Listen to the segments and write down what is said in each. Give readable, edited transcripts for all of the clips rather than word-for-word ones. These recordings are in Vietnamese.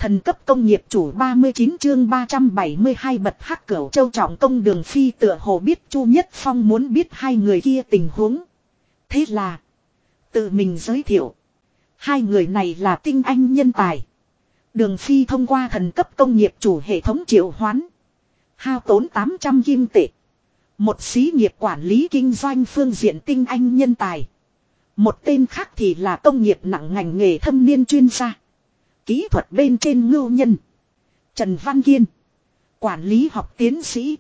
Thần cấp công nghiệp chủ 39 chương 372 bật hắc Cửu Châu Trọng Công. Đường Phi tựa hồ biết Chu Nhất Phong muốn biết hai người kia tình huống. Thế là tự mình giới thiệu. Hai người này là tinh anh nhân tài. Đường Phi thông qua thần cấp công nghiệp chủ hệ thống triệu hoán. Hao tốn 800 kim tệ. Một xí nghiệp quản lý kinh doanh phương diện tinh anh nhân tài. Một tên khác thì là công nghiệp nặng ngành nghề thâm niên chuyên gia. Kỹ thuật bên trên ngưu nhân. Trần Văn Kiên. Quản lý học tiến sĩ.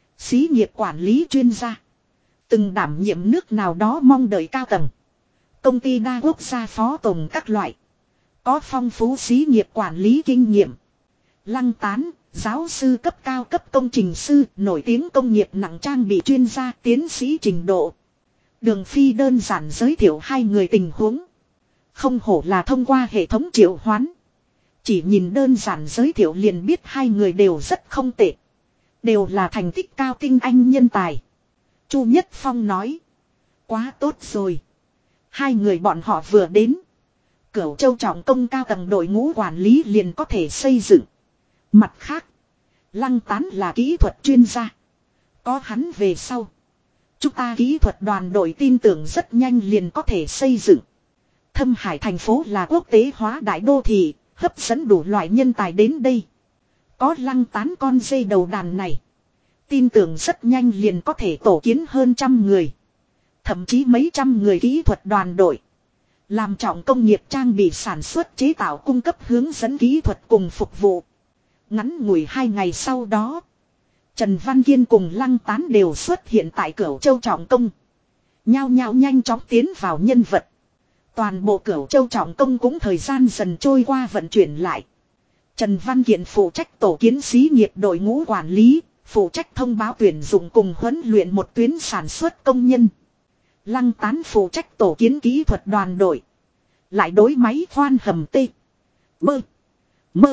Xí nghiệp quản lý chuyên gia. Từng đảm nhiệm nước nào đó mong đợi cao tầng. Công ty đa quốc gia phó tổng các loại. Có phong phú xí nghiệp quản lý kinh nghiệm. Lăng Tán, giáo sư cấp cao cấp công trình sư, nổi tiếng công nghiệp nặng trang bị chuyên gia tiến sĩ trình độ. Đường Phi đơn giản giới thiệu hai người tình huống. Không hổ là thông qua hệ thống triệu hoán. Chỉ nhìn đơn giản giới thiệu liền biết hai người đều rất không tệ. Đều là thành tích cao tinh anh nhân tài. Chu Nhất Phong nói. Quá tốt rồi. Hai người bọn họ vừa đến. Cửu Châu Trọng Công cao tầng đội ngũ quản lý liền có thể xây dựng. Mặt khác. Lăng Tán là kỹ thuật chuyên gia. Có hắn về sau. Chúng ta kỹ thuật đoàn đội tin tưởng rất nhanh liền có thể xây dựng. Thâm Hải thành phố là quốc tế hóa đại đô thị. Hấp dẫn đủ loại nhân tài đến đây. Có Lăng Tán con dây đầu đàn này. Tin tưởng rất nhanh liền có thể tổ kiến hơn 100 người. Thậm chí mấy trăm người kỹ thuật đoàn đội. Làm trọng công nghiệp trang bị sản xuất chế tạo cung cấp hướng dẫn kỹ thuật cùng phục vụ. Ngắn ngủi 2 ngày sau đó. Trần Văn Kiên cùng Lăng Tán đều xuất hiện tại Cửu Châu Trọng Công. Nhao nhao nhanh chóng tiến vào nhân vật. Toàn bộ Cửu Châu Trọng Công cũng thời gian dần trôi qua vận chuyển lại. Trần Văn Kiên phụ trách tổ kiến xí nghiệp đội ngũ quản lý, phụ trách thông báo tuyển dụng cùng huấn luyện một tuyến sản xuất công nhân. Lăng Tán phụ trách tổ kiến kỹ thuật đoàn đội. Lại đối máy khoan hầm T. Bơ. Mơ.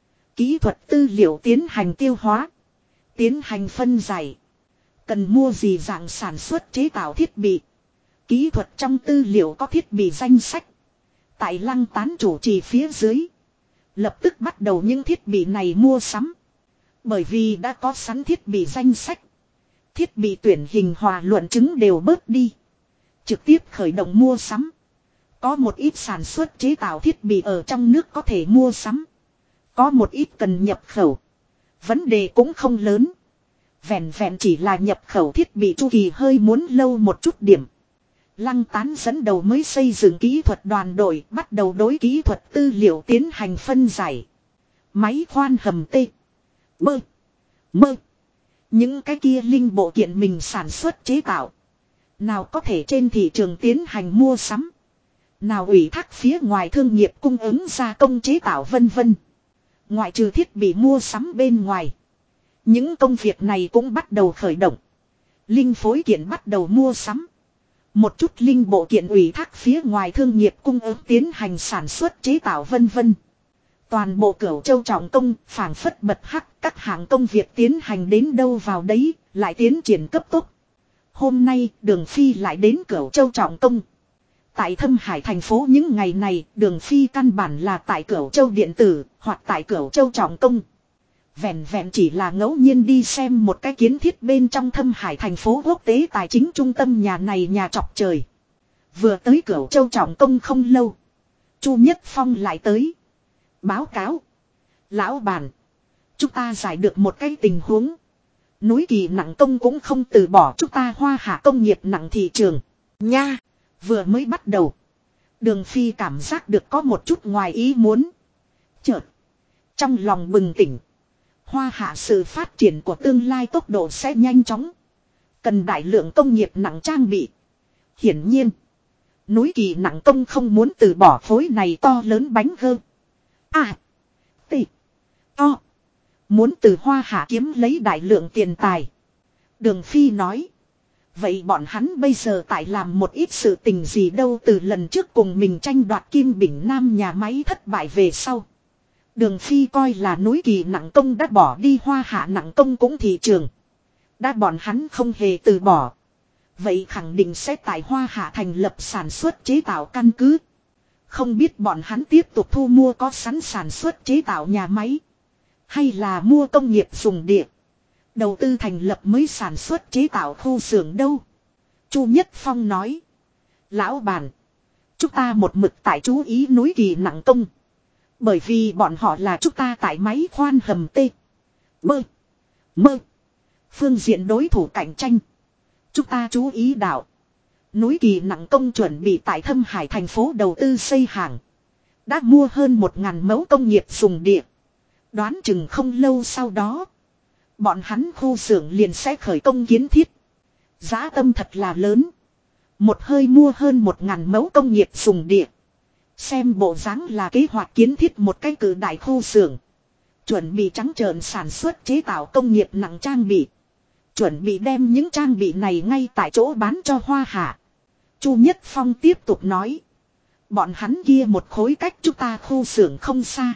Kỹ thuật tư liệu tiến hành tiêu hóa. Tiến hành phân giải. Cần mua gì dạng sản xuất chế tạo thiết bị. Kỹ thuật trong tư liệu có thiết bị danh sách. Tại Lăng Tán chủ trì phía dưới. Lập tức bắt đầu những thiết bị này mua sắm. Bởi vì đã có sẵn thiết bị danh sách. Thiết bị tuyển hình hòa luận chứng đều bớt đi. Trực tiếp khởi động mua sắm. Có một ít sản xuất chế tạo thiết bị ở trong nước có thể mua sắm. Có một ít cần nhập khẩu. Vấn đề cũng không lớn. Vẹn vẹn chỉ là nhập khẩu thiết bị chu kỳ hơi muốn lâu một chút điểm. Lăng Tán dẫn đầu mới xây dựng kỹ thuật đoàn đội, bắt đầu đối kỹ thuật tư liệu tiến hành phân giải. Máy khoan hầm T. Bơ. Mơ. Những cái kia linh bộ kiện mình sản xuất chế tạo. Nào có thể trên thị trường tiến hành mua sắm. Nào ủy thác phía ngoài thương nghiệp cung ứng gia công chế tạo vân vân. Ngoại trừ thiết bị mua sắm bên ngoài. Những công việc này cũng bắt đầu khởi động. Linh phối kiện bắt đầu mua sắm. Một chút linh bộ kiện ủy thác phía ngoài thương nghiệp cung ứng tiến hành sản xuất chế tạo vân vân. Toàn bộ Cửu Châu Trọng Công phảng phất bật hắc, các hạng công việc tiến hành đến đâu vào đấy, lại tiến triển cấp tốc. Hôm nay Đường Phi lại đến Cửu Châu Trọng Công. Tại Thâm Hải thành phố những ngày này, Đường Phi căn bản là tại Cửu Châu Điện Tử, hoặc tại Cửu Châu Trọng Công. Vẹn vẹn chỉ là ngẫu nhiên đi xem một cái kiến thiết bên trong Thâm Hải thành phố quốc tế tài chính trung tâm nhà này nhà trọc trời. Vừa tới Cửu Châu Trọng Công không lâu. Chu Nhất Phong lại tới. Báo cáo. Lão bản. Chúng ta giải được một cái tình huống. Núi Kỳ nặng công cũng không từ bỏ chúng ta Hoa Hạ công nghiệp nặng thị trường. Nha. Vừa mới bắt đầu. Đường Phi cảm giác được có một chút ngoài ý muốn. Chợt. Trong lòng bừng tỉnh. Hoa Hạ sự phát triển của tương lai tốc độ sẽ nhanh chóng. Cần đại lượng công nghiệp nặng trang bị. Hiển nhiên. Núi Kỳ nặng công không muốn từ bỏ khối này to lớn bánh gơ. À. T. To. Muốn từ Hoa Hạ kiếm lấy đại lượng tiền tài. Đường Phi nói. Vậy bọn hắn bây giờ tại làm một ít sự tình gì đâu, từ lần trước cùng mình tranh đoạt Kim Bình Nam nhà máy thất bại về sau. Đường Phi coi là núi Kỳ nặng công đã bỏ đi Hoa Hạ nặng công cũng thị trường. Đã bọn hắn không hề từ bỏ. Vậy khẳng định sẽ tại Hoa Hạ thành lập sản xuất chế tạo căn cứ. Không biết bọn hắn tiếp tục thu mua có sẵn sản xuất chế tạo nhà máy. Hay là mua công nghiệp dùng địa. Đầu tư thành lập mới sản xuất chế tạo khu xưởng đâu. Chu Nhất Phong nói. Lão bản. Chúng ta một mực tại chú ý núi Kỳ Nặng Công. Bởi vì bọn họ là chúng ta tại máy khoan hầm T. Bơ. Mơ. Phương diện đối thủ cạnh tranh. Chúng ta chú ý đạo. Núi Kỳ Nặng Công chuẩn bị tại Thâm Hải thành phố đầu tư xây hàng. Đã mua hơn 1.000 mẫu công nghiệp dùng địa. Đoán chừng không lâu sau đó. Bọn hắn khu xưởng liền sẽ khởi công kiến thiết. Giá tâm thật là lớn. Một hơi mua hơn 1.000 mẫu công nghiệp dùng địa. Xem bộ dáng là kế hoạch kiến thiết một cái cử đại khu xưởng. Chuẩn bị trắng trợn sản xuất chế tạo công nghiệp nặng trang bị. Chuẩn bị đem những trang bị này ngay tại chỗ bán cho Hoa Hạ. Chu Nhất Phong tiếp tục nói. Bọn hắn kia một khối cách chúng ta khu xưởng không xa.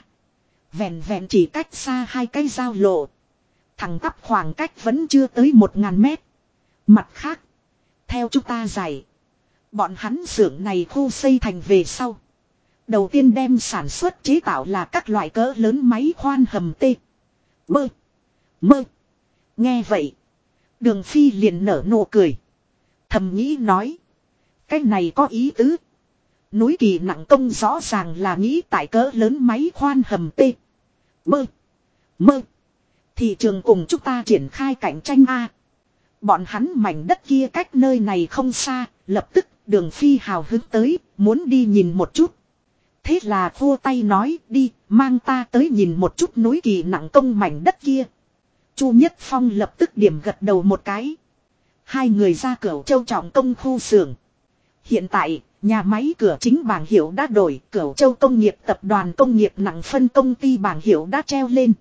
Vẹn vẹn chỉ cách xa 2 cái giao lộ. Thẳng tắp khoảng cách vẫn chưa tới 1.000 mét. Mặt khác. Theo chúng ta giải. Bọn hắn xưởng này khu xây thành về sau. Đầu tiên đem sản xuất chế tạo là các loại cỡ lớn máy khoan hầm T. Bơ. Mơ. Nghe vậy. Đường Phi liền nở nụ cười. Thầm nghĩ nói. Cái này có ý tứ. Núi Kỳ Nặng Công rõ ràng là nghĩ tại cỡ lớn máy khoan hầm T. Bơ. Mơ. Thị trường cùng chúng ta triển khai cạnh tranh A. Bọn hắn mảnh đất kia cách nơi này không xa. Lập tức Đường Phi hào hứng tới. Muốn đi nhìn một chút. Thế là vua tay nói đi. Mang ta tới nhìn một chút núi Kỳ Nặng Công mảnh đất kia. Chu Nhất Phong lập tức điểm gật đầu một cái. Hai người ra Cửu Châu trọng công khu xưởng. Hiện tại, nhà máy cửa chính bảng hiệu đã đổi, Cửu Châu Công nghiệp tập đoàn công nghiệp nặng phân công ty bảng hiệu đã treo lên.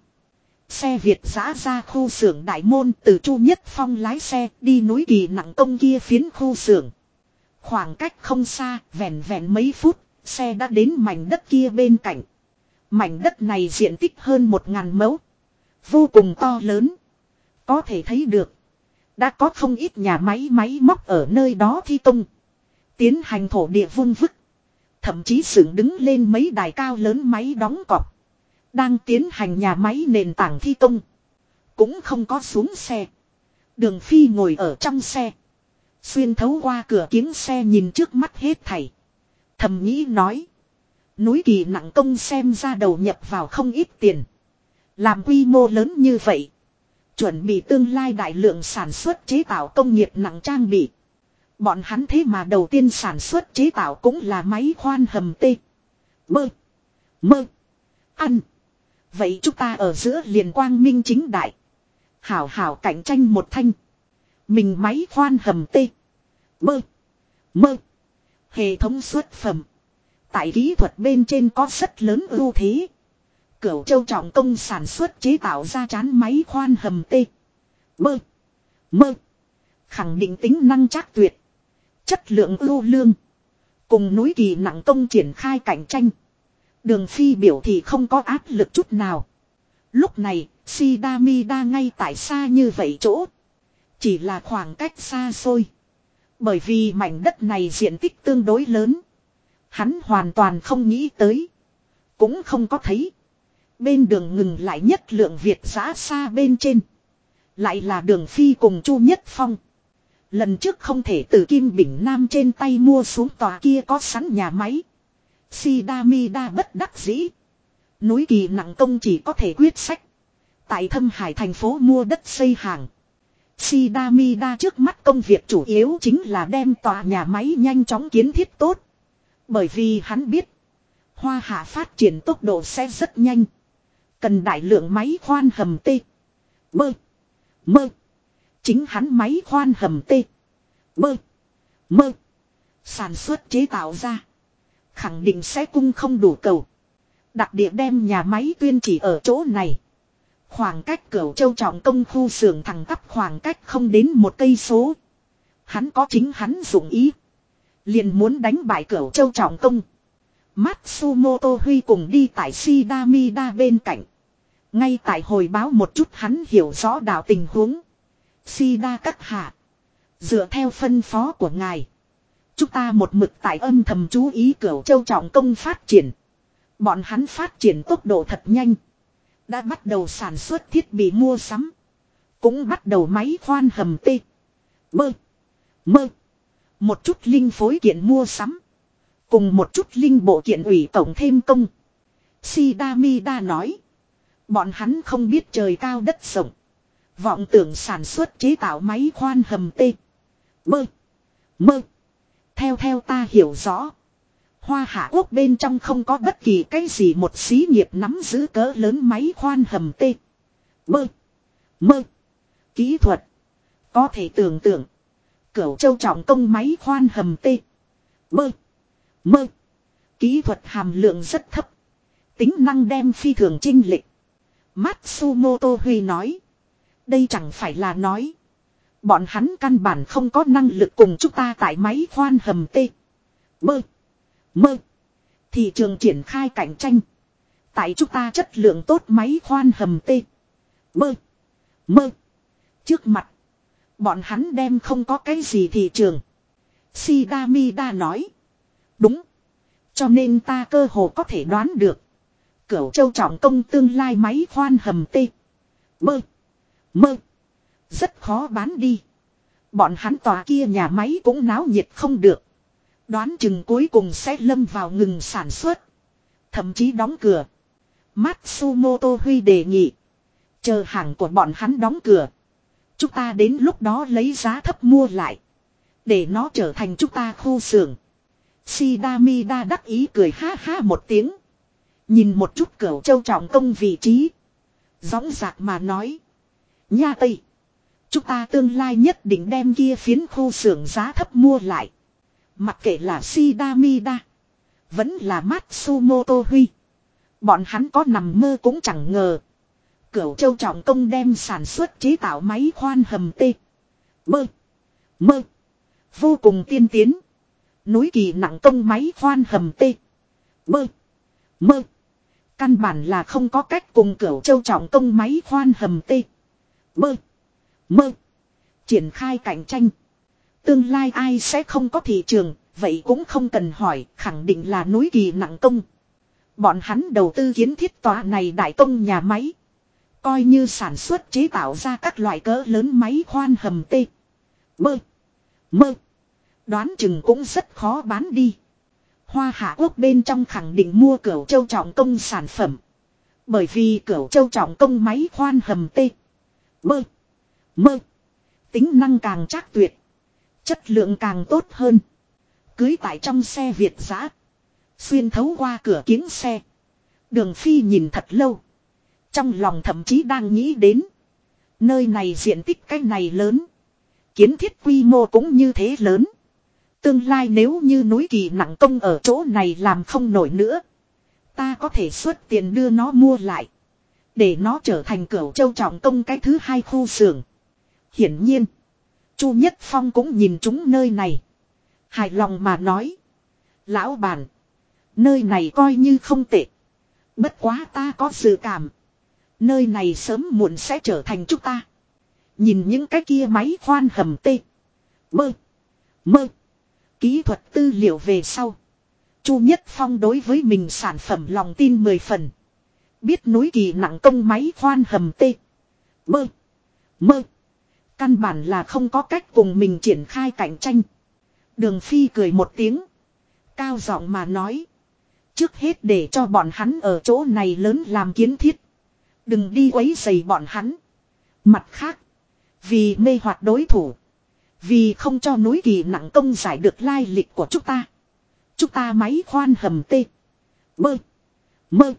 Xe Việt giã ra khu xưởng đại môn từ Chu Nhất Phong lái xe đi núi Kỳ Nặng Công kia phiến khu xưởng. Khoảng cách không xa, vẹn vẹn mấy phút, xe đã đến mảnh đất kia bên cạnh. Mảnh đất này diện tích hơn 1.000 mẫu. Vô cùng to lớn. Có thể thấy được. Đã có không ít nhà máy móc ở nơi đó thi công. Tiến hành thổ địa vung vức. Thậm chí dựng đứng lên mấy đài cao lớn máy đóng cọc. Đang tiến hành nhà máy nền tảng thi công. Cũng không có xuống xe. Đường Phi ngồi ở trong xe. Xuyên thấu qua cửa kính xe nhìn trước mắt hết thảy. Thầm nghĩ nói. Núi Kỳ Nặng Công xem ra đầu nhập vào không ít tiền. Làm quy mô lớn như vậy. Chuẩn bị tương lai đại lượng sản xuất chế tạo công nghiệp nặng trang bị. Bọn hắn thế mà đầu tiên sản xuất chế tạo cũng là máy khoan hầm T. Bơ. Mơ. Ăn. Vậy chúng ta ở giữa liền quang minh chính đại. Hảo hảo cạnh tranh một thanh. Mình máy khoan hầm T. Bơ. Mơ. Hệ thống xuất phẩm. Tại kỹ thuật bên trên có rất lớn ưu thế. Cửu Châu trọng công sản xuất chế tạo ra chán máy khoan hầm T. Bơ. Mơ. Khẳng định tính năng chắc tuyệt. Chất lượng ưu lương. Cùng núi Kỳ Nặng Công triển khai cạnh tranh. Đường Phi biểu thì không có áp lực chút nào. Lúc này, Shidamida ngay tại xa như vậy chỗ. Chỉ là khoảng cách xa xôi. Bởi vì mảnh đất này diện tích tương đối lớn. Hắn hoàn toàn không nghĩ tới. Cũng không có thấy. Bên đường ngừng lại nhất lượng Việt giã xa bên trên. Lại là Đường Phi cùng Chu Nhất Phong. Lần trước không thể từ Kim Bình Nam trên tay mua xuống tòa kia có sẵn nhà máy. Shidamida bất đắc dĩ. Núi Kỳ Nặng Công chỉ có thể quyết sách. Tại Thâm Hải thành phố mua đất xây hàng. Shidamida trước mắt công việc chủ yếu chính là đem tòa nhà máy nhanh chóng kiến thiết tốt. Bởi vì hắn biết. Hoa Hạ phát triển tốc độ sẽ rất nhanh. Cần đại lượng máy khoan hầm T. Bơ. Mơ. Chính hắn máy khoan hầm T. Bơ. Mơ. Sản xuất chế tạo ra. Khẳng định sẽ cung không đủ cầu. Đặc địa đem nhà máy tuyên chỉ ở chỗ này. Khoảng cách Cửu Châu trọng công khu xưởng thẳng tắp khoảng cách không đến 1 cây số. Hắn có chính hắn dụng ý. Liền muốn đánh bại Cửu Châu trọng công. Matsumoto Huy cùng đi tại Shidamida bên cạnh. Ngay tại hồi báo một chút hắn hiểu rõ đạo tình huống. Shida các hạ. Dựa theo phân phó của ngài. Chúng ta một mực tại âm thầm chú ý Cửu Châu trọng công phát triển. Bọn hắn phát triển tốc độ thật nhanh. Đã bắt đầu sản xuất thiết bị mua sắm. Cũng bắt đầu máy khoan hầm tê. Bơ. Mơ. Một chút linh phối kiện mua sắm. Cùng một chút linh bộ kiện ủy tổng thêm công. Shidamida nói. Bọn hắn không biết trời cao đất rộng. Vọng tưởng sản xuất chế tạo máy khoan hầm tê. Bơ. Mơ. Theo ta hiểu rõ. Hoa Hạ Quốc bên trong không có bất kỳ cái gì một xí nghiệp nắm giữ cỡ lớn máy khoan hầm tê. Bơ. Mơ. Kỹ thuật. Có thể tưởng tượng. Cửu Châu trọng công máy khoan hầm tê. Bơ. Mơ. Kỹ thuật hàm lượng rất thấp. Tính năng đem phi thường chênh lệch. Matsumoto Huy nói. Đây chẳng phải là nói. Bọn hắn căn bản không có năng lực cùng chúng ta tại máy khoan hầm tê. Bơ. Mơ. Thị trường triển khai cạnh tranh. Tại chúng ta chất lượng tốt máy khoan hầm tê. Bơ. Mơ. Trước mặt. Bọn hắn đem không có cái gì thị trường. Shidamida nói. Đúng. Cho nên ta cơ hồ có thể đoán được. Cửu Châu trọng công tương lai máy khoan hầm tê. Bơ. Mơ. Rất khó bán đi. Bọn hắn tòa kia nhà máy cũng náo nhiệt không được. Đoán chừng cuối cùng sẽ lâm vào ngừng sản xuất. Thậm chí đóng cửa. Matsumoto Huy đề nghị. Chờ hàng của bọn hắn đóng cửa. Chúng ta đến lúc đó lấy giá thấp mua lại. Để nó trở thành chúng ta khu xưởng. Shidamida đắc ý cười ha ha một tiếng. Nhìn một chút Cửu Châu trọng công vị trí. Dõng dạc mà nói. Nha Tây. Chúng ta tương lai nhất định đem kia phiến khu xưởng giá thấp mua lại. Mặc kệ là Shidamida. Vẫn là Matsumoto Huy. Bọn hắn có nằm mơ cũng chẳng ngờ. Cửu Châu trọng công đem sản xuất chế tạo máy khoan hầm tê. Bơ. Mơ. Vô cùng tiên tiến. Núi Kỳ nặng công máy khoan hầm tê. Bơ. Mơ. Căn bản là không có cách cùng Cửu Châu trọng công máy khoan hầm tê. Bơ. Mơ. Triển khai cạnh tranh. Tương lai ai sẽ không có thị trường. Vậy cũng không cần hỏi. Khẳng định là Núi Kỳ nặng công. Bọn hắn đầu tư kiến thiết tòa này đại công nhà máy. Coi như sản xuất chế tạo ra các loại cỡ lớn máy khoan hầm tê. Bơ. Mơ. Đoán chừng cũng rất khó bán đi. Hoa Hạ Quốc bên trong khẳng định mua Cửu Châu trọng công sản phẩm. Bởi vì Cửu Châu trọng công máy khoan hầm tê. Bơ. Mơ. Tính năng càng chắc tuyệt. Chất lượng càng tốt hơn. Cưới tại trong xe Việt dã. Xuyên thấu qua cửa kính xe. Đường Phi nhìn thật lâu. Trong lòng thậm chí đang nghĩ đến. Nơi này diện tích cái này lớn. Kiến thiết quy mô cũng như thế lớn. Tương lai nếu như Núi Kỳ nặng công ở chỗ này làm không nổi nữa. Ta có thể xuất tiền đưa nó mua lại. Để nó trở thành Cửu Châu trọng công cái thứ hai khu xưởng. Hiển nhiên. Chu Nhất Phong cũng nhìn chúng nơi này. Hài lòng mà nói. Lão bản. Nơi này coi như không tệ. Bất quá ta có dự cảm. Nơi này sớm muộn sẽ trở thành chúng ta. Nhìn những cái kia máy khoan hầm tê. Bơ. Mơ. Kỹ thuật tư liệu về sau. Chu Nhất Phong đối với mình sản phẩm lòng tin 10 phần. Biết Núi Kỳ nặng công máy khoan hầm tê. Bơ. Mơ. Căn bản là không có cách cùng mình triển khai cạnh tranh. Đường Phi cười một tiếng. Cao giọng mà nói. Trước hết để cho bọn hắn ở chỗ này lớn làm kiến thiết. Đừng đi quấy rầy bọn hắn. Mặt khác. Vì mê hoặc đối thủ. Vì không cho Núi Kỳ nặng công giải được lai lịch của chúng ta. Chúng ta máy khoan hầm tê. Bơ. Mơ.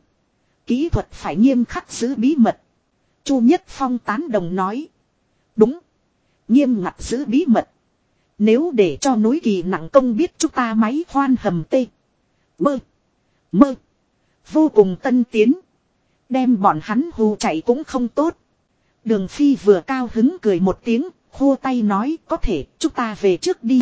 Kỹ thuật phải nghiêm khắc giữ bí mật. Chu Nhất Phong tán đồng nói. Đúng. Nghiêm ngặt giữ bí mật. Nếu để cho Núi Kỳ nặng công biết chúng ta máy khoan hầm tê. Bơ. Mơ. Vô cùng tân tiến. Đem bọn hắn hù chạy cũng không tốt. Đường Phi vừa cao hứng cười một tiếng. Khua tay nói có thể chúng ta về trước đi.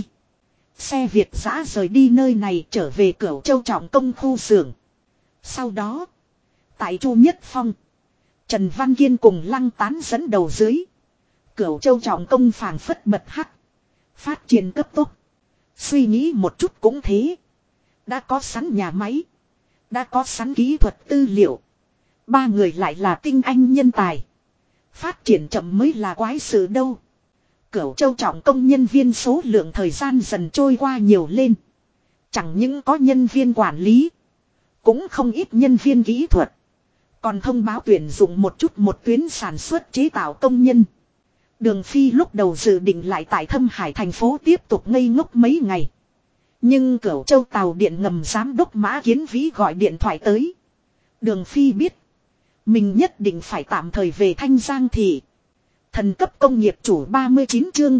Xe Việt dã rời đi nơi này trở về Cửu Châu trọng công khu xưởng. Sau đó. Tại Chu Nhất Phong. Trần Văn Kiên cùng Lăng Tán dẫn đầu dưới. Cửu Châu trọng công phảng phất bật hắc. Phát triển cấp tốc. Suy nghĩ một chút cũng thế. Đã có sẵn nhà máy. Đã có sẵn kỹ thuật tư liệu. Ba người lại là tinh anh nhân tài. Phát triển chậm mới là quái sự đâu. Cửu Châu trọng công nhân viên số lượng thời gian dần trôi qua nhiều lên. Chẳng những có nhân viên quản lý. Cũng không ít nhân viên kỹ thuật. Còn thông báo tuyển dụng một tuyến sản xuất chế tạo công nhân. Đường Phi lúc đầu dự định lại tại Thâm Hải thành phố tiếp tục ngây ngốc mấy ngày. Nhưng Cửu Châu tàu điện ngầm giám đốc Mã Kiến Vĩ gọi điện thoại tới. Đường Phi biết. Mình nhất định phải tạm thời về Thanh Giang thị. Thần cấp công nghiệp chủ 39 chương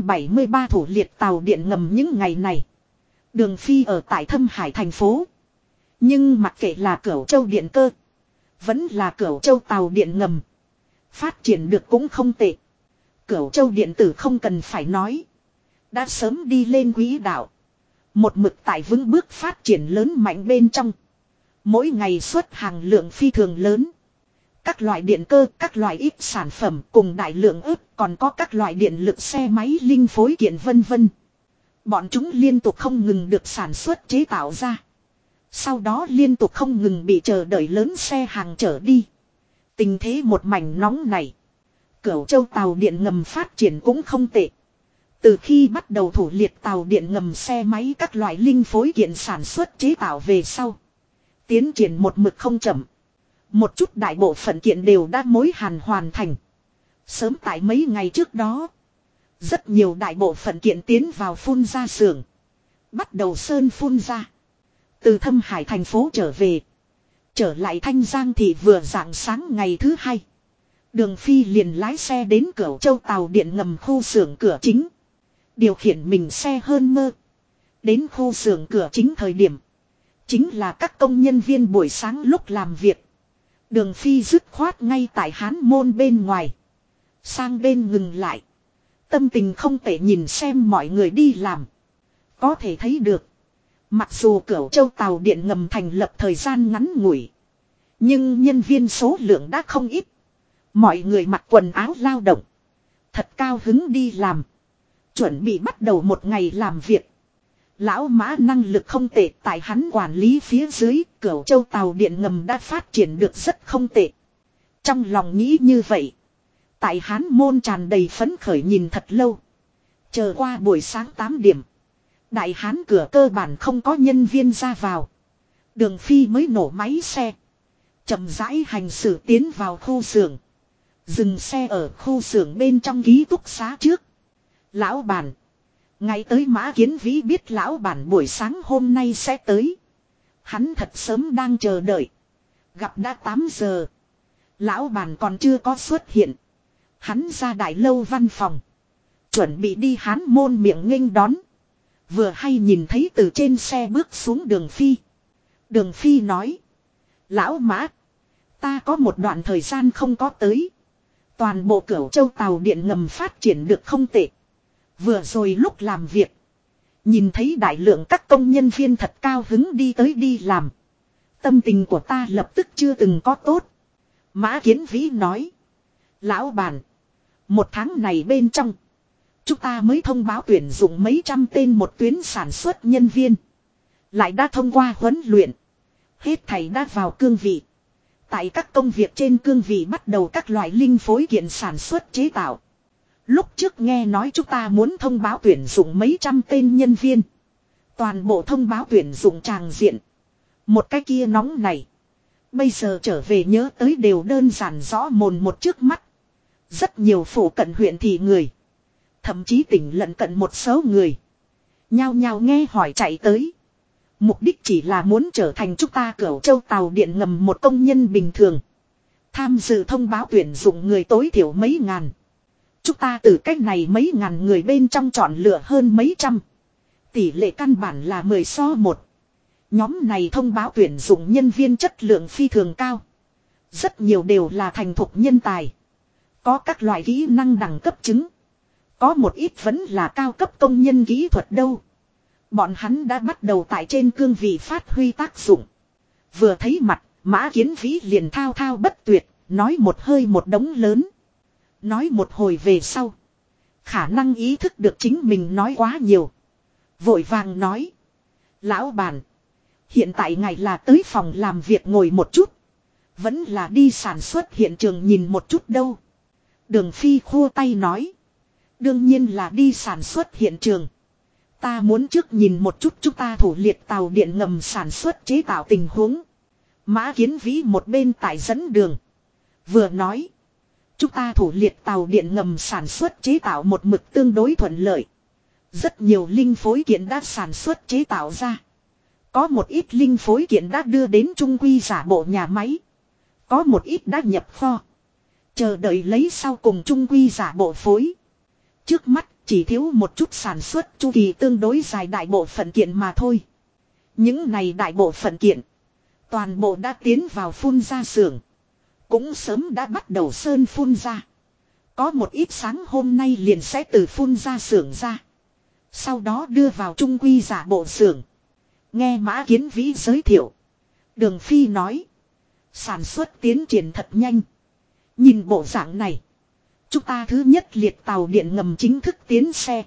373 thủ liệt tàu điện ngầm những ngày này. Đường Phi ở tại Thâm Hải thành phố. Nhưng mặc kệ là Cửu Châu điện cơ. Vẫn là Cửu Châu tàu điện ngầm. Phát triển được cũng không tệ. Cửu Châu điện tử không cần phải nói. Đã sớm đi lên quỹ đạo. Một mực tại vững bước phát triển lớn mạnh bên trong. Mỗi ngày xuất hàng lượng phi thường lớn. Các loại điện cơ, các loại ít sản phẩm cùng đại lượng ức, còn có các loại điện lực xe máy linh phối kiện vân vân. Bọn chúng liên tục không ngừng được sản xuất chế tạo ra. Sau đó liên tục không ngừng bị chờ đợi lớn xe hàng chở đi. Tình thế một mảnh nóng này. Cửu Châu tàu điện ngầm phát triển cũng không tệ. Từ khi bắt đầu thủ liệt tàu điện ngầm xe máy các loại linh phối kiện sản xuất chế tạo về sau. Tiến triển một mực không chậm. Một chút đại bộ phận kiện đều đã mối hàn hoàn thành. Sớm tại mấy ngày trước đó. Rất nhiều đại bộ phận kiện tiến vào phun ra xưởng. Bắt đầu sơn phun ra. Từ Thâm Hải thành phố trở về. Trở lại Thanh Giang thì vừa rạng sáng ngày thứ hai. Đường Phi liền lái xe đến Cửu Châu tàu điện ngầm khu xưởng cửa chính. Điều khiển mình xe hơn mơ. Đến khu xưởng cửa chính thời điểm. Chính là các công nhân viên buổi sáng lúc làm việc. Đường Phi dứt khoát ngay tại Hán môn bên ngoài. Sang bên ngừng lại. Tâm tình không tệ nhìn xem mọi người đi làm. Có thể thấy được. Mặc dù Cửu Châu tàu điện ngầm thành lập thời gian ngắn ngủi. Nhưng nhân viên số lượng đã không ít. Mọi người mặc quần áo lao động. Thật cao hứng đi làm. Chuẩn bị bắt đầu một ngày làm việc. Lão Mã năng lực không tệ, tại hắn quản lý phía dưới, Cửu Châu tàu điện ngầm đã phát triển được rất không tệ. Trong lòng nghĩ như vậy. Tại Hán môn tràn đầy phấn khởi nhìn thật lâu. Chờ qua buổi sáng 8 điểm. Đại Hán cửa cơ bản không có nhân viên ra vào. Đường Phi mới nổ máy xe. Chậm rãi hành xử tiến vào khu xưởng. Dừng xe ở khu xưởng bên trong ký túc xá trước. Lão bản. Ngay tới Mã Kiến Vĩ biết lão bản buổi sáng hôm nay sẽ tới. Hắn thật sớm đang chờ đợi. Gặp đã 8 giờ. Lão bản còn chưa có xuất hiện. Hắn ra đại lâu văn phòng. Chuẩn bị đi Hán môn miệng nghênh đón. Vừa hay nhìn thấy từ trên xe bước xuống Đường Phi. Đường Phi nói. Lão Mã. Ta có một đoạn thời gian không có tới. Toàn bộ Cửu Châu tàu điện ngầm phát triển được không tệ. Vừa rồi lúc làm việc. Nhìn thấy đại lượng các công nhân viên thật cao hứng đi tới đi làm. Tâm tình của ta lập tức chưa từng có tốt. Mã Kiến Vĩ nói. Lão bản. Một tháng này bên trong. Chúng ta mới thông báo tuyển dụng mấy trăm tên một tuyến sản xuất nhân viên. Lại đã thông qua huấn luyện. Hết thảy đã vào cương vị. Tại các công việc trên cương vị bắt đầu các loại linh phối kiện sản xuất chế tạo. Lúc trước nghe nói chúng ta muốn thông báo tuyển dụng mấy trăm tên nhân viên. Toàn bộ thông báo tuyển dụng tràng diện. Một cái kia nóng này. Bây giờ trở về nhớ tới đều đơn giản rõ mồn một trước mắt. Rất nhiều phủ cận huyện thị người. Thậm chí tỉnh lân cận một số người. Nhao nhao nghe hỏi chạy tới. Mục đích chỉ là muốn trở thành chúng ta Cửu Châu tàu điện ngầm một công nhân bình thường. Tham dự thông báo tuyển dụng người tối thiểu mấy ngàn. Chúng ta từ cách này mấy ngàn người bên trong chọn lựa hơn mấy trăm. Tỷ lệ căn bản là 10:1. Nhóm này thông báo tuyển dụng nhân viên chất lượng phi thường cao. Rất nhiều đều là thành thục nhân tài. Có các loại kỹ năng đẳng cấp chứng. Có một ít vẫn là cao cấp công nhân kỹ thuật đâu. Bọn hắn đã bắt đầu tại trên cương vị phát huy tác dụng. Vừa thấy mặt, Mã Kiến Vĩ liền thao thao bất tuyệt, nói một hơi một đống lớn. Nói một hồi về sau. Khả năng ý thức được chính mình nói quá nhiều. Vội vàng nói. Lão bản. Hiện tại ngài là tới phòng làm việc ngồi một chút. Vẫn là đi sản xuất hiện trường nhìn một chút đâu. Đường Phi khua tay nói. Đương nhiên là đi sản xuất hiện trường. Ta muốn trước nhìn một chút chúng ta thủ liệt tàu điện ngầm sản xuất chế tạo tình huống. Mã Kiến Vĩ một bên tại dẫn đường. Vừa nói. Chúng ta thủ liệt tàu điện ngầm sản xuất chế tạo một mực tương đối thuận lợi. Rất nhiều linh phối kiện đã sản xuất chế tạo ra. Có một ít linh phối kiện đã đưa đến trung quy giả bộ nhà máy. Có một ít đã nhập kho. Chờ đợi lấy sau cùng trung quy giả bộ phối. Trước mắt chỉ thiếu một chút sản xuất chu kỳ tương đối dài đại bộ phận kiện mà thôi. Những này đại bộ phận kiện. Toàn bộ đã tiến vào phun ra xưởng. Cũng sớm đã bắt đầu sơn phun ra. Có một ít sáng hôm nay liền sẽ từ phun ra xưởng ra. Sau đó đưa vào trung quy giả bộ xưởng. Nghe Mã Kiến Vĩ giới thiệu. Đường Phi nói. Sản xuất tiến triển thật nhanh. Nhìn bộ dạng này. Chúng ta thứ nhất liệt tàu điện ngầm chính thức tiến xe.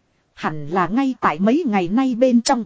Hẳn là ngay tại mấy ngày nay bên trong.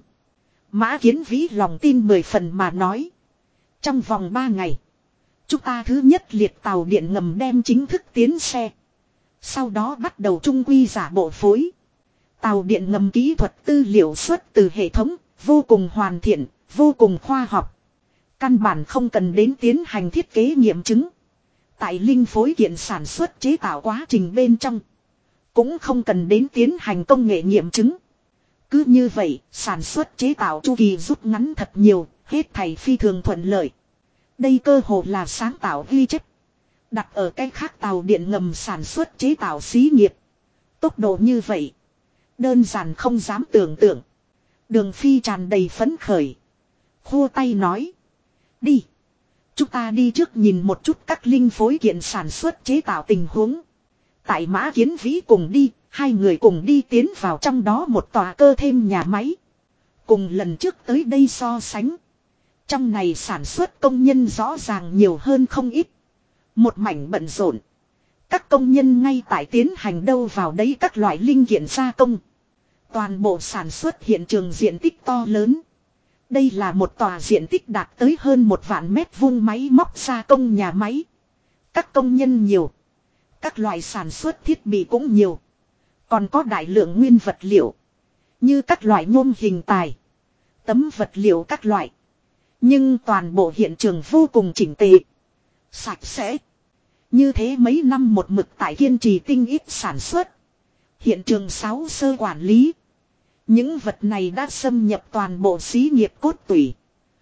Mã Kiến Vĩ lòng tin 10 phần mà nói. Trong vòng 3 ngày. Chúng ta thứ nhất liệt tàu điện ngầm đem chính thức tiến xe. Sau đó bắt đầu trung quy giả bộ phối. Tàu điện ngầm kỹ thuật tư liệu xuất từ hệ thống. Vô cùng hoàn thiện, vô cùng khoa học. Căn bản không cần đến tiến hành thiết kế nghiệm chứng. Tại linh phối kiện sản xuất chế tạo quá trình bên trong. Cũng không cần đến tiến hành công nghệ nghiệm chứng. Cứ như vậy, sản xuất chế tạo chu kỳ rút ngắn thật nhiều, hết thảy phi thường thuận lợi. Đây cơ hồ là sáng tạo ghi chép. Đặt ở cái khác tàu điện ngầm sản xuất chế tạo xí nghiệp. Tốc độ như vậy. Đơn giản không dám tưởng tượng. Đường Phi tràn đầy phấn khởi. Khua tay nói. Đi. Chúng ta đi trước nhìn một chút các linh phối kiện sản xuất chế tạo tình huống. Tại Mã Kiến Vĩ cùng đi. Hai người cùng đi tiến vào trong đó một tòa cơ thêm nhà máy. Cùng lần trước tới đây so sánh. Trong này sản xuất công nhân rõ ràng nhiều hơn không ít. Một mảnh bận rộn. Các công nhân ngay tại tiến hành đâu vào đấy các loại linh kiện gia công. Toàn bộ sản xuất hiện trường diện tích to lớn. Đây là một tòa diện tích đạt tới hơn 1 vạn mét vuông máy móc gia công nhà máy. Các công nhân nhiều. Các loại sản xuất thiết bị cũng nhiều. Còn có đại lượng nguyên vật liệu. Như các loại nhôm hình tài. Tấm vật liệu các loại. Nhưng toàn bộ hiện trường vô cùng chỉnh tề. Sạch sẽ. Như thế mấy năm một mực tại kiên trì tinh ít sản xuất. Hiện trường 6 sơ quản lý. Những vật này đã xâm nhập toàn bộ xí nghiệp cốt tủy.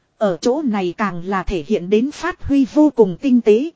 Ở chỗ này càng là thể hiện đến phát huy vô cùng tinh tế.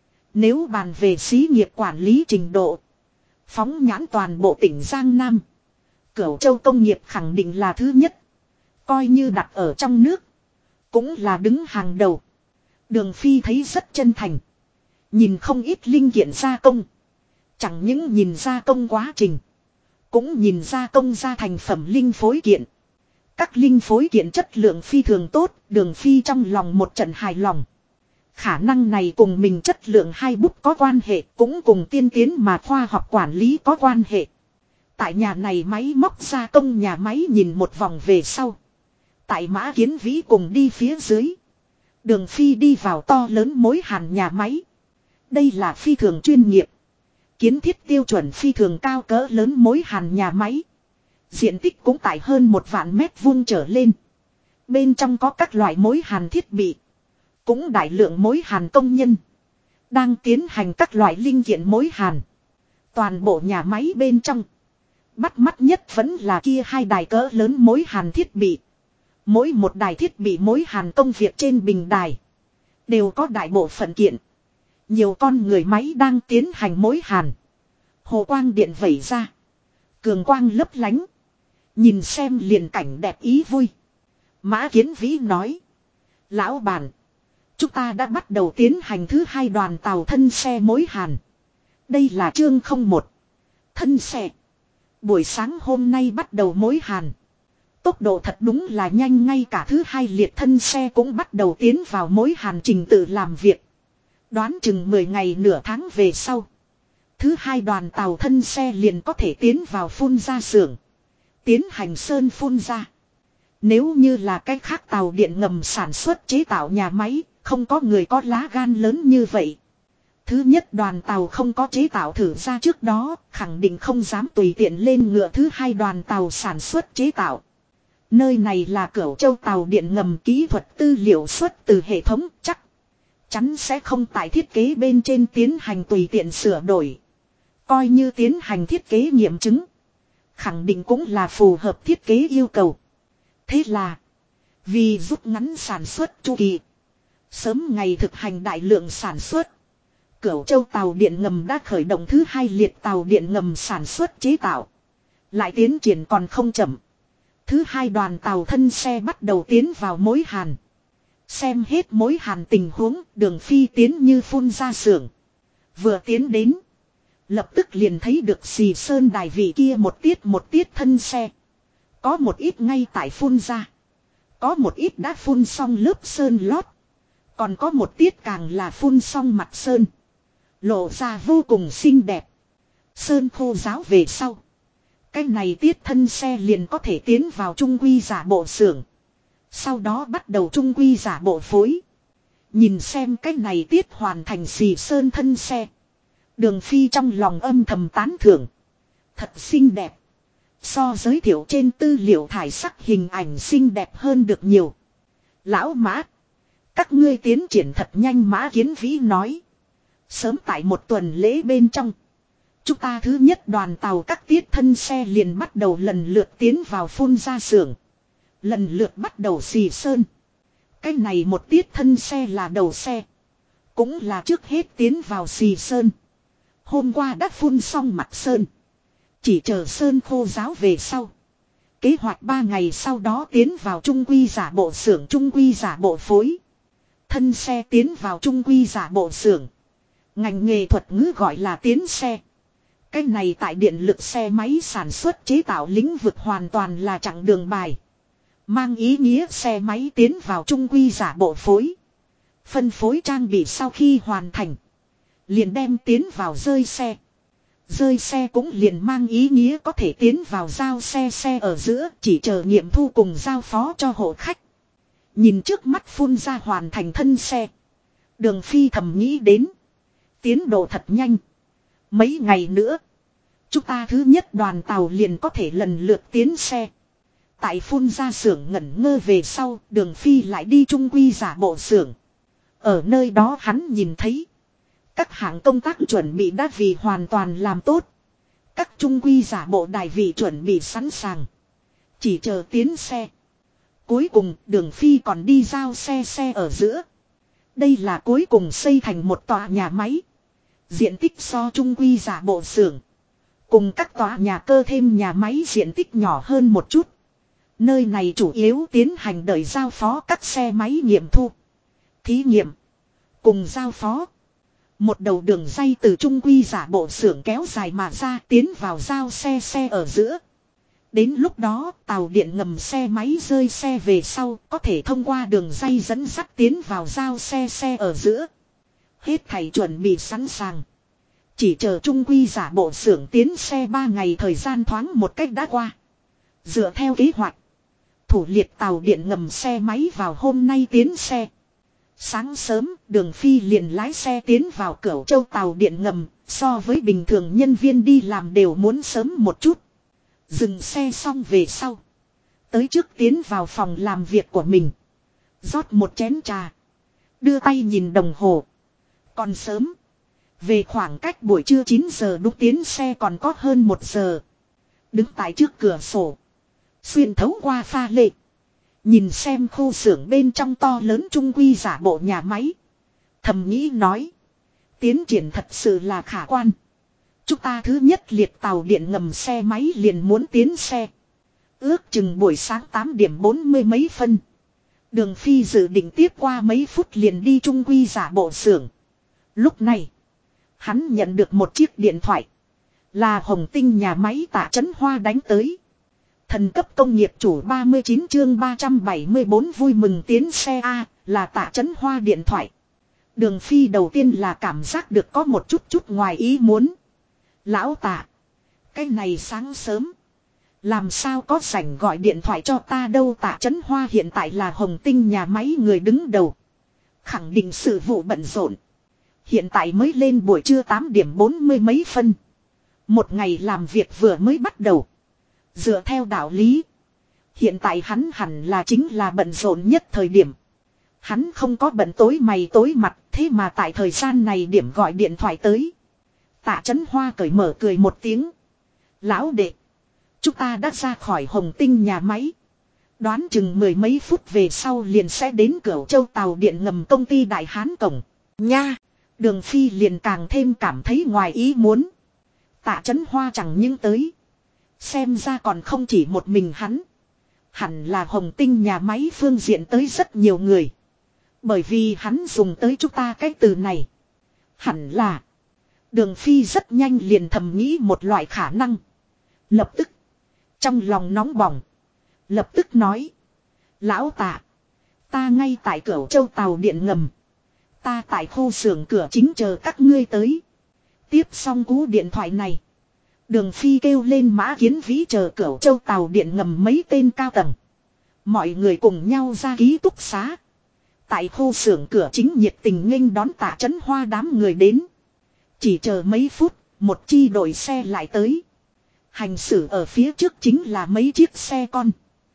Nếu bàn về xí nghiệp quản lý trình độ. Phóng nhãn toàn bộ tỉnh Giang Nam. Cửu Châu công nghiệp khẳng định là thứ nhất. Coi như đặt ở trong nước. Cũng là đứng hàng đầu. Đường Phi thấy rất chân thành. Nhìn không ít linh kiện gia công. Chẳng những nhìn gia công quá trình. Cũng nhìn gia công ra thành phẩm linh phối kiện. Các linh phối kiện chất lượng phi thường tốt. Đường Phi trong lòng một trận hài lòng. Khả năng này cùng mình chất lượng hai bút có quan hệ. Cũng cùng tiên tiến mà khoa học quản lý có quan hệ. Tại nhà này máy móc gia công nhà máy nhìn một vòng về sau. Tại Mã Kiến Vĩ cùng đi phía dưới. Đường Phi đi vào to lớn mối hàn nhà máy. Đây là phi thường chuyên nghiệp. Kiến thiết tiêu chuẩn phi thường cao cỡ lớn mối hàn nhà máy. Diện tích cũng tại hơn 1 vạn mét vuông trở lên. Bên trong có các loại mối hàn thiết bị. Cũng đại lượng mối hàn công nhân. Đang tiến hành các loại linh kiện mối hàn. Toàn bộ nhà máy bên trong. Bắt mắt nhất vẫn là kia 2 đài cỡ lớn mối hàn thiết bị. Mỗi một đài thiết bị mối hàn công việc trên bình đài. Đều có đại bộ phận kiện. Nhiều con người máy đang tiến hành mối hàn. Hồ quang điện vẩy ra. Cường quang lấp lánh. Nhìn xem liền cảnh đẹp ý vui. Mã Kiến Vĩ nói. Lão bản. Chúng ta đã bắt đầu tiến hành thứ 2 đoàn tàu thân xe mối hàn. Đây là chương 01. Thân xe. Buổi sáng hôm nay bắt đầu mối hàn. Tốc độ thật đúng là nhanh, ngay cả thứ 2 liệt thân xe cũng bắt đầu tiến vào mối hàn trình tự làm việc. Đoán chừng 10 ngày nửa tháng về sau. Thứ 2 đoàn tàu thân xe liền có thể tiến vào phun ra xưởng. tiến hành sơn phun ra. Nếu như là cách khác tàu điện ngầm sản xuất chế tạo nhà máy, không có người có lá gan lớn như vậy. Thứ nhất đoàn tàu không có chế tạo thử ra trước đó, khẳng định không dám tùy tiện lên ngựa. Thứ hai đoàn tàu sản xuất chế tạo. Nơi này là Cửu Châu tàu điện ngầm, kỹ thuật tư liệu xuất từ hệ thống, chắc chắn sẽ không tại thiết kế bên trên tiến hành tùy tiện sửa đổi. Coi như tiến hành thiết kế nghiệm chứng, khẳng định cũng là phù hợp thiết kế yêu cầu. Thế là, vì rút ngắn sản xuất chu kỳ, sớm ngày thực hành đại lượng sản xuất, Cửu Châu tàu điện ngầm đã khởi động thứ hai liệt tàu điện ngầm sản xuất chế tạo. Lại tiến triển còn không chậm. Thứ hai đoàn tàu thân xe bắt đầu tiến vào mối hàn. Xem hết mối hàn tình huống, Đường Phi tiến như phun ra xưởng. Vừa tiến đến, lập tức liền thấy được xì sơn đài vị kia một tiết thân xe. Có một ít ngay tại phun ra. Có một ít đã phun xong lớp sơn lót. Còn có một tiết càng là phun xong mặt sơn. Lộ ra vô cùng xinh đẹp. Sơn khô ráo về sau, cái này tiết thân xe liền có thể tiến vào trung quy giả bộ xưởng. Sau đó bắt đầu trung quy giả bộ phối. Nhìn xem cái này tiết hoàn thành xì sơn thân xe, Đường Phi trong lòng âm thầm tán thưởng. Thật xinh đẹp. So giới thiệu trên tư liệu thải sắc hình ảnh xinh đẹp hơn được nhiều. Lão Mã, các ngươi tiến triển thật nhanh. Mã Kiến Vĩ nói. Sớm tại một tuần lễ bên trong, chúng ta thứ nhất đoàn tàu các tiết thân xe liền bắt đầu lần lượt tiến vào phun ra xưởng. Lần lượt bắt đầu xì sơn. Cái này một tiết thân xe là đầu xe, cũng là trước hết tiến vào xì sơn. Hôm qua đã phun xong mặt sơn, chỉ chờ sơn khô ráo về sau. Kế hoạch 3 ngày sau đó tiến vào trung quy giả bộ xưởng, trung quy giả bộ phối. Thân xe tiến vào trung quy giả bộ xưởng, ngành nghề thuật ngữ gọi là tiến xe. Cái này tại điện lực xe máy sản xuất chế tạo lĩnh vực hoàn toàn là chặng đường bài. Mang ý nghĩa xe máy tiến vào trung quy giả bộ phối. Phân phối trang bị sau khi hoàn thành, liền đem tiến vào rơi xe. Rơi xe cũng liền mang ý nghĩa có thể tiến vào giao xe ở giữa, chỉ chờ nghiệm thu cùng giao phó cho hộ khách. Nhìn trước mắt phun ra hoàn thành thân xe, Đường Phi thầm nghĩ đến. Tiến độ thật nhanh. Mấy ngày nữa, chúng ta thứ nhất đoàn tàu liền có thể lần lượt tiến xe. Tại phun ra xưởng ngẩn ngơ về sau, Đường Phi lại đi trung quy giả bộ xưởng. Ở nơi đó hắn nhìn thấy các hạng công tác chuẩn bị đã vì hoàn toàn làm tốt. Các trung quy giả bộ đài vị chuẩn bị sẵn sàng, chỉ chờ tiến xe. Cuối cùng Đường Phi còn đi giao xe ở giữa. Đây là cuối cùng xây thành một tòa nhà máy. Diện tích so trung quy giả bộ xưởng cùng các tòa nhà cơ thêm nhà máy diện tích nhỏ hơn một chút. Nơi này chủ yếu tiến hành đợi giao phó các xe máy nghiệm thu, thí nghiệm cùng giao phó. Một đầu đường dây từ trung quy giả bộ xưởng kéo dài mà ra, tiến vào giao xe ở giữa. Đến lúc đó tàu điện ngầm xe máy rơi xe về sau, có thể thông qua đường dây dẫn dắt tiến vào giao xe ở giữa. Hết thảy chuẩn bị sẵn sàng, chỉ chờ trung quy giả bộ xưởng tiến xe. 3 ngày thời gian thoáng một cách đã qua. Dựa theo kế hoạch, thủ liệt tàu điện ngầm xe máy vào hôm nay tiến xe. Sáng sớm, Đường Phi liền lái xe tiến vào Cửu Châu tàu điện ngầm, so với bình thường nhân viên đi làm đều muốn sớm một chút. Dừng xe xong về sau, tới trước tiến vào phòng làm việc của mình, rót một chén trà, đưa tay nhìn đồng hồ. Còn sớm, về khoảng cách buổi trưa 9 giờ đúng tiến xe còn có hơn 1 giờ. Đứng tại trước cửa sổ, xuyên thấu qua pha lê, nhìn xem khu xưởng bên trong to lớn trung quy giả bộ nhà máy, thầm nghĩ nói. Tiến triển thật sự là khả quan. Chúng ta thứ nhất liệt tàu điện ngầm xe máy liền muốn tiến xe. Ước chừng buổi sáng 8 điểm 40 mấy phân. Đường Phi dự định tiếp qua mấy phút liền đi trung quy giả bộ xưởng. Lúc này, hắn nhận được một chiếc điện thoại. Là Hồng Tinh nhà máy Tạ Chấn Hoa đánh tới. Thần cấp công nghiệp chủ 39 chương 374 vui mừng tiến xe A, là Tạ Chấn Hoa điện thoại. Đường Phi đầu tiên là cảm giác được có một chút ngoài ý muốn. Lão Tạ, cái này sáng sớm, Làm sao có rảnh gọi điện thoại cho ta đâu. Tạ Chấn Hoa hiện tại là Hồng Tinh nhà máy người đứng đầu. Khẳng định sự vụ bận rộn. Hiện tại mới lên buổi trưa 8 điểm 40 mấy phân. Một ngày làm việc vừa mới bắt đầu. Dựa theo đạo lý. Hiện tại hắn hẳn là chính là bận rộn nhất thời điểm. Hắn không có bận tối mày tối mặt. Thế mà tại thời gian này điểm gọi điện thoại tới. Tạ Chấn Hoa cởi mở cười một tiếng. Lão đệ. Chúng ta đã ra khỏi Hồng Tinh nhà máy. Đoán chừng mười mấy phút về sau liền sẽ đến Cửu Châu tàu điện ngầm công ty Đại Hán Cổng. Nha. Đường Phi liền càng thêm cảm thấy ngoài ý muốn. Tạ Chấn Hoa chẳng những tới. Xem ra còn không chỉ một mình hắn. Hẳn là Hồng Tinh nhà máy phương diện tới rất nhiều người. Bởi vì hắn dùng tới chúng ta cái từ này. Hẳn là. Đường Phi rất nhanh liền thầm nghĩ một loại khả năng. Lập tức. Trong lòng nóng bỏng. Lập tức nói. Lão Tạ. Ta ngay tại Cửu Châu tàu điện ngầm. Ta tại khu xưởng cửa chính chờ các ngươi tới. Tiếp xong cú điện thoại này. Đường Phi kêu lên Mã Kiến Vĩ chờ Cửu Châu tàu điện ngầm mấy tên cao tầng. Mọi người cùng nhau ra ký túc xá. Tại khu xưởng cửa chính nhiệt tình nghênh đón Tạ Chấn Hoa đám người đến. Chỉ chờ mấy phút, một chi đội xe lại tới. Hành xử ở phía trước chính là mấy chiếc xe con.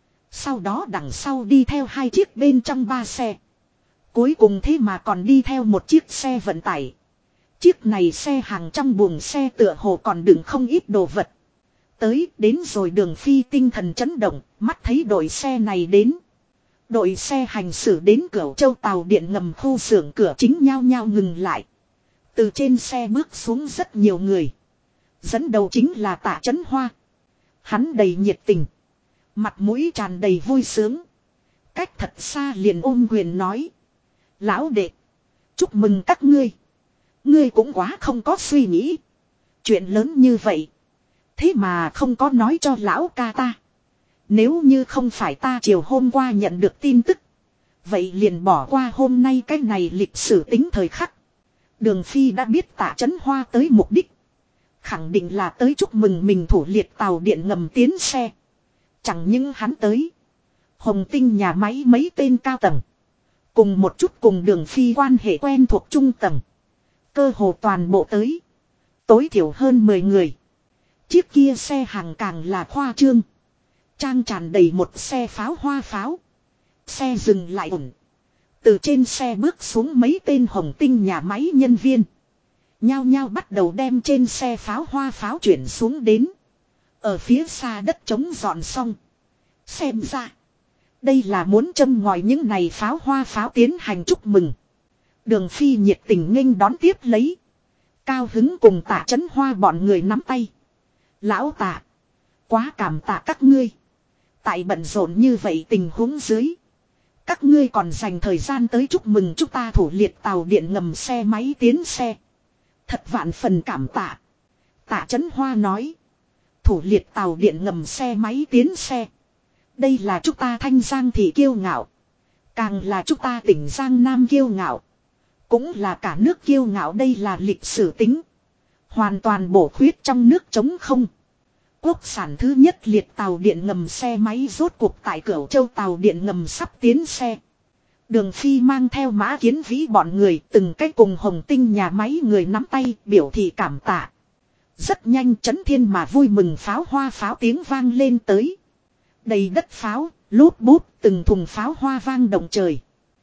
Sau đó đằng sau đi theo hai chiếc bên trong ba xe. Cuối cùng thế mà còn đi theo một chiếc xe vận tải. Chiếc này xe hàng trong buồng xe tựa hồ còn đựng không ít đồ vật. Tới đến rồi Đường Phi tinh thần chấn động, mắt thấy đội xe này đến. Đội xe hành xử đến Cửu Châu tàu điện ngầm khu xưởng cửa chính nhao nhao ngừng lại. Từ trên xe bước xuống rất nhiều người. Dẫn đầu chính là Tạ Chấn Hoa. Hắn đầy nhiệt tình. Mặt mũi tràn đầy vui sướng. Cách thật xa liền ôm quyền nói. Lão đệ. Chúc mừng các ngươi. Ngươi cũng quá không có suy nghĩ. Chuyện lớn như vậy. Thế mà không có nói cho lão ca ta. Nếu như không phải ta chiều hôm qua nhận được tin tức. Vậy liền bỏ qua hôm nay cái này lịch sử tính thời khắc. Đường Phi đã biết Tạ Chấn Hoa tới mục đích. Khẳng định là tới chúc mừng mình thủ liệt tàu điện ngầm tiến xe. Chẳng những hắn tới. Hồng Tinh nhà máy mấy tên cao tầng. Cùng một chút cùng Đường Phi quan hệ quen thuộc trung tầng. Cơ hồ toàn bộ tới. Tối thiểu hơn 10 người. Chiếc kia xe hàng càng là khoa trương. Trang tràn đầy một xe pháo hoa pháo. Xe dừng lại ổn. Từ trên xe bước xuống mấy tên Hồng Tinh nhà máy nhân viên. Nhao nhao bắt đầu đem trên xe pháo hoa pháo chuyển xuống đến. Ở phía xa đất trống dọn xong. Xem ra. Đây là muốn châm ngòi những này pháo hoa pháo tiến hành chúc mừng. Đường Phi nhiệt tình nghênh đón tiếp lấy. Cao hứng cùng Tạ Chấn Hoa bọn người nắm tay. Lão Tạ. Quá cảm tạ các ngươi. Tại bận rộn như vậy tình huống dưới. Các ngươi còn dành thời gian tới chúc mừng chúng ta thủ liệt tàu điện ngầm xe máy tiến xe. Thật vạn phần cảm tạ. Tạ Chấn Hoa nói. Thủ liệt tàu điện ngầm xe máy tiến xe. Đây là chúng ta Thanh Giang thị kiêu ngạo. Càng là chúng ta tỉnh Giang Nam kiêu ngạo. Cũng là cả nước kiêu ngạo, đây là lịch sử tính. Hoàn toàn bổ khuyết trong nước trống không. Quốc sản thứ nhất liệt tàu điện ngầm xe máy rốt cuộc tại Cửu Châu tàu điện ngầm sắp tiến xe. Đường Phi mang theo Mã Kiến Vĩ bọn người từng cách cùng Hồng Tinh nhà máy người nắm tay biểu thị cảm tạ. Rất nhanh chấn thiên mà vui mừng pháo hoa pháo tiếng vang lên tới. Đầy đất pháo, lốp bút từng thùng pháo hoa vang động trời.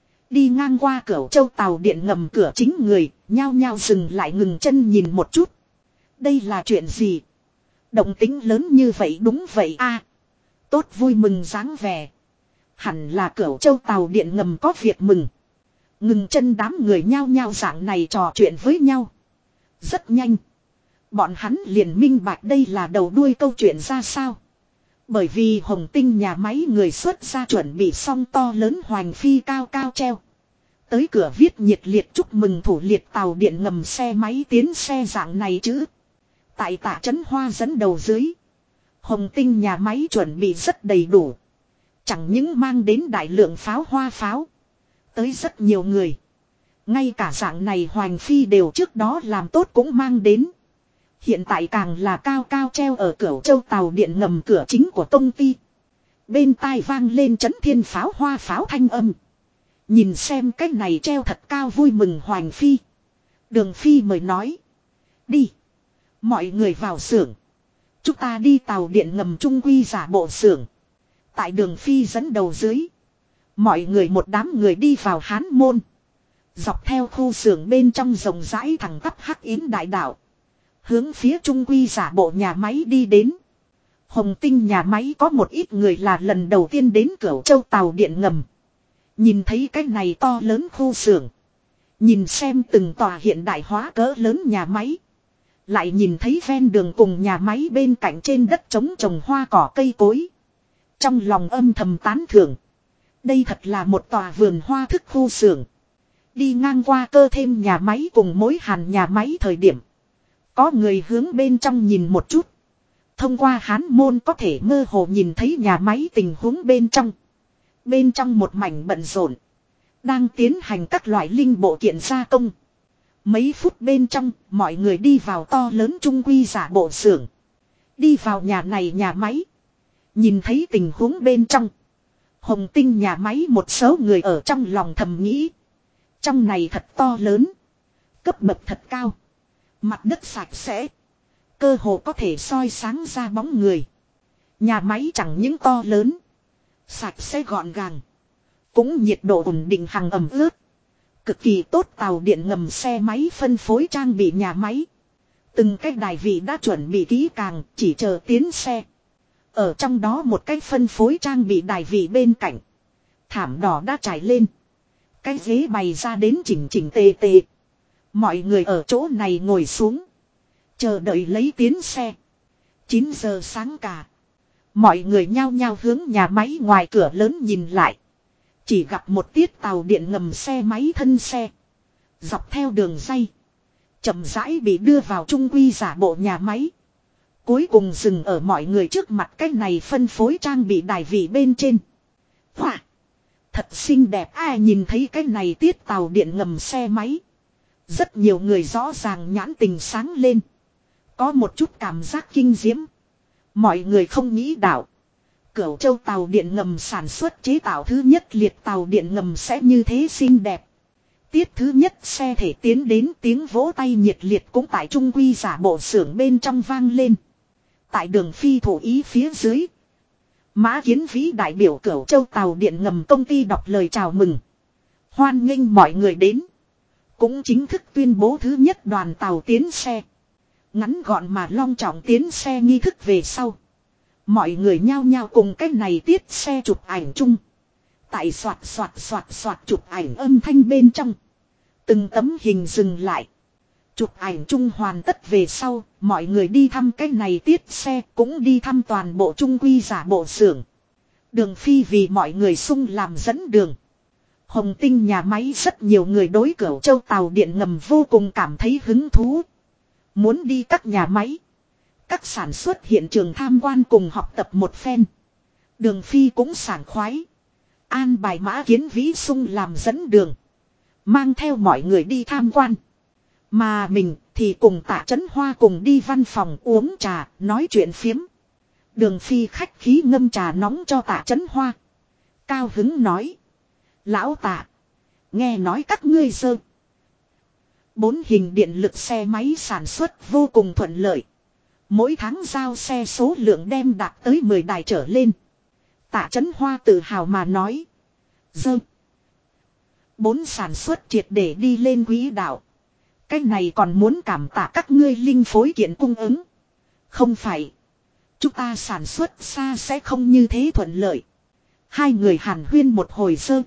Đi ngang qua Cửu Châu tàu điện ngầm cửa chính người, nhao nhao dừng lại ngừng chân nhìn một chút. Đây là chuyện gì? Động tính lớn như vậy, đúng vậy a. Tốt vui mừng dáng vẻ. Hẳn là Cửu Châu tàu điện ngầm có việc mừng. Ngừng chân đám người nhao nhao dạng này trò chuyện với nhau. Rất nhanh. Bọn hắn liền minh bạch đây là đầu đuôi câu chuyện ra sao. Bởi vì Hồng Tinh nhà máy người xuất ra chuẩn bị xong to lớn hoành phi cao cao treo. Tới cửa viết nhiệt liệt chúc mừng thủ liệt tàu điện ngầm xe máy tiến xe dạng này chứ. Tại Tạ Chấn Hoa dẫn đầu dưới. Hồng Tinh nhà máy chuẩn bị rất đầy đủ. Chẳng những mang đến đại lượng pháo hoa pháo. Tới rất nhiều người. Ngay cả dạng này hoành phi đều trước đó làm tốt cũng mang đến. Hiện tại càng là cao cao treo ở Cửu Châu tàu điện ngầm cửa chính của công ty. Bên tai vang lên chấn thiên pháo hoa pháo thanh âm. Nhìn xem cái này treo thật cao vui mừng Hoành Phi. Đường Phi mời nói. Đi. Mọi người vào xưởng. Chúng ta đi tàu điện ngầm trung quy giả bộ xưởng. Tại Đường Phi dẫn đầu dưới. Mọi người một đám người đi vào Hán Môn. Dọc theo khu xưởng bên trong rộng rãi thẳng tắp hắc yến đại đạo. Hướng phía trung quy giả bộ nhà máy đi đến. Hồng Tinh nhà máy có một ít người là lần đầu tiên đến Cửu Châu tàu điện ngầm. Nhìn thấy cái này to lớn khu xưởng. Nhìn xem từng tòa hiện đại hóa cỡ lớn nhà máy. Lại nhìn thấy ven đường cùng nhà máy bên cạnh trên đất trống trồng hoa cỏ cây cối. Trong lòng âm thầm tán thưởng. Đây thật là một tòa vườn hoa thức khu xưởng. Đi ngang qua Cơ Thêm nhà máy cùng Mối Hàn nhà máy thời điểm. Có người hướng bên trong nhìn một chút. Thông qua Hán Môn có thể mơ hồ nhìn thấy nhà máy tình huống bên trong. Bên trong một mảnh bận rộn. Đang tiến hành các loại linh bộ kiện gia công. Mấy phút bên trong, mọi người đi vào to lớn trung quy giả bộ xưởng. Đi vào nhà này nhà máy. Nhìn thấy tình huống bên trong. Hồng Tinh nhà máy một số người ở trong lòng thầm nghĩ. Trong này thật to lớn. Cấp bậc thật cao. Mặt đất sạch sẽ. Cơ hồ có thể soi sáng ra bóng người. Nhà máy chẳng những to lớn. Sạch sẽ gọn gàng. Cũng nhiệt độ ổn định hằng ẩm ướt. Cực kỳ tốt tàu điện ngầm xe máy phân phối trang bị nhà máy. Từng cái đài vị đã chuẩn bị kỹ càng, chỉ chờ tiến xe. Ở trong đó một cái phân phối trang bị đài vị bên cạnh. Thảm đỏ đã trải lên. Cái ghế bày ra đến chỉnh chỉnh tề tề. Mọi người ở chỗ này ngồi xuống. Chờ đợi lấy tiến xe. 9 giờ sáng cả. Mọi người nhao nhao hướng nhà máy ngoài cửa lớn nhìn lại. Chỉ gặp một tiết tàu điện ngầm xe máy thân xe. Dọc theo đường ray. Chậm rãi bị đưa vào trung quy giả bộ nhà máy. Cuối cùng dừng ở mọi người trước mặt cái này phân phối trang bị đài vị bên trên. Wow! Thật xinh đẹp ai nhìn thấy cái này tiết tàu điện ngầm xe máy. Rất nhiều người rõ ràng nhãn tình sáng lên. Có một chút cảm giác kinh diễm. Mọi người không nghĩ đạo. Cửu Châu tàu điện ngầm sản xuất chế tạo thứ nhất liệt tàu điện ngầm sẽ như thế xinh đẹp. Tiết thứ nhất xe thể tiến đến tiếng vỗ tay nhiệt liệt cũng tại trung quy giả bộ xưởng bên trong vang lên. Tại Đường Phi thủ ý phía dưới. Mã Kiến Vĩ đại biểu Cửu Châu tàu điện ngầm công ty đọc lời chào mừng. Hoan nghênh mọi người đến. Cũng chính thức tuyên bố thứ nhất đoàn tàu tiến xe. Ngắn gọn mà long trọng tiến xe nghi thức về sau. Mọi người nhao nhao cùng cái này tiết xe chụp ảnh chung. Tại soạt soạt soạt soạt chụp ảnh âm thanh bên trong. Từng tấm hình dừng lại. Chụp ảnh chung hoàn tất về sau, mọi người đi thăm cái này tiết xe cũng đi thăm toàn bộ trung quy giả bộ xưởng. Đường Phi vì mọi người sung làm dẫn đường. Hồng Tinh nhà máy rất nhiều người đối Cửu Châu tàu điện ngầm vô cùng cảm thấy hứng thú. Muốn đi các nhà máy. Các sản xuất hiện trường tham quan cùng học tập một phen. Đường Phi cũng sảng khoái. An bài Mã Kiến Vĩ sung làm dẫn đường. Mang theo mọi người đi tham quan. Mà mình thì cùng Tạ Chấn Hoa cùng đi văn phòng uống trà, nói chuyện phiếm. Đường Phi khách khí ngâm trà nóng cho Tạ Chấn Hoa. Cao hứng nói. Lão Tạ. Nghe nói các ngươi dơ. 4 hình điện lực xe máy sản xuất vô cùng thuận lợi. Mỗi tháng giao xe số lượng đem đạt tới 10 đài trở lên. Tạ Chấn Hoa tự hào mà nói. Dơ. 4 sản xuất triệt để đi lên quỹ đạo. Cái này còn muốn cảm tạ các ngươi linh phối kiện cung ứng. Không phải. Chúng ta sản xuất xa sẽ không như thế thuận lợi. Hai người hàn huyên một hồi sơ.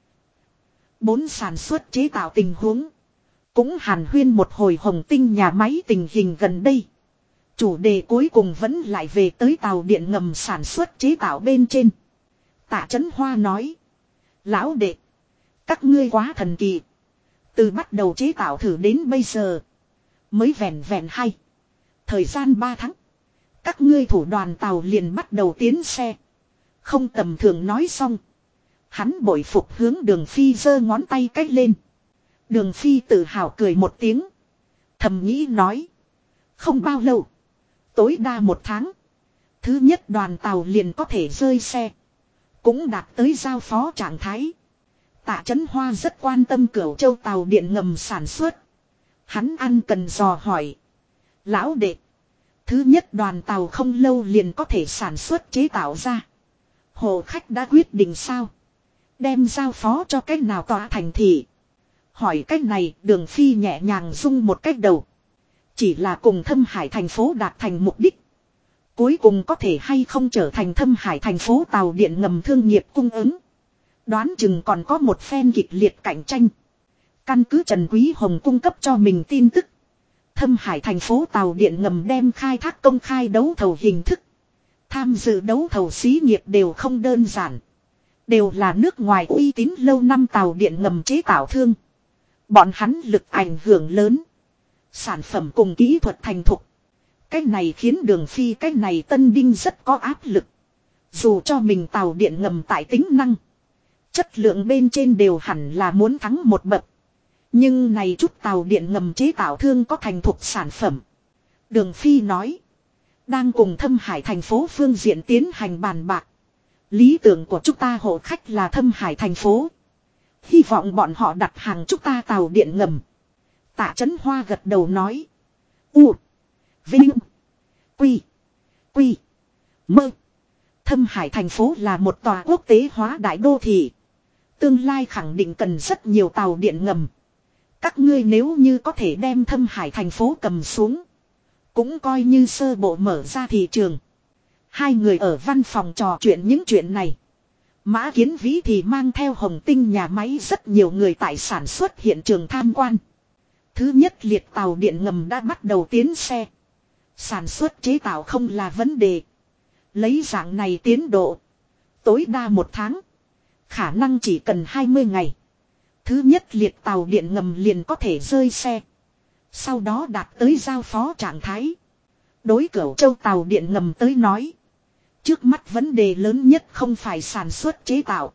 4 sản xuất chế tạo tình huống. Cũng hàn huyên một hồi Hồng Tinh nhà máy tình hình gần đây. Chủ đề cuối cùng vẫn lại về tới tàu điện ngầm sản xuất chế tạo bên trên. Tạ Chấn Hoa nói. Lão đệ. Các ngươi quá thần kỳ. Từ bắt đầu chế tạo thử đến bây giờ. Mới vẹn vẹn hay. Thời gian 3 tháng. Các ngươi thủ đoàn tàu liền bắt đầu tiến xe. Không tầm thường nói xong. Hắn bội phục hướng Đường Phi giơ ngón tay cách lên. Đường Phi tự hào cười một tiếng. Thầm nghĩ nói. Không bao lâu. Tối đa 1 tháng. Thứ nhất đoàn tàu liền có thể rơi xe. Cũng đạt tới giao phó trạng thái. Tạ Chấn Hoa rất quan tâm Cửu Châu tàu điện ngầm sản xuất. Hắn ăn cần dò hỏi. Lão đệ. Thứ nhất đoàn tàu không lâu liền có thể sản xuất chế tạo ra. Hồ khách đã quyết định sao? Đem giao phó cho cách nào tòa thành thị? Hỏi cách này Đường Phi nhẹ nhàng rung một cách đầu. Chỉ là cùng Thâm Hải thành phố đạt thành mục đích. Cuối cùng có thể hay không trở thành Thâm Hải thành phố tàu điện ngầm thương nghiệp cung ứng. Đoán chừng còn có một phen kịch liệt cạnh tranh. Căn cứ Trần Quý Hồng cung cấp cho mình tin tức. Thâm Hải thành phố tàu điện ngầm đem khai thác công khai đấu thầu hình thức. Tham dự đấu thầu xí nghiệp đều không đơn giản. Đều là nước ngoài uy tín lâu năm tàu điện ngầm chế tạo thương. Bọn hắn lực ảnh hưởng lớn. Sản phẩm cùng kỹ thuật thành thục. Cái này khiến Đường Phi cái này tân đinh rất có áp lực. Dù cho mình tàu điện ngầm tại tính năng. Chất lượng bên trên đều hẳn là muốn thắng một bậc. Nhưng này chút tàu điện ngầm chế tạo thương có thành thục sản phẩm. Đường Phi nói. Đang cùng Thâm Hải thành phố phương diện tiến hành bàn bạc. Lý tưởng của chúng ta hộ khách là Thâm Hải thành phố. Hy vọng bọn họ đặt hàng chúng ta tàu điện ngầm. Tạ Chấn Hoa gật đầu nói. U. Vinh. Quy. Quy. Mơ. Thâm Hải thành phố là một tòa quốc tế hóa đại đô thị. Tương lai khẳng định cần rất nhiều tàu điện ngầm. Các ngươi nếu như có thể đem Thâm Hải thành phố cầm xuống. Cũng coi như sơ bộ mở ra thị trường. Hai người ở văn phòng trò chuyện những chuyện này. Mã Kiến Vĩ thì mang theo Hồng Tinh nhà máy rất nhiều người tại sản xuất hiện trường tham quan. Thứ nhất liệt tàu điện ngầm đã bắt đầu tiến xe. Sản xuất chế tạo không là vấn đề. Lấy dạng này tiến độ. Tối đa 1 tháng. Khả năng chỉ cần 20 ngày. Thứ nhất liệt tàu điện ngầm liền có thể rơi xe. Sau đó đạt tới giao phó trạng thái. Đối Cửu Châu tàu điện ngầm tới nói. Trước mắt vấn đề lớn nhất không phải sản xuất chế tạo.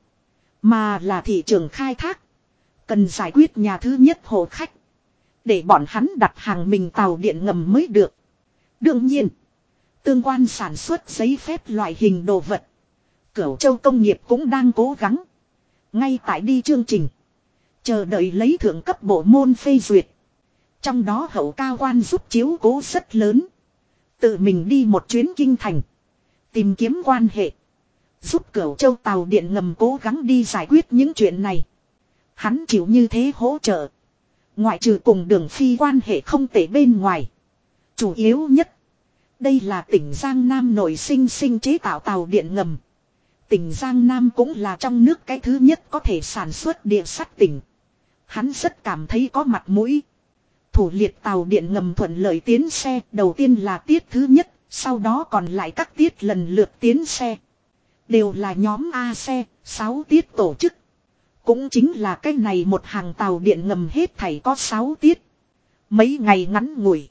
Mà là thị trường khai thác. Cần giải quyết nhà thứ nhất hộ khách. Để bọn hắn đặt hàng mình tàu điện ngầm mới được. Đương nhiên. Tương quan sản xuất giấy phép loại hình đồ vật. Cửu Châu công nghiệp cũng đang cố gắng. Ngay tại đi chương trình. Chờ đợi lấy thượng cấp bộ môn phê duyệt. Trong đó hậu cao quan giúp chiếu cố rất lớn. Tự mình đi một chuyến kinh thành. Tìm kiếm quan hệ. Giúp Cửu Châu tàu điện ngầm cố gắng đi giải quyết những chuyện này. Hắn chịu như thế hỗ trợ. Ngoại trừ cùng Đường Phi quan hệ không tệ bên ngoài. Chủ yếu nhất. Đây là tỉnh Giang Nam nổi sinh chế tạo tàu điện ngầm. Tỉnh Giang Nam cũng là trong nước cái thứ nhất có thể sản xuất địa sắt tỉnh. Hắn rất cảm thấy có mặt mũi. Thủ liệt tàu điện ngầm thuận lợi tiến xe. Đầu tiên là tiết thứ nhất. Sau đó còn lại các tiết lần lượt tiến xe. Đều là nhóm A xe, 6 tiết tổ chức. Cũng chính là cái này một hàng tàu điện ngầm hết thảy có 6 tiết. Mấy ngày ngắn ngủi.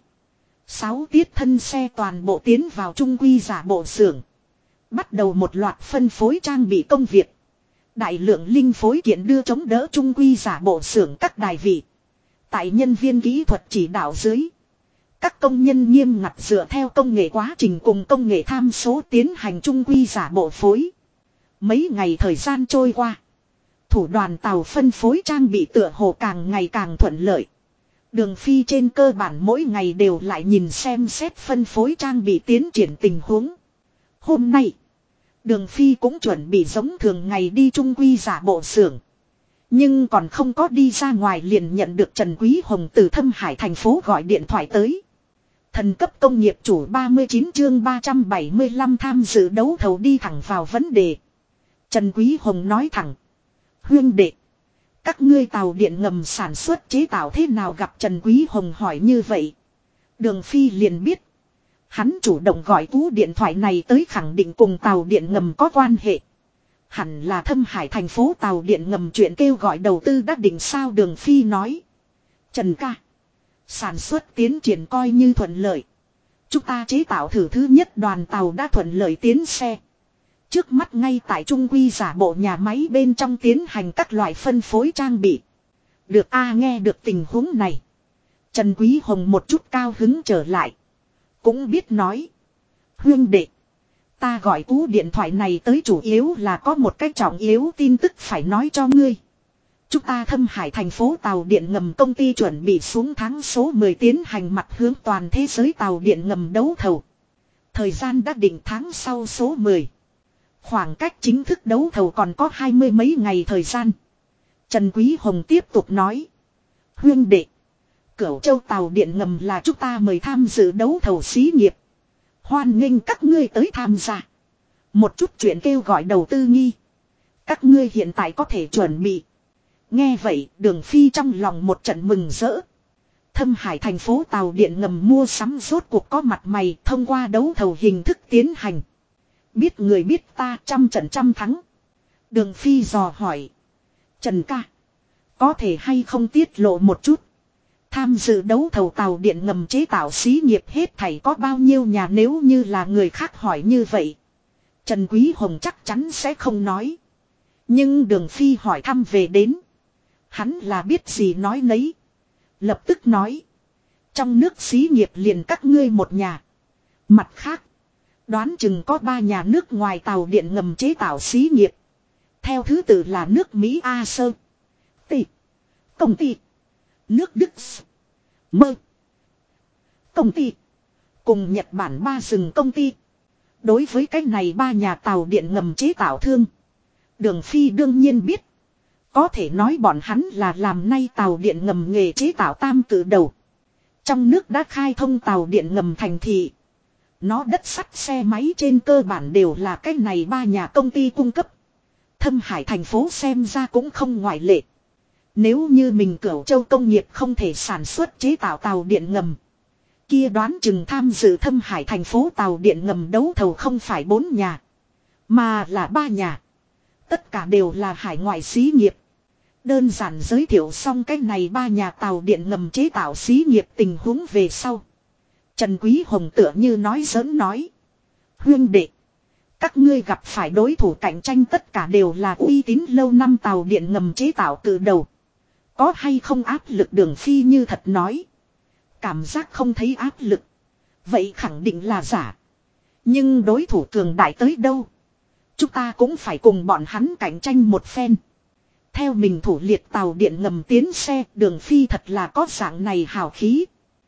6 tiết thân xe toàn bộ tiến vào trung quy giả bộ xưởng. Bắt đầu một loạt phân phối trang bị công việc. Đại lượng linh phối kiện đưa chống đỡ trung quy giả bộ xưởng các đài vị. Tại nhân viên kỹ thuật chỉ đạo dưới. Các công nhân nghiêm ngặt dựa theo công nghệ quá trình cùng công nghệ tham số tiến hành trung quy giả bộ phối. Mấy ngày thời gian trôi qua. Thủ đoàn tàu phân phối trang bị tựa hồ càng ngày càng thuận lợi. Đường Phi trên cơ bản mỗi ngày đều lại nhìn xem xét phân phối trang bị tiến triển tình huống. Hôm nay, Đường Phi cũng chuẩn bị giống thường ngày đi trung quy giả bộ xưởng. Nhưng còn không có đi ra ngoài liền nhận được Trần Quý Hồng từ Thâm Hải thành phố gọi điện thoại tới. Thần cấp công nghiệp chủ 39 chương 375 tham dự đấu thầu đi thẳng vào vấn đề. Trần Quý Hồng nói thẳng. Huyên đệ. Các ngươi tàu điện ngầm sản xuất chế tạo thế nào gặp Trần Quý Hồng hỏi như vậy. Đường Phi liền biết. Hắn chủ động gọi cú điện thoại này tới khẳng định cùng tàu điện ngầm có quan hệ. Hẳn là Thâm Hải thành phố tàu điện ngầm chuyện kêu gọi đầu tư đã định sao Đường Phi nói. Trần ca. Sản xuất tiến triển coi như thuận lợi. Chúng ta chế tạo thử thứ nhất đoàn tàu đã thuận lợi tiến xe. Trước mắt ngay tại trung quy giả bộ nhà máy bên trong tiến hành các loại phân phối trang bị. Được nghe được tình huống này. Trần Quý Hồng một chút cao hứng trở lại. Cũng biết nói. Huyên đệ. Ta gọi cú điện thoại này tới chủ yếu là có một cái trọng yếu tin tức phải nói cho ngươi. Chúng ta Thâm Hải thành phố tàu điện ngầm công ty chuẩn bị xuống tháng số 10 tiến hành mặt hướng toàn thế giới tàu điện ngầm đấu thầu. Thời gian đã định tháng sau số 10. Khoảng cách chính thức đấu thầu còn có 20 mấy ngày thời gian. Trần Quý Hồng tiếp tục nói. Huyên đệ. Cửu Châu tàu điện ngầm là chúng ta mời tham dự đấu thầu xí nghiệp. Hoan nghênh các ngươi tới tham gia. Một chút chuyện kêu gọi đầu tư nghi. Các ngươi hiện tại có thể chuẩn bị. Nghe vậy Đường Phi trong lòng một trận mừng rỡ. Thâm Hải thành phố tàu điện ngầm mua sắm rốt cuộc có mặt mày thông qua đấu thầu hình thức tiến hành. Biết người biết ta trăm trận trăm thắng. Đường Phi dò hỏi. Trần ca. Có thể hay không tiết lộ một chút. Tham dự đấu thầu tàu điện ngầm chế tạo xí nghiệp hết thảy có bao nhiêu nhà nếu như là người khác hỏi như vậy. Trần Quý Hồng chắc chắn sẽ không nói. Nhưng Đường Phi hỏi thăm về đến. Hắn là biết gì nói nấy. Lập tức nói. Trong nước xí nghiệp liền các ngươi một nhà. Mặt khác. Đoán chừng có 3 nhà nước ngoài tàu điện ngầm chế tạo xí nghiệp. Theo thứ tự là nước Mỹ A Sơ. Tỷ. Công ty. Nước Đức. Mơ. Công ty. Cùng Nhật Bản 3 rừng công ty. Đối với cái này 3 nhà tàu điện ngầm chế tạo thương. Đường Phi đương nhiên biết. Có thể nói bọn hắn là làm nay tàu điện ngầm nghề chế tạo tam cử đầu. Trong nước đã khai thông tàu điện ngầm thành thị. Nó đất sắt xe máy trên cơ bản đều là cái này 3 nhà công ty cung cấp. Thâm Hải thành phố xem ra cũng không ngoại lệ. Nếu như mình Cửu Châu công nghiệp không thể sản xuất chế tạo tàu điện ngầm. Kia đoán chừng tham dự Thâm Hải thành phố tàu điện ngầm đấu thầu không phải 4 nhà. Mà là 3 nhà. Tất cả đều là hải ngoại xí nghiệp. Đơn giản giới thiệu xong cái này 3 nhà tàu điện ngầm chế tạo xí nghiệp tình huống về sau. Trần Quý Hồng tựa như nói giỡn nói. Huyên đệ. Các ngươi gặp phải đối thủ cạnh tranh tất cả đều là uy tín lâu năm tàu điện ngầm chế tạo từ đầu. Có hay không áp lực Đường Phi như thật nói. Cảm giác không thấy áp lực. Vậy khẳng định là giả. Nhưng đối thủ cường đại tới đâu. Chúng ta cũng phải cùng bọn hắn cạnh tranh một phen. Theo mình thủ liệt tàu điện ngầm tiến xe Đường Phi thật là có dạng này hào khí.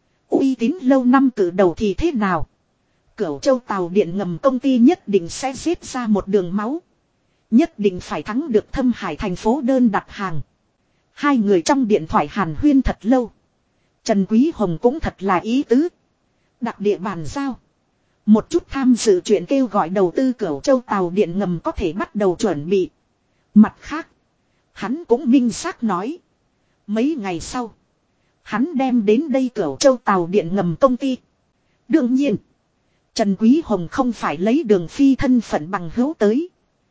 Uy tín lâu năm cử đầu thì thế nào? Cửu Châu tàu điện ngầm công ty nhất định sẽ giết ra một đường máu. Nhất định phải thắng được Thâm Hải thành phố đơn đặt hàng. Hai người trong điện thoại hàn huyên thật lâu. Trần Quý Hồng cũng thật là ý tứ. Đặc địa bàn giao. Một chút tham dự chuyện kêu gọi đầu tư Cửu Châu tàu điện ngầm có thể bắt đầu chuẩn bị. Mặt khác. Hắn cũng minh xác nói. Mấy ngày sau. Hắn đem đến đây Cửu Châu tàu điện ngầm công ty. Đương nhiên. Trần Quý Hồng không phải lấy Đường Phi thân phận bằng hữu tới.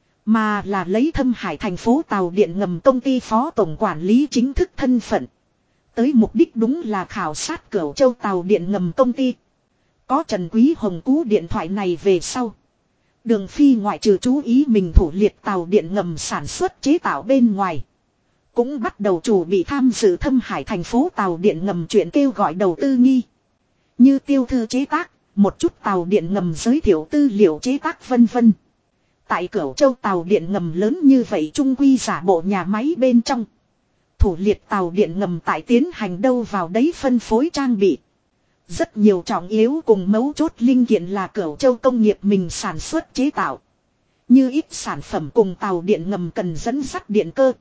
Mà là lấy Thâm Hải thành phố tàu điện ngầm công ty phó tổng quản lý chính thức thân phận. Tới mục đích đúng là khảo sát Cửu Châu tàu điện ngầm công ty. Có Trần Quý Hồng cú điện thoại này về sau. Đường Phi ngoại trừ chú ý mình thủ liệt tàu điện ngầm sản xuất chế tạo bên ngoài. Cũng bắt đầu chủ bị tham dự Thâm Hải thành phố tàu điện ngầm chuyện kêu gọi đầu tư nghi. Như tiêu thư chế tác, một chút tàu điện ngầm giới thiệu tư liệu chế tác vân vân. Tại Cửu Châu tàu điện ngầm lớn như vậy trung quy giả bộ nhà máy bên trong. Thủ liệt tàu điện ngầm tại tiến hành đâu vào đấy phân phối trang bị. Rất nhiều trọng yếu cùng mấu chốt linh kiện là Cửu Châu công nghiệp mình sản xuất chế tạo. Như ít sản phẩm cùng tàu điện ngầm cần dẫn dắt điện cơ.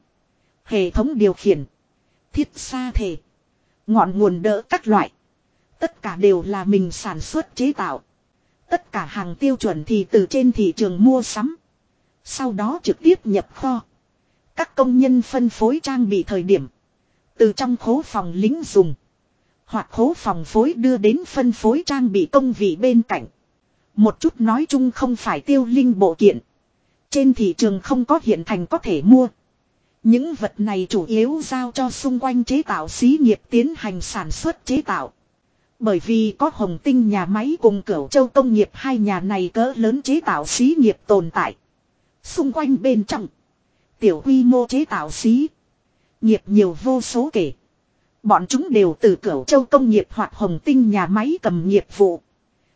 Hệ thống điều khiển. Thiết xa thể. Ngọn nguồn đỡ các loại. Tất cả đều là mình sản xuất chế tạo. Tất cả hàng tiêu chuẩn thì từ trên thị trường mua sắm. Sau đó trực tiếp nhập kho. Các công nhân phân phối trang bị thời điểm. Từ trong khố phòng lính dùng. Hoặc khố phòng phối đưa đến phân phối trang bị công vị bên cạnh. Một chút nói chung không phải tiêu linh bộ kiện. Trên thị trường không có hiện thành có thể mua. Những vật này chủ yếu giao cho xung quanh chế tạo xí nghiệp tiến hành sản xuất chế tạo. Bởi vì có Hồng Tinh nhà máy cùng Cửu Châu công nghiệp hai nhà này cỡ lớn chế tạo xí nghiệp tồn tại. Xung quanh bên trong. Tiểu quy mô chế tạo xí nghiệp nhiều vô số kể. Bọn chúng đều từ Cửu Châu công nghiệp hoặc Hồng Tinh nhà máy cầm nghiệp vụ.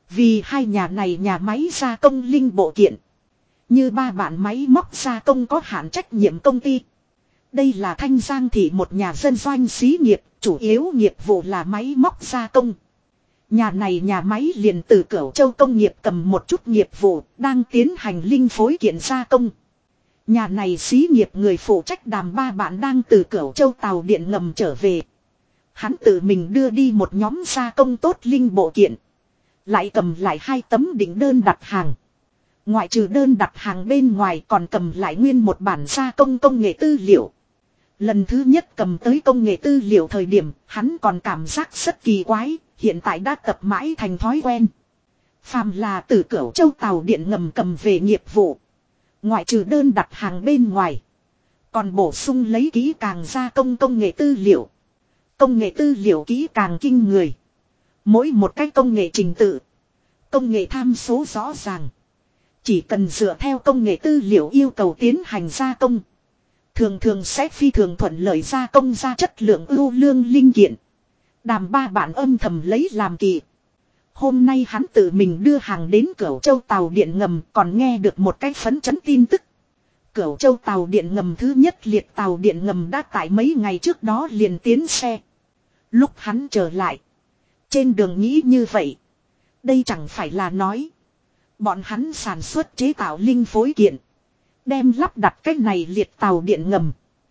Vì hai nhà này nhà máy gia công linh bộ kiện. Như ba bạn máy móc gia công có hạn trách nhiệm công ty. Đây là Thanh Giang thị một nhà dân doanh xí nghiệp, chủ yếu nghiệp vụ là máy móc gia công. Nhà này nhà máy liền từ Cửu Châu công nghiệp cầm một chút nghiệp vụ, đang tiến hành linh phối kiện gia công. Nhà này xí nghiệp người phụ trách đàm ba bạn đang từ Cửu Châu tàu điện ngầm trở về. Hắn tự mình đưa đi một nhóm gia công tốt linh bộ kiện. Lại cầm lại 2 tấm định đơn đặt hàng. Ngoại trừ đơn đặt hàng bên ngoài còn cầm lại nguyên một bản gia công công nghệ tư liệu. Lần thứ nhất cầm tới công nghệ tư liệu thời điểm, hắn còn cảm giác rất kỳ quái, hiện tại đã tập mãi thành thói quen. Phàm là từ Cửu Châu tàu điện ngầm cầm về nghiệp vụ. Ngoại trừ đơn đặt hàng bên ngoài, còn bổ sung lấy kỹ càng gia công công nghệ tư liệu. Công nghệ tư liệu kỹ càng kinh người. Mỗi một cái công nghệ trình tự, công nghệ tham số rõ ràng. Chỉ cần dựa theo công nghệ tư liệu yêu cầu tiến hành gia công, thường thường sẽ phi thường thuận lợi gia công ra chất lượng ưu lương linh kiện. Đàm ba bạn âm thầm lấy làm kỳ. Hôm nay hắn tự mình đưa hàng đến Cửu Châu tàu điện ngầm, còn nghe được một cái phấn chấn tin tức. Cửu Châu tàu điện ngầm thứ nhất liệt tàu điện ngầm đã tại mấy ngày trước đó liền tiến xe. Lúc hắn trở lại, trên đường nghĩ như vậy. Đây chẳng phải là nói bọn hắn sản xuất chế tạo linh phối kiện, đem lắp đặt cái này liệt tàu điện ngầm.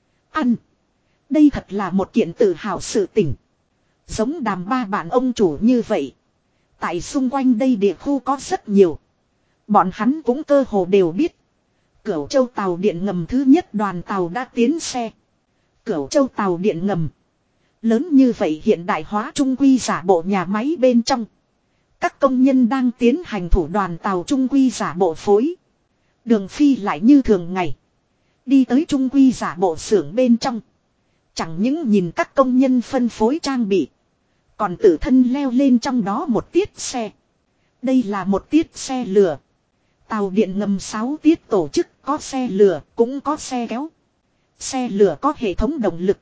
Đây thật là một kiện tự hào sự tình. Giống đàm ba bạn ông chủ như vậy, tại xung quanh đây địa khu có rất nhiều. Bọn hắn cũng cơ hồ đều biết. Cửu Châu tàu điện ngầm thứ nhất đoàn tàu đã tiến xe. Cửu Châu tàu điện ngầm lớn như vậy hiện đại hóa trung quy giả bộ nhà máy bên trong. Các công nhân đang tiến hành thủ đoàn tàu trung quy giả bộ phối. Đường Phi lại như thường ngày đi tới trung quy giả bộ xưởng bên trong. Chẳng những nhìn các công nhân phân phối trang bị, còn tự thân leo lên trong đó một tiết xe. Đây là một tiết xe lửa. Tàu điện ngầm 6 tiết tổ chức, có xe lửa, cũng có xe kéo. Xe lửa có hệ thống động lực,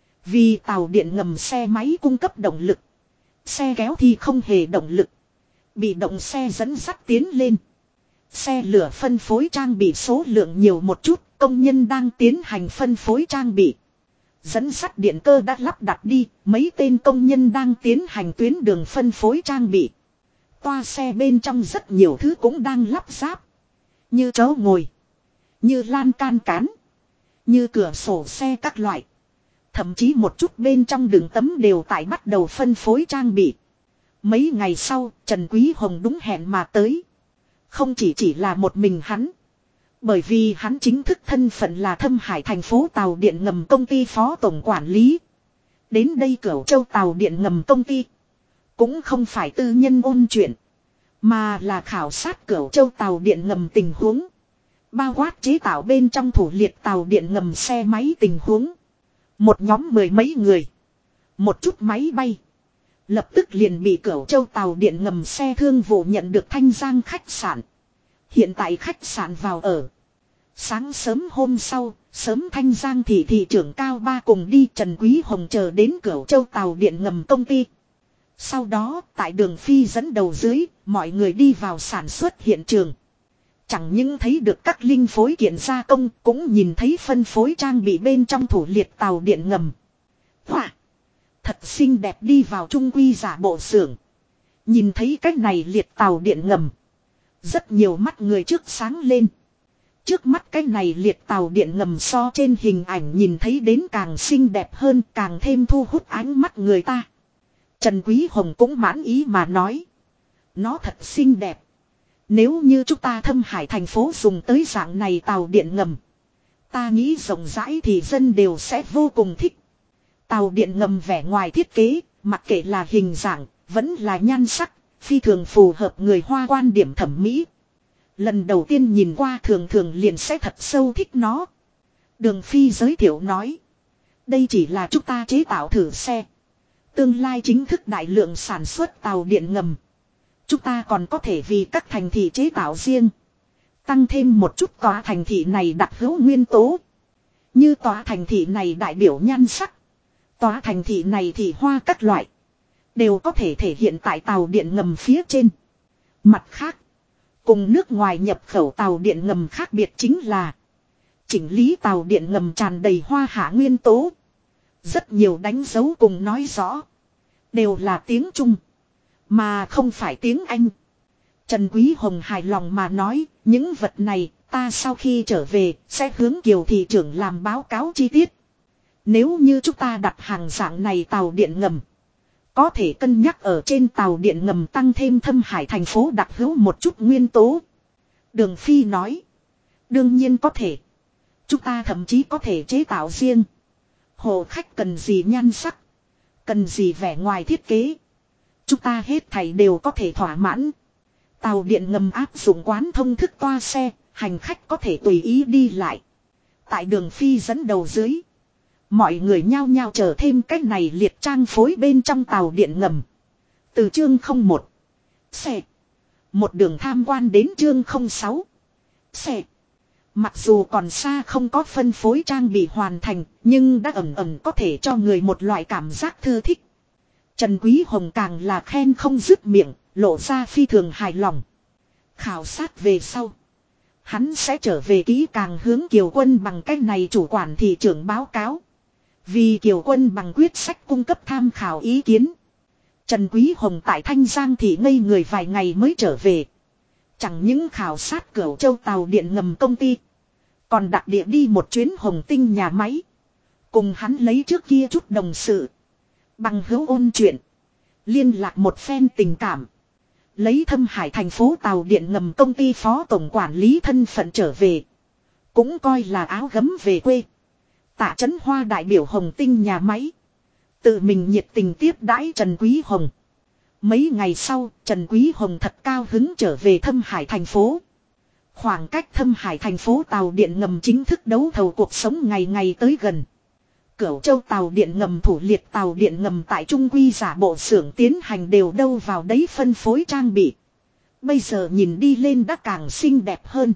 vì tàu điện ngầm xe máy cung cấp động lực. Xe kéo thì không hề động lực, bị động xe dẫn dắt tiến lên. Xe lửa phân phối trang bị số lượng nhiều một chút, công nhân đang tiến hành phân phối trang bị. Dẫn sắt điện cơ đã lắp đặt đi, mấy tên công nhân đang tiến hành tuyến đường phân phối trang bị. Toa xe bên trong rất nhiều thứ cũng đang lắp ráp. Như chỗ ngồi, như lan can cán, như cửa sổ xe các loại. Thậm chí một chút bên trong đường tấm đều tại bắt đầu phân phối trang bị. Mấy ngày sau, Trần Quý Hồng đúng hẹn mà tới. Không chỉ là một mình hắn. Bởi vì hắn chính thức thân phận là Thâm Hải thành phố tàu điện ngầm công ty phó tổng quản lý. Đến đây Cửu Châu tàu điện ngầm công ty cũng không phải tư nhân ôn chuyện, mà là khảo sát Cửu Châu tàu điện ngầm tình huống. Bao quát chế tạo bên trong thủ liệt tàu điện ngầm xe máy tình huống. Một nhóm 10 mấy người, một chút máy bay, lập tức liền bị Cửu Châu tàu điện ngầm xe thương vụ nhận được Thanh Giang khách sạn. Hiện tại khách sạn vào ở. Sáng sớm hôm sau, sớm Thanh Giang thị trưởng Cao Ba cùng đi Trần Quý Hồng chờ đến Cửu Châu tàu điện ngầm công ty. Sau đó, tại đường Phi dẫn đầu dưới, mọi người đi vào sản xuất hiện trường. Chẳng những thấy được các linh phối kiện gia công, cũng nhìn thấy phân phối trang bị bên trong thủ liệt tàu điện ngầm. Wow! Thật xinh đẹp, đi vào trung quy giả bộ xưởng. Nhìn thấy cái này liệt tàu điện ngầm, rất nhiều mắt người trước sáng lên. Trước mắt cái này liệt tàu điện ngầm so trên hình ảnh nhìn thấy đến càng xinh đẹp hơn, càng thêm thu hút ánh mắt người ta. Trần Quý Hồng cũng mãn ý mà nói. Nó thật xinh đẹp. Nếu như chúng ta Thâm Hải thành phố dùng tới dạng này tàu điện ngầm, ta nghĩ rộng rãi thì dân đều sẽ vô cùng thích. Tàu điện ngầm vẻ ngoài thiết kế, mặc kệ là hình dạng, vẫn là nhan sắc, phi thường phù hợp người Hoa quan điểm thẩm mỹ. Lần đầu tiên nhìn qua thường thường liền sẽ thật sâu thích nó. Đường Phi giới thiệu nói. Đây chỉ là chúng ta chế tạo thử xe. Tương lai chính thức đại lượng sản xuất tàu điện ngầm, chúng ta còn có thể vì các thành thị chế tạo riêng. Tăng thêm một chút tòa thành thị này đặc hữu nguyên tố. Như tòa thành thị này đại biểu nhan sắc, tòa thành thị này thì hoa các loại, đều có thể thể hiện tại tàu điện ngầm phía trên. Mặt khác, cùng nước ngoài nhập khẩu tàu điện ngầm khác biệt chính là chỉnh lý tàu điện ngầm tràn đầy hoa hạ nguyên tố. Rất nhiều đánh dấu cùng nói rõ đều là tiếng Trung, mà không phải tiếng Anh. Trần Quý Hồng hài lòng mà nói, những vật này ta sau khi trở về sẽ hướng Kiều thị trưởng làm báo cáo chi tiết. Nếu như chúng ta đặt hàng dạng này tàu điện ngầm, có thể cân nhắc ở trên tàu điện ngầm tăng thêm Thâm Hải thành phố đặc hữu một chút nguyên tố. Đường Phi nói, đương nhiên có thể. Chúng ta thậm chí có thể chế tạo riêng. Hồ khách cần gì nhan sắc, cần gì vẻ ngoài thiết kế, chúng ta hết thảy đều có thể thỏa mãn. Tàu điện ngầm áp dụng quán thông thức toa xe, hành khách có thể tùy ý đi lại. Tại Đường Phi dẫn đầu dưới, mọi người nhao nhao chờ thêm cách này liệt trang phối bên trong tàu điện ngầm. Từ chương 01 xe, một đường tham quan đến chương 06 xe. Mặc dù còn xa không có phân phối trang bị hoàn thành, nhưng đã ẩn ẩn có thể cho người một loại cảm giác thư thích. Trần Quý Hồng càng là khen không dứt miệng, lộ ra phi thường hài lòng. Khảo sát về sau, hắn sẽ trở về kỹ càng hướng Kiều Quân bằng cách này chủ quản thị trưởng báo cáo. Vì Kiều Quân bằng quyết sách cung cấp tham khảo ý kiến. Trần Quý Hồng tại Thanh Giang thị ngây người vài ngày mới trở về. Chẳng những khảo sát Cửu Châu tàu điện ngầm công ty, còn đặc địa đi một chuyến Hồng Tinh nhà máy. Cùng hắn lấy trước kia chút đồng sự, bằng hữu ôn chuyện, liên lạc một phen tình cảm. Lấy Thâm Hải thành phố tàu điện ngầm công ty phó tổng quản lý thân phận trở về, cũng coi là áo gấm về quê. Tạ Chấn Hoa đại biểu Hồng Tinh nhà máy, tự mình nhiệt tình tiếp đãi Trần Quý Hồng. Mấy ngày sau, Trần Quý Hồng thật cao hứng trở về Thâm Hải thành phố. Khoảng cách Thâm Hải thành phố tàu điện ngầm chính thức đấu thầu cuộc sống ngày ngày tới gần. Cửu Châu tàu điện ngầm thủ liệt tàu điện ngầm tại Trung Quy giả bộ xưởng tiến hành đều đâu vào đấy phân phối trang bị. Bây giờ nhìn đi lên đã càng xinh đẹp hơn.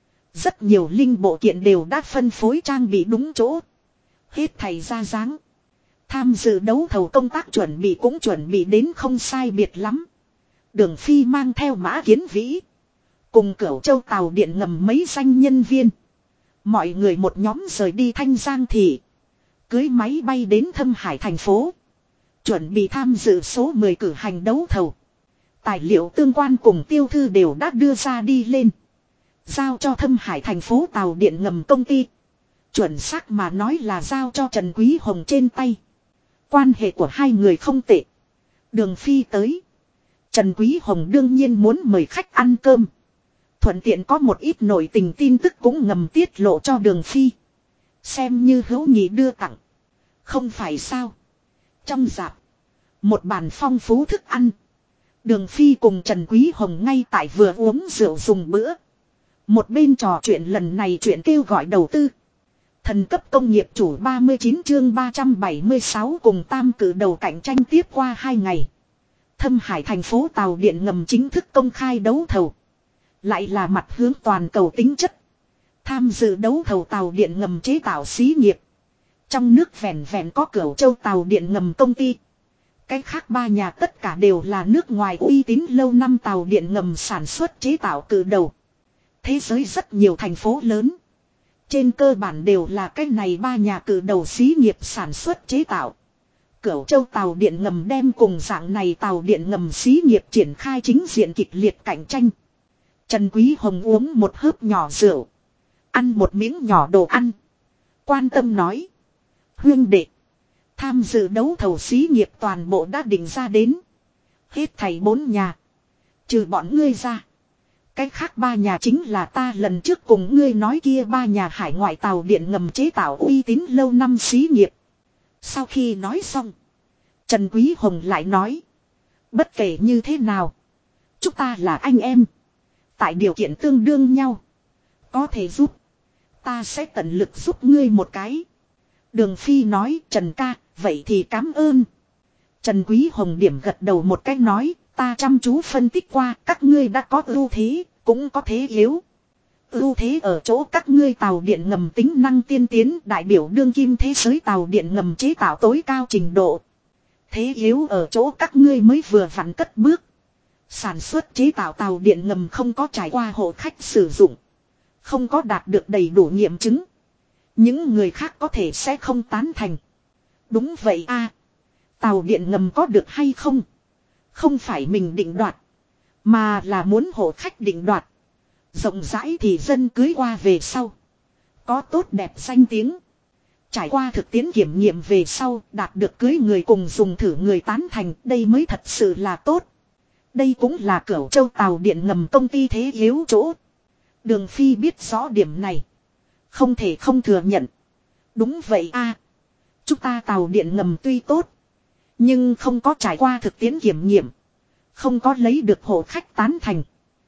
Rất nhiều linh bộ kiện đều đã phân phối trang bị đúng chỗ. Hết thầy ra dáng. Tham dự đấu thầu công tác chuẩn bị cũng chuẩn bị đến không sai biệt lắm. Đường Phi mang theo Mã Kiến Vĩ, cùng Cửu Châu tàu điện ngầm mấy danh nhân viên. Mọi người một nhóm rời đi Thanh Giang thị, cưới máy bay đến Thâm Hải thành phố, chuẩn bị tham dự số 10 cử hành đấu thầu. Tài liệu tương quan cùng tiêu thư đều đã đưa ra đi lên, giao cho Thâm Hải thành phố tàu điện ngầm công ty. Chuẩn xác mà nói là giao cho Trần Quý Hồng trên tay. Quan hệ của hai người không tệ. Đường Phi tới, Trần Quý Hồng đương nhiên muốn mời khách ăn cơm. Thuận tiện có một ít nội tình tin tức cũng ngầm tiết lộ cho Đường Phi, xem như hữu nghị đưa tặng. Không phải sao? Trong dạp, một bàn phong phú thức ăn. Đường Phi cùng Trần Quý Hồng ngay tại vừa uống rượu dùng bữa, một bên trò chuyện lần này chuyện kêu gọi đầu tư. Thần cấp công nghiệp chủ 39 chương 376 cùng tam cử đầu cạnh tranh tiếp qua 2 ngày. Thâm Hải thành phố tàu điện ngầm chính thức công khai đấu thầu. Lại là mặt hướng toàn cầu tính chất. Tham dự đấu thầu tàu điện ngầm chế tạo xí nghiệp, trong nước vẹn vẹn có Cửu Châu tàu điện ngầm công ty. Cái khác ba nhà tất cả đều là nước ngoài uy tín lâu năm tàu điện ngầm sản xuất chế tạo cử đầu. Thế giới rất nhiều thành phố lớn, trên cơ bản đều là cái này ba nhà cử đầu xí nghiệp sản xuất chế tạo. Cửu Châu tàu điện ngầm đem cùng dạng này tàu điện ngầm xí nghiệp triển khai chính diện kịch liệt cạnh tranh. Trần Quý Hồng uống một hớp nhỏ rượu, ăn một miếng nhỏ đồ ăn, quan tâm nói: huynh đệ, tham dự đấu thầu xí nghiệp toàn bộ đã định ra đến. Hết thảy 4 nhà, trừ bọn ngươi ra, cái khác 3 nhà chính là ta lần trước cùng ngươi nói kia 3 nhà hải ngoại tàu điện ngầm chế tạo uy tín lâu năm xí nghiệp. Sau khi nói xong, Trần Quý Hồng lại nói: bất kể như thế nào, chúng ta là anh em, tại điều kiện tương đương nhau, có thể giúp, ta sẽ tận lực giúp ngươi một cái. Đường Phi nói: Trần ca, vậy thì cảm ơn. Trần Quý Hồng điểm gật đầu một cái nói: ta chăm chú phân tích qua, các ngươi đã có ưu thế, cũng có thế yếu. Ưu thế ở chỗ các ngươi tàu điện ngầm tính năng tiên tiến, đại biểu đương kim thế giới tàu điện ngầm chế tạo tối cao trình độ. Thế yếu ở chỗ các ngươi mới vừa vặn cất bước, Sản xuất chế tạo tàu điện ngầm không có trải qua hộ khách sử dụng. Không có đạt được đầy đủ nghiệm chứng. Những người khác có thể sẽ không tán thành. Đúng vậy a, tàu điện ngầm có được hay không? Không phải mình định đoạt. Mà là muốn hộ khách định đoạt. Rộng rãi thì dân cưới qua về sau. Có tốt đẹp danh tiếng. Trải qua thực tiễn kiểm nghiệm về sau đạt được cưới người cùng dùng thử người tán thành. Đây mới thật sự là tốt. Đây cũng là Cửu Châu tàu điện ngầm công ty thế yếu chỗ. Đường Phi biết rõ điểm này. Không thể không thừa nhận. Đúng vậy a, chúng ta tàu điện ngầm tuy tốt. Nhưng không có trải qua thực tiễn kiểm nghiệm. Không có lấy được hộ khách tán thành.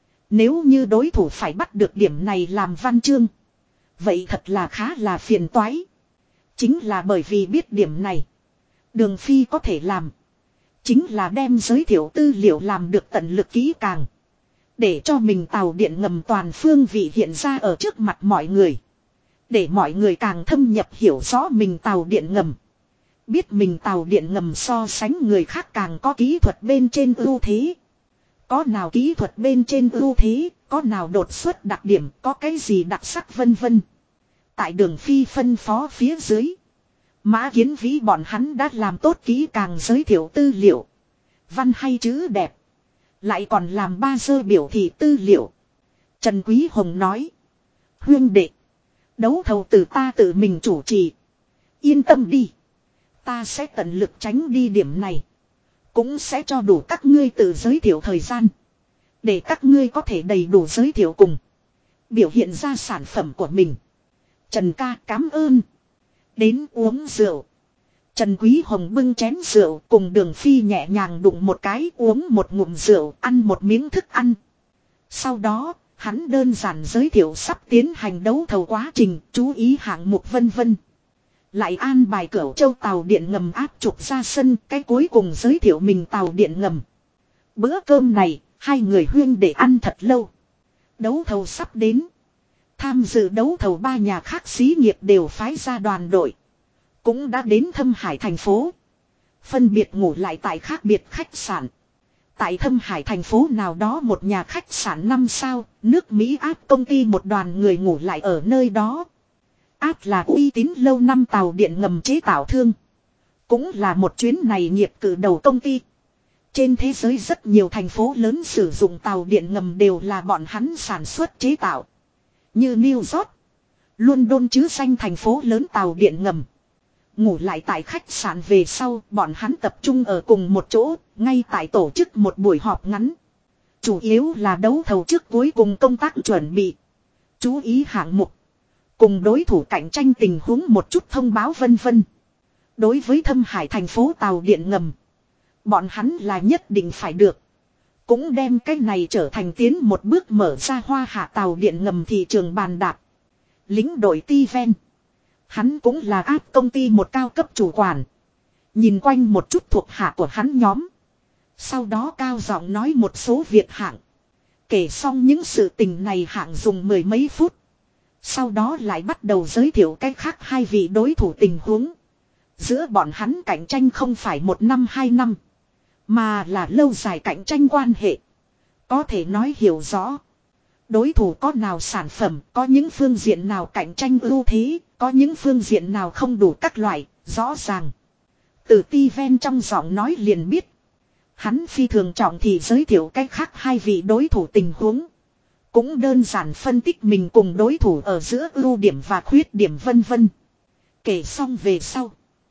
Nếu như đối thủ phải bắt được điểm này làm văn chương. Vậy thật là khá là phiền toái. Chính là bởi vì biết điểm này. Đường Phi có thể làm. Chính là đem giới thiệu tư liệu làm được tận lực kỹ càng. Để cho mình tàu điện ngầm toàn phương vị hiện ra ở trước mặt mọi người. Để mọi người càng thâm nhập hiểu rõ mình tàu điện ngầm. Biết mình tàu điện ngầm so sánh người khác càng có kỹ thuật bên trên ưu thế. Có nào kỹ thuật bên trên ưu thế, có nào đột xuất đặc điểm, có cái gì đặc sắc vân vân. Tại Đường Phi phân phó phía dưới. Mã Kiến Vĩ bọn hắn đã làm tốt kỹ càng giới thiệu tư liệu. Văn hay chữ đẹp. Lại còn làm 3 sơ biểu thị tư liệu. Trần Quý Hồng nói. Huyên đệ. Đấu thầu từ ta tự mình chủ trì. Yên tâm đi. Ta sẽ tận lực tránh đi điểm này. Cũng sẽ cho đủ các ngươi tự giới thiệu thời gian. Để các ngươi có thể đầy đủ giới thiệu cùng. Biểu hiện ra sản phẩm của mình. Trần ca cảm ơn. Đến uống rượu. Trần Quý Hồng bưng chén rượu cùng Đường Phi nhẹ nhàng đụng một cái uống một ngụm rượu ăn một miếng thức ăn. Sau đó, hắn đơn giản giới thiệu sắp tiến hành đấu thầu quá trình, chú ý hạng mục vân vân. Lại an bài Cửu Châu tàu điện ngầm áp trục ra sân, cái cuối cùng giới thiệu mình tàu điện ngầm. Bữa cơm này, hai người huyên để ăn thật lâu. Đấu thầu sắp đến. Tham dự đấu thầu 3 nhà khác xí nghiệp đều phái ra đoàn đội. Cũng đã đến Thâm Hải thành phố. Phân biệt ngủ lại tại khác biệt khách sạn. Tại Thâm Hải thành phố nào đó một nhà khách sạn 5 sao, nước Mỹ áp công ty một đoàn người ngủ lại ở nơi đó. Áp là uy tín lâu năm tàu điện ngầm chế tạo thương. Cũng là một chuyến này nghiệp cử đầu công ty. Trên thế giới rất nhiều thành phố lớn sử dụng tàu điện ngầm đều là bọn hắn sản xuất chế tạo. Như New York, London chứ danh thành phố lớn tàu điện ngầm. Ngủ lại tại khách sạn về sau, bọn hắn tập trung ở cùng một chỗ, ngay tại tổ chức một buổi họp ngắn. Chủ yếu là đấu thầu trước cuối cùng công tác chuẩn bị. Chú ý hạng mục. Cùng đối thủ cạnh tranh tình huống một chút thông báo vân vân. Đối với Thâm Hải thành phố tàu điện ngầm. Bọn hắn là nhất định phải được. Cũng đem cái này trở thành tiến một bước mở ra Hoa Hạ tàu điện ngầm thị trường bàn đạp. Lính đội Ti Ven. Hắn cũng là áp công ty một cao cấp chủ quản. Nhìn quanh một chút thuộc hạ của hắn nhóm. Sau đó cao giọng nói một số việc hạng. Kể xong những sự tình này hạng dùng 10 mấy phút. Sau đó lại bắt đầu giới thiệu cách khác hai vị đối thủ tình huống. Giữa bọn hắn cạnh tranh không phải 1 năm 2 năm. Mà là lâu dài cạnh tranh quan hệ. Có thể nói hiểu rõ. Đối thủ có nào sản phẩm, có những phương diện nào cạnh tranh ưu thế, có những phương diện nào không đủ các loại, rõ ràng. Từ Ti Ven trong giọng nói liền biết. Hắn phi thường trọng thì giới thiệu cách khác hai vị đối thủ tình huống. Cũng đơn giản phân tích mình cùng đối thủ ở giữa ưu điểm và khuyết điểm vân vân. Kể xong về sau.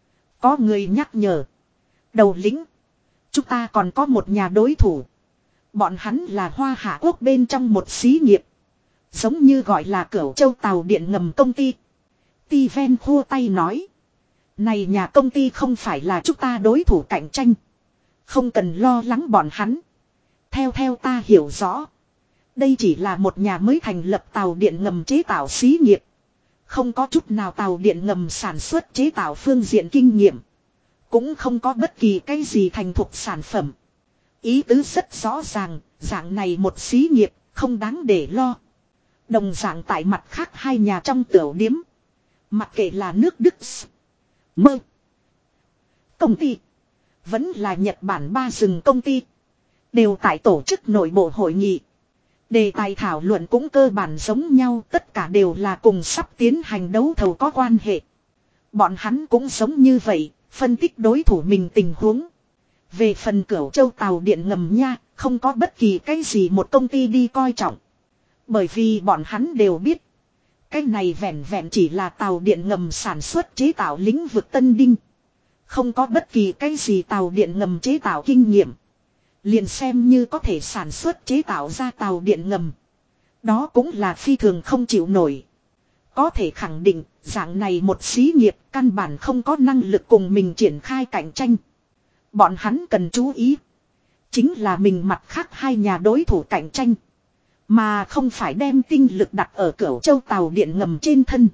Có người nhắc nhở. Đầu lĩnh. Chúng ta còn có một nhà đối thủ. Bọn hắn là Hoa Hạ Quốc bên trong một xí nghiệp. Giống như gọi là Cửu Châu tàu điện ngầm công ty. Ti Ven khua tay nói. Này nhà công ty không phải là chúng ta đối thủ cạnh tranh. Không cần lo lắng bọn hắn. Theo ta hiểu rõ. Đây chỉ là một nhà mới thành lập tàu điện ngầm chế tạo xí nghiệp. Không có chút nào tàu điện ngầm sản xuất chế tạo phương diện kinh nghiệm. Cũng không có bất kỳ cái gì thành thục sản phẩm. Ý tứ rất rõ ràng, dạng này một xí nghiệp, không đáng để lo. Đồng dạng tại mặt khác hai nhà trong tiểu điếm. Mặc kệ là nước Đức, Mơ, công ty, vẫn là Nhật Bản ba rừng công ty. Đều tại tổ chức nội bộ hội nghị. Đề tài thảo luận cũng cơ bản giống nhau, tất cả đều là cùng sắp tiến hành đấu thầu có quan hệ. Bọn hắn cũng giống như vậy, phân tích đối thủ mình tình huống. Về phần Cửu Châu tàu điện ngầm nha, không có bất kỳ cái gì một công ty đi coi trọng. Bởi vì bọn hắn đều biết, cái này vẹn vẹn chỉ là tàu điện ngầm sản xuất chế tạo lĩnh vực tân đinh. Không có bất kỳ cái gì tàu điện ngầm chế tạo kinh nghiệm. Liền xem như có thể sản xuất chế tạo ra tàu điện ngầm. Đó cũng là phi thường không chịu nổi. Có thể khẳng định, dạng này một xí nghiệp căn bản không có năng lực cùng mình triển khai cạnh tranh. Bọn hắn cần chú ý. Chính là mình mặt khác hai nhà đối thủ cạnh tranh. Mà không phải đem tinh lực đặt ở Cửu Châu tàu điện ngầm trên thân.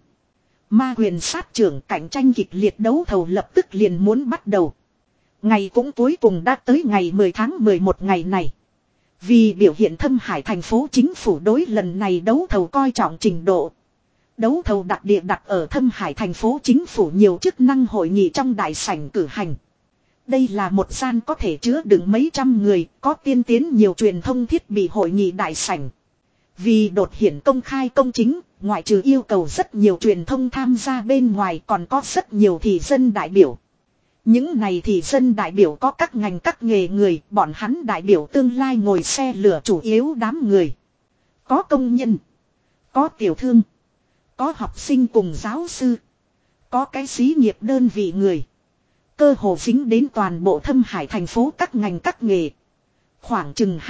Ma Huyền sát trưởng cạnh tranh kịch liệt đấu thầu lập tức liền muốn bắt đầu. Ngày cũng cuối cùng đã tới ngày 10 tháng 11 ngày này. Vì biểu hiện Thâm Hải thành phố chính phủ đối lần này đấu thầu coi trọng trình độ. Đấu thầu đặc địa đặt ở Thâm Hải thành phố chính phủ nhiều chức năng hội nghị trong đại sảnh cử hành. Đây là một gian có thể chứa đựng mấy trăm người, có tiên tiến nhiều truyền thông thiết bị hội nghị đại sảnh. Vì đột hiện công khai công chính, ngoại trừ yêu cầu rất nhiều truyền thông tham gia bên ngoài còn có rất nhiều thị dân đại biểu. Những này thị dân đại biểu có các ngành các nghề người, bọn hắn đại biểu tương lai ngồi xe lửa chủ yếu đám người. Có công nhân, có tiểu thương, có học sinh cùng giáo sư, có cái xí nghiệp đơn vị người. Cơ hồ dính đến toàn bộ Thâm Hải thành phố các ngành các nghề. Khoảng chừng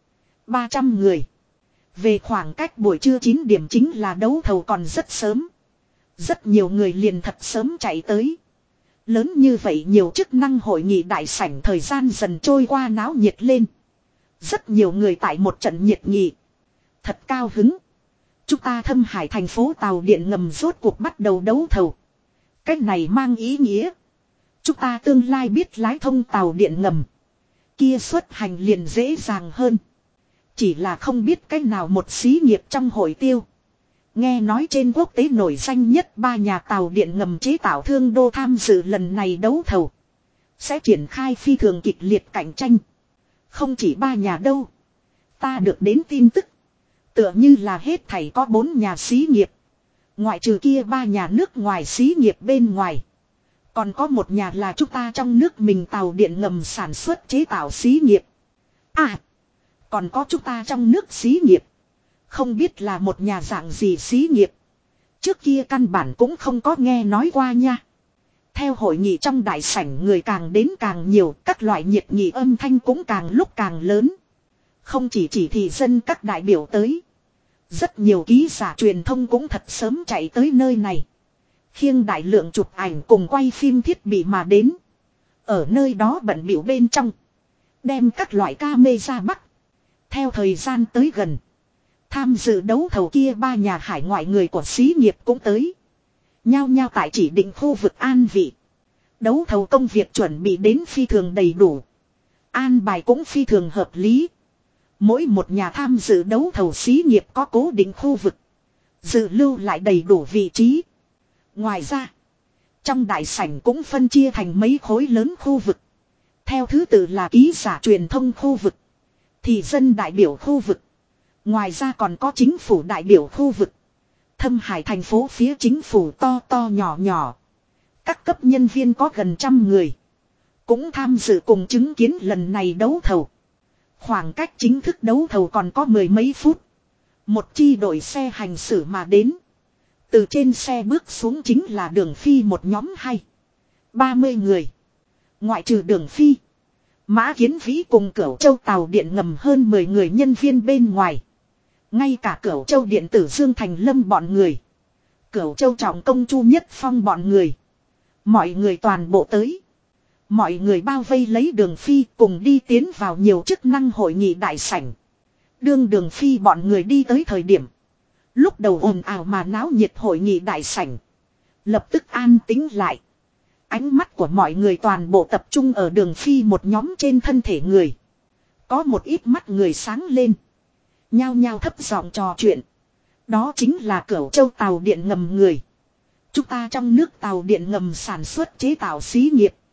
200-300 người. Về khoảng cách buổi trưa 9 điểm chính là đấu thầu còn rất sớm. Rất nhiều người liền thật sớm chạy tới. Lớn như vậy nhiều chức năng hội nghị đại sảnh thời gian dần trôi qua náo nhiệt lên. Rất nhiều người tại một trận nhiệt nghị. Thật cao hứng. Chúng ta Thâm Hải thành phố tàu điện ngầm rốt cuộc bắt đầu đấu thầu. Cách này mang ý nghĩa. Chúng ta tương lai biết lái thông tàu điện ngầm. Kia xuất hành liền dễ dàng hơn. Chỉ là không biết cách nào một xí nghiệp trong hội tiêu. Nghe nói trên quốc tế nổi danh nhất 3 nhà tàu điện ngầm chế tạo thương đô tham dự lần này đấu thầu. Sẽ triển khai phi thường kịch liệt cạnh tranh. Không chỉ 3 nhà đâu. Ta được đến tin tức. Tựa như là hết thảy có 4 nhà xí nghiệp. Ngoại trừ kia 3 nhà nước ngoài xí nghiệp bên ngoài. Còn có một nhà là chúng ta trong nước mình tàu điện ngầm sản xuất chế tạo xí nghiệp. À. Còn có chúng ta trong nước xí nghiệp. Không biết là một nhà dạng gì xí nghiệp. Trước kia căn bản cũng không có nghe nói qua nha. Theo hội nghị trong đại sảnh người càng đến càng nhiều. Các loại nhiệt nghị âm thanh cũng càng lúc càng lớn. Không chỉ thị dân các đại biểu tới. Rất nhiều ký giả truyền thông cũng thật sớm chạy tới nơi này. Khiêng đại lượng chụp ảnh cùng quay phim thiết bị mà đến. Ở nơi đó bận bịu bên trong. Đem các loại camera bắt. Theo thời gian tới gần. Tham dự đấu thầu kia 3 nhà hải ngoại người của xí nghiệp cũng tới. Nhao nhao tại chỉ định khu vực an vị. Đấu thầu công việc chuẩn bị đến phi thường đầy đủ. An bài cũng phi thường hợp lý. Mỗi một nhà tham dự đấu thầu xí nghiệp có cố định khu vực. Dự lưu lại đầy đủ vị trí. Ngoài ra, trong đại sảnh cũng phân chia thành mấy khối lớn khu vực. Theo thứ tự là ký giả truyền thông khu vực, thị dân đại biểu khu vực. Ngoài ra còn có chính phủ đại biểu khu vực. Thâm Hải thành phố phía chính phủ to to nhỏ nhỏ. Các cấp nhân viên có gần 100 người. Cũng tham dự cùng chứng kiến lần này đấu thầu. Khoảng cách chính thức đấu thầu còn có 10 mấy phút. Một chi đội xe hành xử mà đến. Từ trên xe bước xuống chính là Đường Phi một nhóm 30 người. Ngoại trừ Đường Phi, Mã Kiến Vĩ cùng Cửu Châu tàu điện ngầm hơn 10 người nhân viên bên ngoài. Ngay cả Cửu Châu điện tử Dương Thành Lâm bọn người. Cửu Châu trọng công Chu Nhất Phong bọn người. Mọi người toàn bộ tới. Mọi người bao vây lấy Đường Phi cùng đi tiến vào nhiều chức năng hội nghị đại sảnh. Đương Đường Phi bọn người đi tới thời điểm. Lúc đầu ồn ào mà náo nhiệt hội nghị đại sảnh. Lập tức an tĩnh lại. Ánh mắt của mọi người toàn bộ tập trung ở Đường Phi một nhóm trên thân thể người. Có một ít mắt người sáng lên. Nhao nhao thấp giọng trò chuyện. Đó chính là Cửu Châu tàu điện ngầm người. Chúng ta trong nước tàu điện ngầm sản xuất chế tạo xí nghiệp.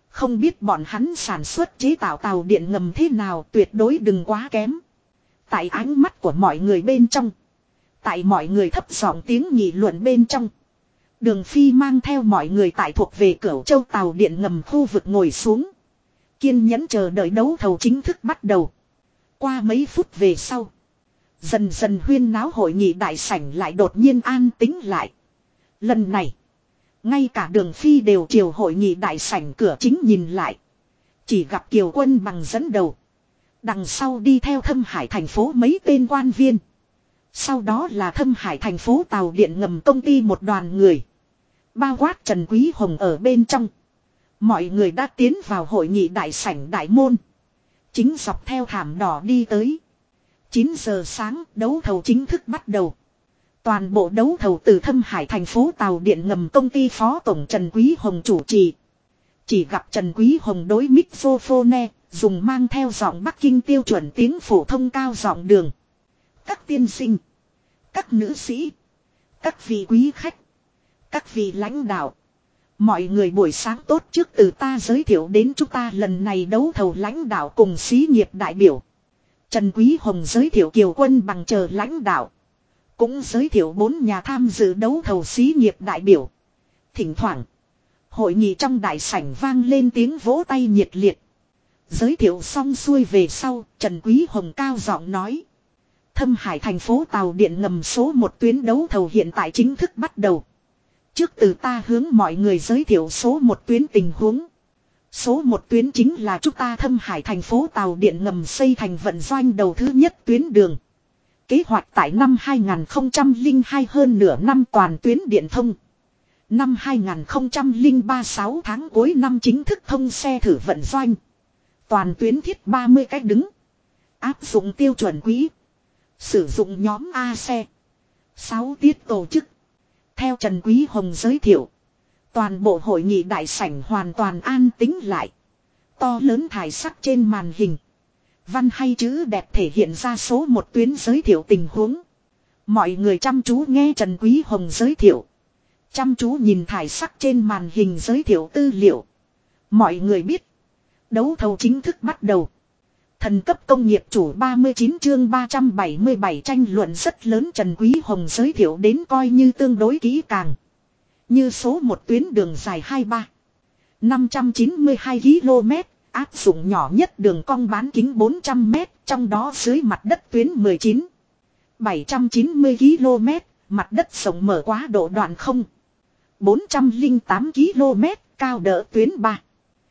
Không biết bọn hắn sản xuất chế tạo tàu điện ngầm thế nào, tuyệt đối đừng quá kém. Tại ánh mắt của mọi người bên trong. Tại mọi người thấp giọng tiếng nghị luận bên trong. Đường Phi mang theo mọi người tại thuộc về Cửu Châu tàu điện ngầm khu vực ngồi xuống. Kiên nhẫn chờ đợi đấu thầu chính thức bắt đầu. Qua mấy phút về sau. Dần dần huyên náo hội nghị đại sảnh lại đột nhiên an tĩnh lại. Lần này. Ngay cả Đường Phi đều chiều hội nghị đại sảnh cửa chính nhìn lại. Chỉ gặp Kiều Quân bằng dẫn đầu. Đằng sau đi theo Thâm Hải thành phố mấy tên quan viên. Sau đó là Thâm Hải thành phố tàu điện ngầm công ty một đoàn người. Bao quát Trần Quý Hồng ở bên trong. Mọi người đã tiến vào hội nghị đại sảnh đại môn. Chính dọc theo thảm đỏ đi tới. 9 giờ sáng đấu thầu chính thức bắt đầu. Toàn bộ đấu thầu từ Thâm Hải thành phố tàu điện ngầm công ty phó tổng Trần Quý Hồng chủ trì. Chỉ gặp Trần Quý Hồng đối microphone dùng mang theo giọng Bắc Kinh tiêu chuẩn tiếng phổ thông cao giọng đường. Các tiên sinh, các nữ sĩ, các vị quý khách, các vị lãnh đạo. Mọi người buổi sáng tốt, trước từ ta giới thiệu đến chúng ta lần này đấu thầu lãnh đạo cùng xí nghiệp đại biểu. Trần Quý Hồng giới thiệu Kiều Quân bằng chờ lãnh đạo. Cũng giới thiệu 4 nhà tham dự đấu thầu xí nghiệp đại biểu. Thỉnh thoảng, hội nghị trong đại sảnh vang lên tiếng vỗ tay nhiệt liệt. Giới thiệu xong xuôi về sau, Trần Quý Hồng cao giọng nói. Thâm Hải thành phố tàu điện ngầm số 1 tuyến đấu thầu hiện tại chính thức bắt đầu. Trước từ ta hướng mọi người giới thiệu số 1 tuyến tình huống. Số 1 tuyến chính là chúng ta Thâm Hải thành phố tàu điện ngầm xây thành vận doanh đầu thứ nhất tuyến đường. Kế hoạch tại năm 2002 hơn nửa năm toàn tuyến điện thông. Năm 2003 6 tháng cuối năm chính thức thông xe thử vận doanh. Toàn tuyến thiết 30 cách đứng. Áp dụng tiêu chuẩn quỹ. Sử dụng nhóm A xe. 6 tiết tổ chức. Theo Trần Quý Hồng giới thiệu. Toàn bộ hội nghị đại sảnh hoàn toàn an tĩnh lại. To lớn thải sắc trên màn hình. Văn hay chữ đẹp thể hiện ra số 1 tuyến giới thiệu tình huống. Mọi người chăm chú nghe Trần Quý Hồng giới thiệu. Chăm chú nhìn thải sắc trên màn hình giới thiệu tư liệu. Mọi người biết. Đấu thầu chính thức bắt đầu. Thần cấp công nghiệp chủ 39 chương 377 tranh luận rất lớn. Trần Quý Hồng giới thiệu đến coi như tương đối kỹ càng. Như số 1 tuyến đường dài 23. 592 km. Áp dụng nhỏ nhất đường cong bán kính 400 m. Trong đó dưới mặt đất tuyến 19. 790 km. Mặt đất rộng mở quá độ đoạn không. 408 km. Cao đỡ tuyến 3.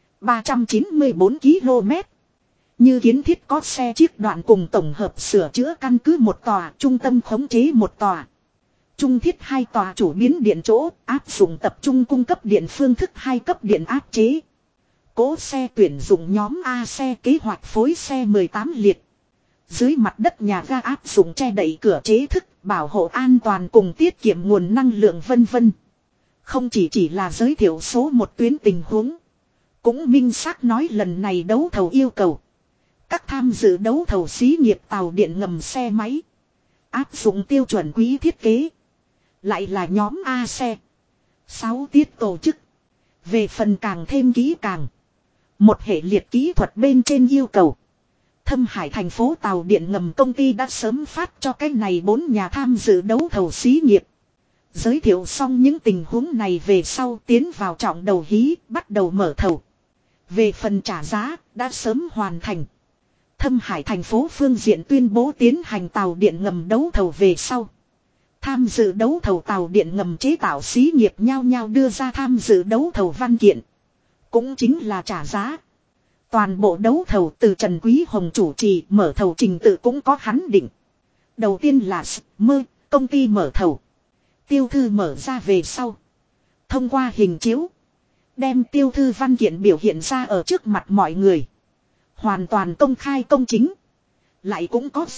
394 km. Như kiến thiết có xe chiếc đoạn cùng tổng hợp sửa chữa căn cứ một tòa, trung tâm khống chế một tòa. Trung thiết 2 tòa chủ biến điện chỗ, áp dụng tập trung cung cấp điện phương thức 2 cấp điện áp chế. Cố xe tuyển dụng nhóm A xe, kế hoạch phối xe 18 liệt. Dưới mặt đất nhà ga áp dụng che đậy cửa chế thức, bảo hộ an toàn cùng tiết kiệm nguồn năng lượng vân vân. Không chỉ là giới thiệu số 1 tuyến tình huống. Cũng minh xác nói lần này đấu thầu yêu cầu. Các tham dự đấu thầu xí nghiệp tàu điện ngầm xe máy. Áp dụng tiêu chuẩn quỹ thiết kế. Lại là nhóm A xe. 6 tiết tổ chức. Về phần càng thêm kỹ càng. Một hệ liệt kỹ thuật bên trên yêu cầu. Thâm Hải thành phố tàu điện ngầm công ty đã sớm phát cho cái này 4 nhà tham dự đấu thầu xí nghiệp. Giới thiệu xong những tình huống này về sau tiến vào trọng đầu hí, bắt đầu mở thầu. Về phần trả giá, đã sớm hoàn thành. Thâm Hải thành phố phương diện tuyên bố tiến hành tàu điện ngầm đấu thầu về sau. Tham dự đấu thầu tàu điện ngầm chế tạo xí nghiệp nhau nhau đưa ra tham dự đấu thầu văn kiện. Cũng chính là trả giá. Toàn bộ đấu thầu từ Trần Quý Hồng chủ trì, mở thầu trình tự cũng có hắn định. Đầu tiên là công ty mở thầu. Tiêu thư mở ra về sau. Thông qua hình chiếu. Đem tiêu thư văn kiện biểu hiện ra ở trước mặt mọi người. Hoàn toàn công khai công chính. Lại cũng có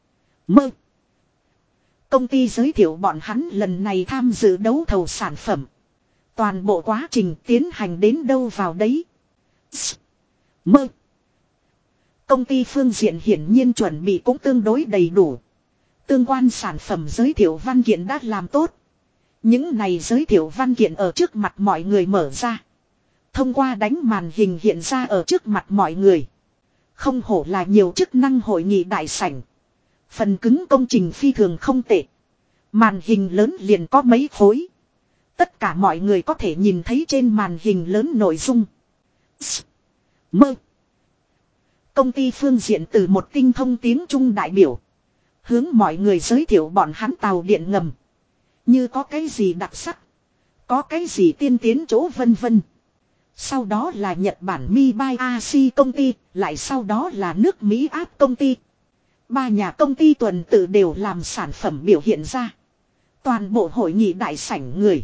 công ty giới thiệu bọn hắn lần này tham dự đấu thầu sản phẩm. Toàn bộ quá trình tiến hành đến đâu vào đấy. Công ty phương diện hiển nhiên chuẩn bị cũng tương đối đầy đủ. Tương quan sản phẩm giới thiệu văn kiện đã làm tốt. Những này giới thiệu văn kiện ở trước mặt mọi người mở ra. Thông qua đánh màn hình hiện ra ở trước mặt mọi người. Không hổ là nhiều chức năng hội nghị đại sảnh. Phần cứng công trình phi thường không tệ. Màn hình lớn liền có mấy khối. Tất cả mọi người có thể nhìn thấy trên màn hình lớn nội dung. Mơ. Công ty phương diện từ một tinh thông tiếng Trung đại biểu. Hướng mọi người giới thiệu bọn hắn tàu điện ngầm. Như có cái gì đặc sắc. Có cái gì tiên tiến chỗ vân vân. Sau đó là Nhật Bản Mibayashi công ty. Lại sau đó là nước Mỹ Áp công ty. Ba nhà công ty tuần tự đều làm sản phẩm biểu hiện ra. Toàn bộ hội nghị đại sảnh người.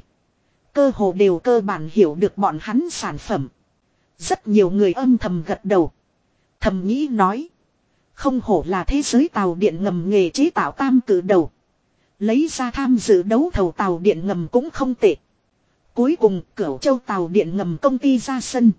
Cơ hồ đều cơ bản hiểu được bọn hắn sản phẩm. Rất nhiều người âm thầm gật đầu. Thầm nghĩ nói. Không hổ là thế giới tàu điện ngầm nghề chế tạo tam cử đầu. Lấy ra tham dự đấu thầu tàu điện ngầm cũng không tệ. Cuối cùng Cửu Châu tàu điện ngầm công ty ra sân.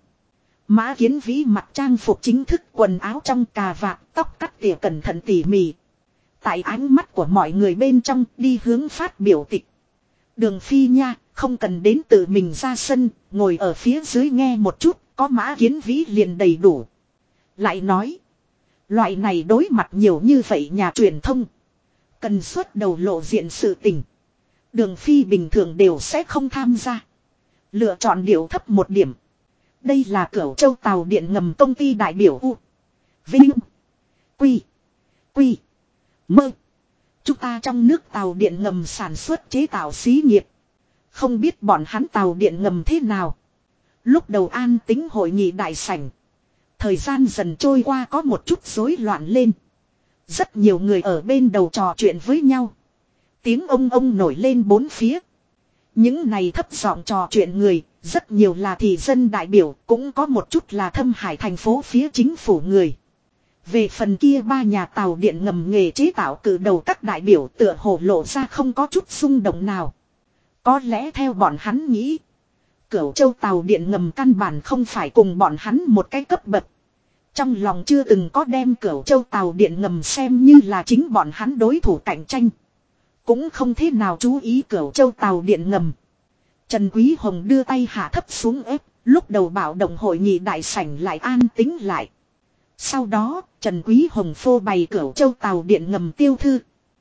Mã Kiến Vĩ mặc trang phục chính thức, quần áo trong cà vạt, tóc cắt tỉa cẩn thận tỉ mỉ. Tại ánh mắt của mọi người bên trong đi hướng phát biểu tịch. Đường Phi nha, không cần đến tự mình ra sân, ngồi ở phía dưới nghe một chút, có Mã Kiến Vĩ liền đầy đủ. Lại nói, loại này đối mặt nhiều như vậy nhà truyền thông. Cần xuất đầu lộ diện sự tình. Đường Phi bình thường đều sẽ không tham gia. Lựa chọn điệu thấp một điểm. Đây là Cửu Châu tàu điện ngầm công ty đại biểu U. Vinh. Quy. Quy. Mơ. Chúng ta trong nước tàu điện ngầm sản xuất chế tạo xí nghiệp. Không biết bọn hắn tàu điện ngầm thế nào. Lúc đầu an tính hội nghị đại sảnh. Thời gian dần trôi qua có một chút rối loạn lên. Rất nhiều người ở bên đầu trò chuyện với nhau. Tiếng ông nổi lên bốn phía. Những này thấp giọng trò chuyện người, rất nhiều là thị dân đại biểu, cũng có một chút là Thâm Hải thành phố phía chính phủ người. Về phần kia ba nhà tàu điện ngầm nghề chế tạo cử đầu các đại biểu tựa hồ lộ ra không có chút xung động nào. Có lẽ theo bọn hắn nghĩ, Cửu Châu tàu điện ngầm căn bản không phải cùng bọn hắn một cái cấp bậc. Trong lòng chưa từng có đem Cửu Châu tàu điện ngầm xem như là chính bọn hắn đối thủ cạnh tranh. Cũng không thế nào chú ý Cửu Châu tàu điện ngầm. Trần Quý Hồng đưa tay hạ thấp xuống ép, lúc đầu bạo động hội nghị đại sảnh lại an tĩnh lại. Sau đó, Trần Quý Hồng phô bày Cửu Châu tàu điện ngầm tiêu thư.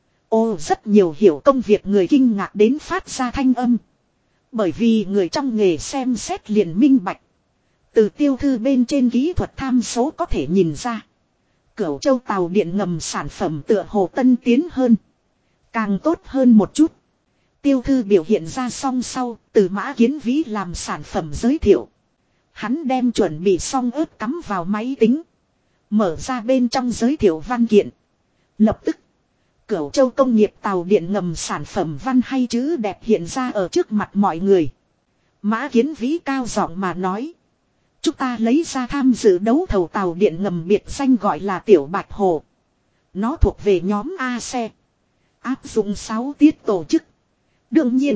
Ô, rất nhiều hiểu công việc người kinh ngạc đến phát ra thanh âm. Bởi vì người trong nghề xem xét liền minh bạch. Từ tiêu thư bên trên kỹ thuật tham số có thể nhìn ra. Cửu Châu tàu điện ngầm sản phẩm tựa hồ tân tiến hơn. Càng tốt hơn một chút. Tiêu thư biểu hiện ra xong sau, từ Mã Kiến Vĩ làm sản phẩm giới thiệu. Hắn đem chuẩn bị xong ớt cắm vào máy tính. Mở ra bên trong giới thiệu văn kiện. Lập tức, Cửu Châu công nghiệp tàu điện ngầm sản phẩm văn hay chữ đẹp hiện ra ở trước mặt mọi người. Mã Kiến Vĩ cao giọng mà nói. Chúng ta lấy ra tham dự đấu thầu tàu điện ngầm biệt danh gọi là Tiểu Bạch Hồ. Nó thuộc về nhóm A xe. Áp dụng 6 tiết tổ chức. Đương nhiên,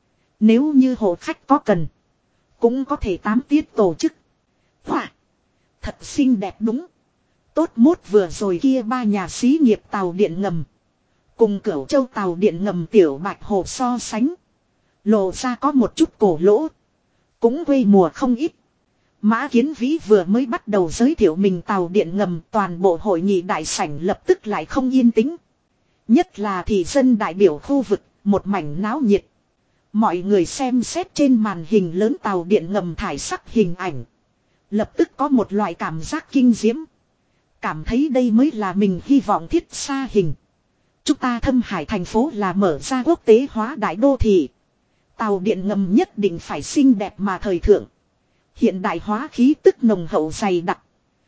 nếu như hộ khách có cần, cũng có thể 8 tiết tổ chức. Wow, thật xinh đẹp đúng. Tốt mốt vừa rồi kia ba nhà xí nghiệp tàu điện ngầm. Cùng Cửu Châu tàu điện ngầm Tiểu Bạch Hồ so sánh. Lộ ra có một chút cổ lỗ. Cũng quê mùa không ít. Mã Kiến Vĩ vừa mới bắt đầu giới thiệu mình tàu điện ngầm, toàn bộ hội nghị đại sảnh lập tức lại không yên tĩnh. Nhất là thị dân đại biểu khu vực, một mảnh náo nhiệt. Mọi người xem xét trên màn hình lớn tàu điện ngầm thải sắc hình ảnh. Lập tức có một loại cảm giác kinh diễm. Cảm thấy đây mới là mình hy vọng thiết xa hình. Chúng ta Thâm Hải thành phố là mở ra quốc tế hóa đại đô thị. Tàu điện ngầm nhất định phải xinh đẹp mà thời thượng. Hiện đại hóa khí tức nồng hậu dày đặc.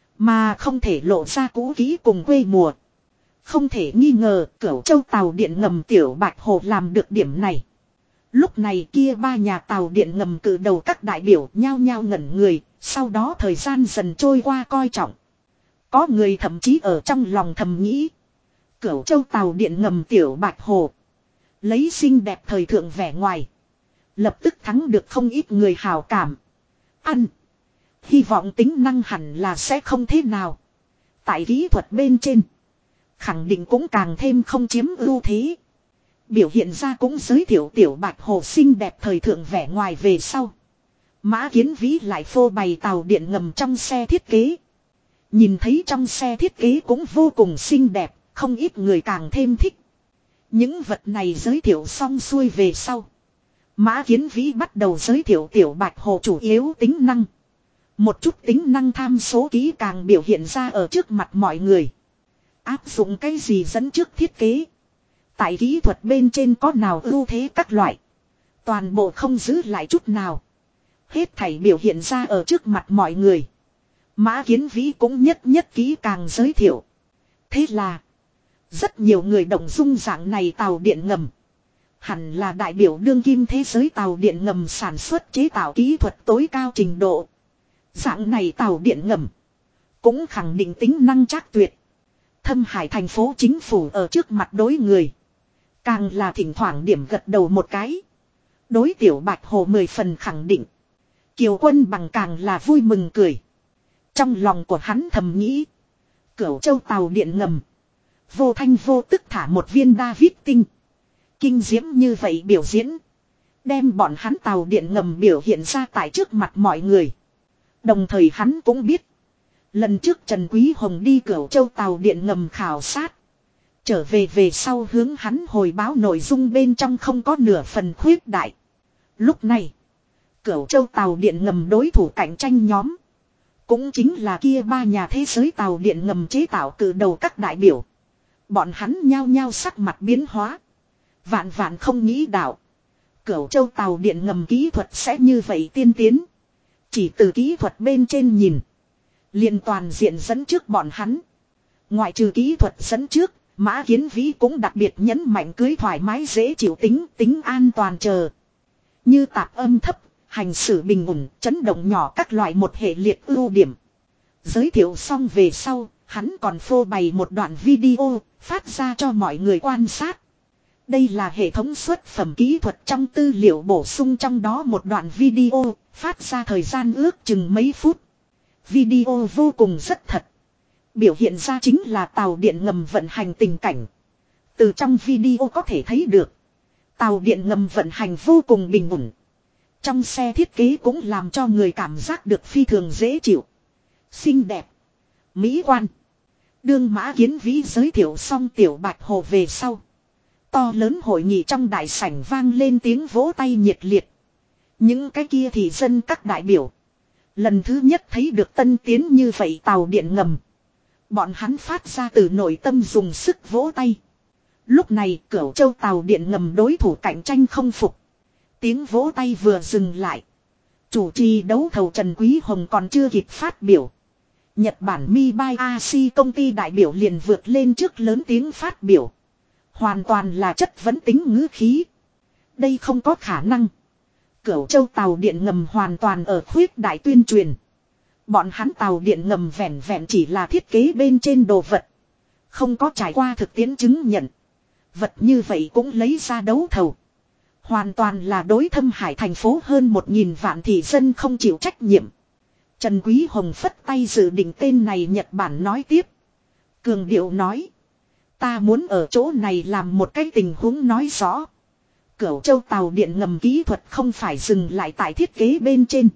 Mà không thể lộ ra cũ kỹ cùng quê mùa. Không thể nghi ngờ Cửu Châu tàu điện ngầm Tiểu Bạch Hồ làm được điểm này. Lúc này kia ba nhà tàu điện ngầm cử đầu các đại biểu nhao nhao ngẩn người. Sau đó thời gian dần trôi qua coi trọng. Có người thậm chí ở trong lòng thầm nghĩ. Cửu Châu tàu điện ngầm Tiểu Bạch Hồ. Lấy xinh đẹp thời thượng vẻ ngoài. Lập tức thắng được không ít người hào cảm. Ăn. Hy vọng tính năng hẳn là sẽ không thế nào. Tại kỹ thuật bên trên. Khẳng định cũng càng thêm không chiếm ưu thế. Biểu hiện ra cũng giới thiệu Tiểu Bạch Hồ xinh đẹp thời thượng vẻ ngoài về sau. Mã Kiến Vĩ lại phô bày tàu điện ngầm trong xe thiết kế. Nhìn thấy trong xe thiết kế cũng vô cùng xinh đẹp, không ít người càng thêm thích. Những vật này giới thiệu xong xuôi về sau. Mã Kiến Vĩ bắt đầu giới thiệu tiểu bạch hồ chủ yếu tính năng. Một chút tính năng tham số kỹ càng biểu hiện ra ở trước mặt mọi người. Áp dụng cái gì dẫn trước thiết kế. Tại kỹ thuật bên trên có nào ưu thế các loại. Toàn bộ không giữ lại chút nào. Hết thảy biểu hiện ra ở trước mặt mọi người. Mã Kiến Vĩ cũng nhất kỹ càng giới thiệu. Thế là. Rất nhiều người động dung dạng này tàu điện ngầm. Hẳn là đại biểu đương kim thế giới tàu điện ngầm sản xuất chế tạo kỹ thuật tối cao trình độ. Dạng này tàu điện ngầm. Cũng khẳng định tính năng chắc tuyệt. Thâm Hải thành phố chính phủ ở trước mặt đối người. Càng là thỉnh thoảng điểm gật đầu một cái. Đối tiểu bạch hồ 10 phần khẳng định. Kiều Quân Bằng càng là vui mừng cười. Trong lòng của hắn thầm nghĩ. Cửu Châu tàu điện ngầm. Vô thanh vô tức thả một viên David tinh. Kinh diễm như vậy biểu diễn. Đem bọn hắn tàu điện ngầm biểu hiện ra tại trước mặt mọi người. Đồng thời hắn cũng biết. Lần trước Trần Quý Hồng đi Cửu Châu tàu điện ngầm khảo sát. Trở về sau hướng hắn hồi báo nội dung bên trong không có nửa phần khuyết đại. Lúc này. Cửu Châu tàu điện ngầm đối thủ cạnh tranh nhóm. Cũng chính là kia ba nhà thế giới tàu điện ngầm chế tạo từ đầu các đại biểu. Bọn hắn nhao nhao sắc mặt biến hóa. Vạn không nghĩ đạo. Cửu Châu tàu điện ngầm kỹ thuật sẽ như vậy tiên tiến. Chỉ từ kỹ thuật bên trên nhìn. Liên toàn diện dẫn trước bọn hắn. Ngoại trừ kỹ thuật dẫn trước, Mã Kiến Vĩ cũng đặc biệt nhấn mạnh cưới thoải mái dễ chịu tính an toàn chờ. Như tạp âm thấp, hành xử bình ổn, chấn động nhỏ các loại một hệ liệt ưu điểm. Giới thiệu xong về sau, hắn còn phô bày một đoạn video, phát ra cho mọi người quan sát. Đây là hệ thống xuất phẩm kỹ thuật trong tư liệu bổ sung trong đó một đoạn video, phát ra thời gian ước chừng mấy phút. Video vô cùng rất thật. Biểu hiện ra chính là tàu điện ngầm vận hành tình cảnh. Từ trong video có thể thấy được. Tàu điện ngầm vận hành vô cùng bình ổn. Trong xe thiết kế cũng làm cho người cảm giác được phi thường dễ chịu. Xinh đẹp. Mỹ quan. Đương Mã Kiến Vĩ giới thiệu xong tiểu bạch hồ về sau. To lớn hội nghị trong đại sảnh vang lên tiếng vỗ tay nhiệt liệt. Những cái kia thì dân các đại biểu. Lần thứ nhất thấy được tân tiến như vậy tàu điện ngầm. Bọn hắn phát ra từ nội tâm dùng sức vỗ tay. Lúc này Cửu Châu tàu điện ngầm đối thủ cạnh tranh không phục. Tiếng vỗ tay vừa dừng lại. Chủ trì đấu thầu Trần Quý Hồng còn chưa kịp phát biểu. Nhật Bản Mibayashi công ty đại biểu liền vượt lên trước lớn tiếng phát biểu. Hoàn toàn là chất vấn tính ngữ khí. Đây không có khả năng. Cửu Châu tàu điện ngầm hoàn toàn ở khuyết đại tuyên truyền. Bọn hắn tàu điện ngầm vẹn chỉ là thiết kế bên trên đồ vật. Không có trải qua thực tiễn chứng nhận. Vật như vậy cũng lấy ra đấu thầu. Hoàn toàn là đối Thâm Hải thành phố hơn 1.000 vạn thị dân không chịu trách nhiệm. Trần Quý Hồng phất tay dự định tên này Nhật Bản nói tiếp. Cường điệu nói. Ta muốn ở chỗ này làm một cái tình huống nói rõ. Cửu Châu tàu điện ngầm kỹ thuật không phải dừng lại tại thiết kế bên trên.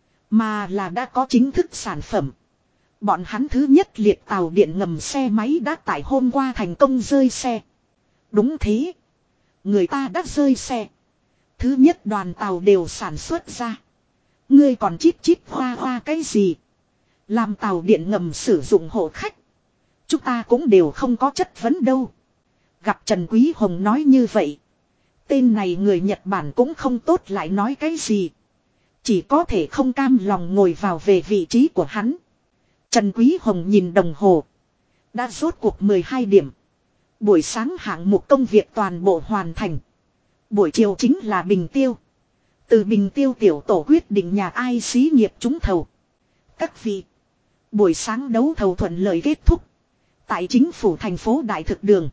Mà là đã có chính thức sản phẩm. Bọn hắn thứ nhất liệt tàu điện ngầm xe máy đã tại hôm qua thành công rơi xe. Đúng thế. Người ta đã rơi xe. Thứ nhất đoàn tàu đều sản xuất ra. Ngươi còn chít hoa cái gì. Làm tàu điện ngầm sử dụng hộ khách. Chúng ta cũng đều không có chất vấn đâu. Gặp Trần Quý Hồng nói như vậy. Tên này người Nhật Bản cũng không tốt lại nói cái gì. Chỉ có thể không cam lòng ngồi vào về vị trí của hắn. Trần Quý Hồng nhìn đồng hồ. Đã rốt cuộc 12 điểm. Buổi sáng hạng mục công việc toàn bộ hoàn thành. Buổi chiều chính là Bình Tiêu. Từ Bình Tiêu tiểu tổ quyết định nhà ai xí nghiệp trúng thầu. Các vị. Buổi sáng đấu thầu thuận lợi kết thúc. Tại chính phủ thành phố Đại Thực Đường.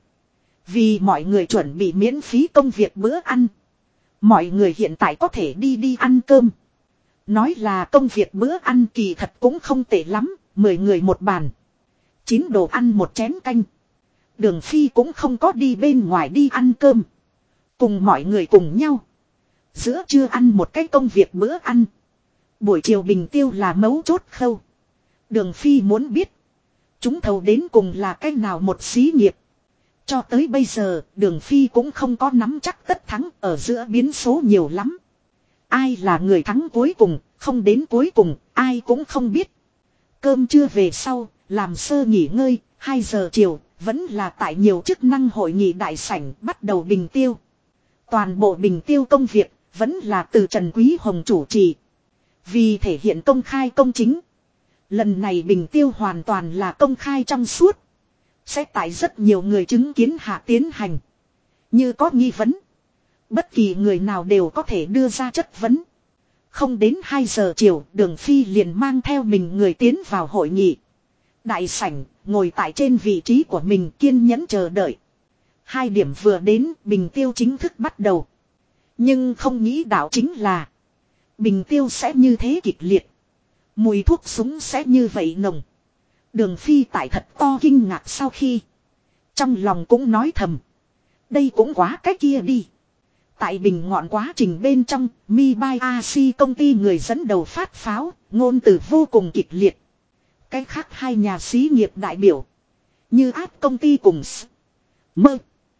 Vì mọi người chuẩn bị miễn phí công việc bữa ăn. Mọi người hiện tại có thể đi ăn cơm. Nói là công việc bữa ăn kỳ thật cũng không tệ lắm. 10 người một bàn. 9 đồ ăn một chén canh. Đường Phi cũng không có đi bên ngoài đi ăn cơm. Cùng mọi người cùng nhau. Giữa trưa ăn một cái công việc bữa ăn. Buổi chiều Bình Tiêu là mấu chốt khâu. Đường Phi muốn biết. Chúng thầu đến cùng là cách nào một xí nghiệp. Cho tới bây giờ, Đường Phi cũng không có nắm chắc tất thắng, ở giữa biến số nhiều lắm. Ai là người thắng cuối cùng, không đến cuối cùng, ai cũng không biết. Cơm trưa về sau, làm sơ nghỉ ngơi, 2 giờ chiều, vẫn là tại nhiều chức năng hội nghị đại sảnh bắt đầu Bình Tiêu. Toàn bộ Bình Tiêu công việc, vẫn là từ Trần Quý Hồng chủ trì. Vì thể hiện công khai công chính. Lần này Bình Tiêu hoàn toàn là công khai trong suốt. Sẽ tại rất nhiều người chứng kiến hạ tiến hành. Như có nghi vấn. Bất kỳ người nào đều có thể đưa ra chất vấn. Không đến 2 giờ chiều, Đường Phi liền mang theo mình người tiến vào hội nghị. Đại sảnh, ngồi tại trên vị trí của mình kiên nhẫn chờ đợi. 2 điểm vừa đến, Bình Tiêu chính thức bắt đầu. Nhưng không nghĩ đạo chính là Bình Tiêu sẽ như thế kịch liệt. Mùi thuốc súng sẽ như vậy nồng. Đường Phi tại thật to kinh ngạc sau khi. Trong lòng cũng nói thầm. Đây cũng quá cái kia đi. Tại bình ngọn quá trình bên trong, Mibai công ty người dẫn đầu phát pháo, ngôn từ vô cùng kịch liệt. Cái khác 2 nhà xí nghiệp đại biểu. Như áp công ty cùng mơ.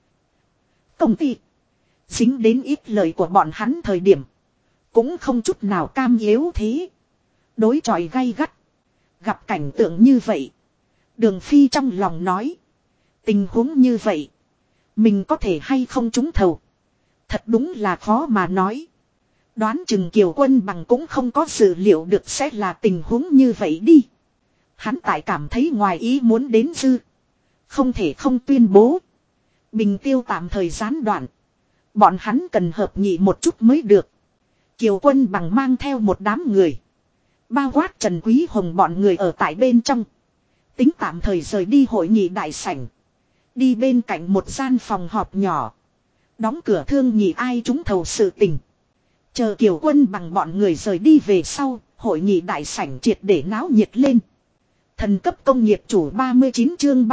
Công ty. Dính đến ít lời của bọn hắn thời điểm. Cũng không chút nào cam yếu thế. Đối chọi gay gắt. Gặp cảnh tượng như vậy. Đường Phi trong lòng nói. Tình huống như vậy. Mình có thể hay không trúng thầu. Thật đúng là khó mà nói. Đoán chừng Kiều Quân Bằng cũng không có dự liệu được sẽ là tình huống như vậy đi. Hắn tại cảm thấy ngoài ý muốn đến dư. Không thể không tuyên bố. Bình Tiêu tạm thời gián đoạn. Bọn hắn cần hợp nghị một chút mới được. Kiều Quân Bằng mang theo một đám người. Bao quát Trần Quý Hồng bọn người ở tại bên trong. Tính tạm thời rời đi hội nghị đại sảnh. Đi bên cạnh một gian phòng họp nhỏ. Đóng cửa thương nhị ai trúng thầu sự tình. Chờ Kiều Quân Bằng bọn người rời đi về sau. Hội nghị đại sảnh triệt để náo nhiệt lên. Thần cấp công nghiệp chủ 39 chương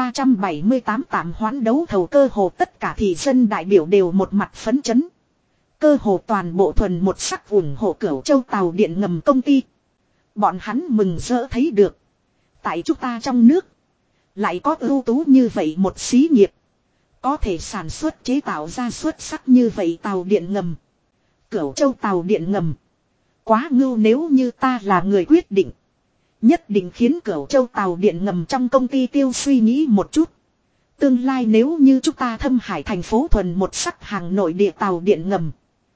378 tạm hoãn đấu thầu cơ hồ tất cả thị dân đại biểu đều một mặt phấn chấn. Cơ hồ toàn bộ thuần một sắc ủng hộ Cửu Châu tàu điện ngầm công ty. Bọn hắn mừng rỡ thấy được. Tại chúng ta trong nước. Lại có ưu tú như vậy một xí nghiệp. Có thể sản xuất chế tạo ra xuất sắc như vậy tàu điện ngầm. Cửu Châu tàu điện ngầm. Quá ngưu nếu như ta là người quyết định. Nhất định khiến Cửu Châu tàu điện ngầm trong công ty tiêu suy nghĩ một chút. Tương lai nếu như chúng ta thâm hải thành phố thuần một sắc hàng nội địa tàu điện ngầm.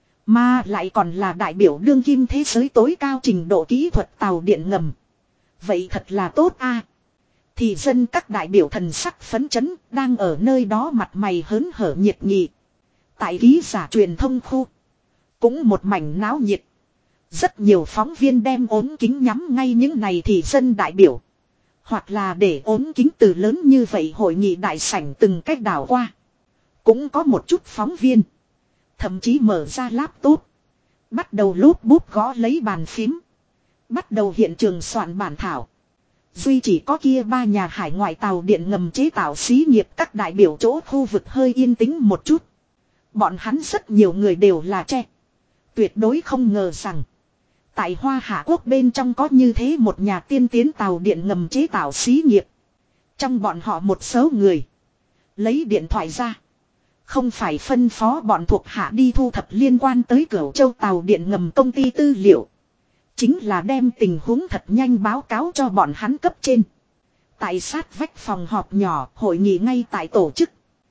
Mà lại còn là đại biểu đương kim thế giới tối cao trình độ kỹ thuật tàu điện ngầm. Vậy thật là tốt a. Thì dân các đại biểu thần sắc phấn chấn đang ở nơi đó mặt mày hớn hở nhiệt nghị. Tại ký giả truyền thông khu. Cũng một mảnh náo nhiệt. Rất nhiều phóng viên đem ốm kính nhắm ngay những này thì dân đại biểu. Hoặc là để ốm kính từ lớn như vậy hội nghị đại sảnh từng cách đảo qua. Cũng có một chút phóng viên. Thậm chí mở ra laptop. Bắt đầu lốp bút gõ lấy bàn phím. Bắt đầu hiện trường soạn bản thảo. Duy chỉ có kia 3 nhà hải ngoại tàu điện ngầm chế tạo xí nghiệp các đại biểu chỗ khu vực hơi yên tĩnh một chút. Bọn hắn rất nhiều người đều là trẻ. Tuyệt đối không ngờ rằng. Tại Hoa Hạ Quốc bên trong có như thế một nhà tiên tiến tàu điện ngầm chế tạo xí nghiệp. Trong bọn họ một số người. Lấy điện thoại ra. Không phải phân phó bọn thuộc hạ đi thu thập liên quan tới Cửu Châu tàu điện ngầm công ty tư liệu. Chính là đem tình huống thật nhanh báo cáo cho bọn hắn cấp trên. Tại sát vách phòng họp nhỏ hội nghị ngay tại tổ chức.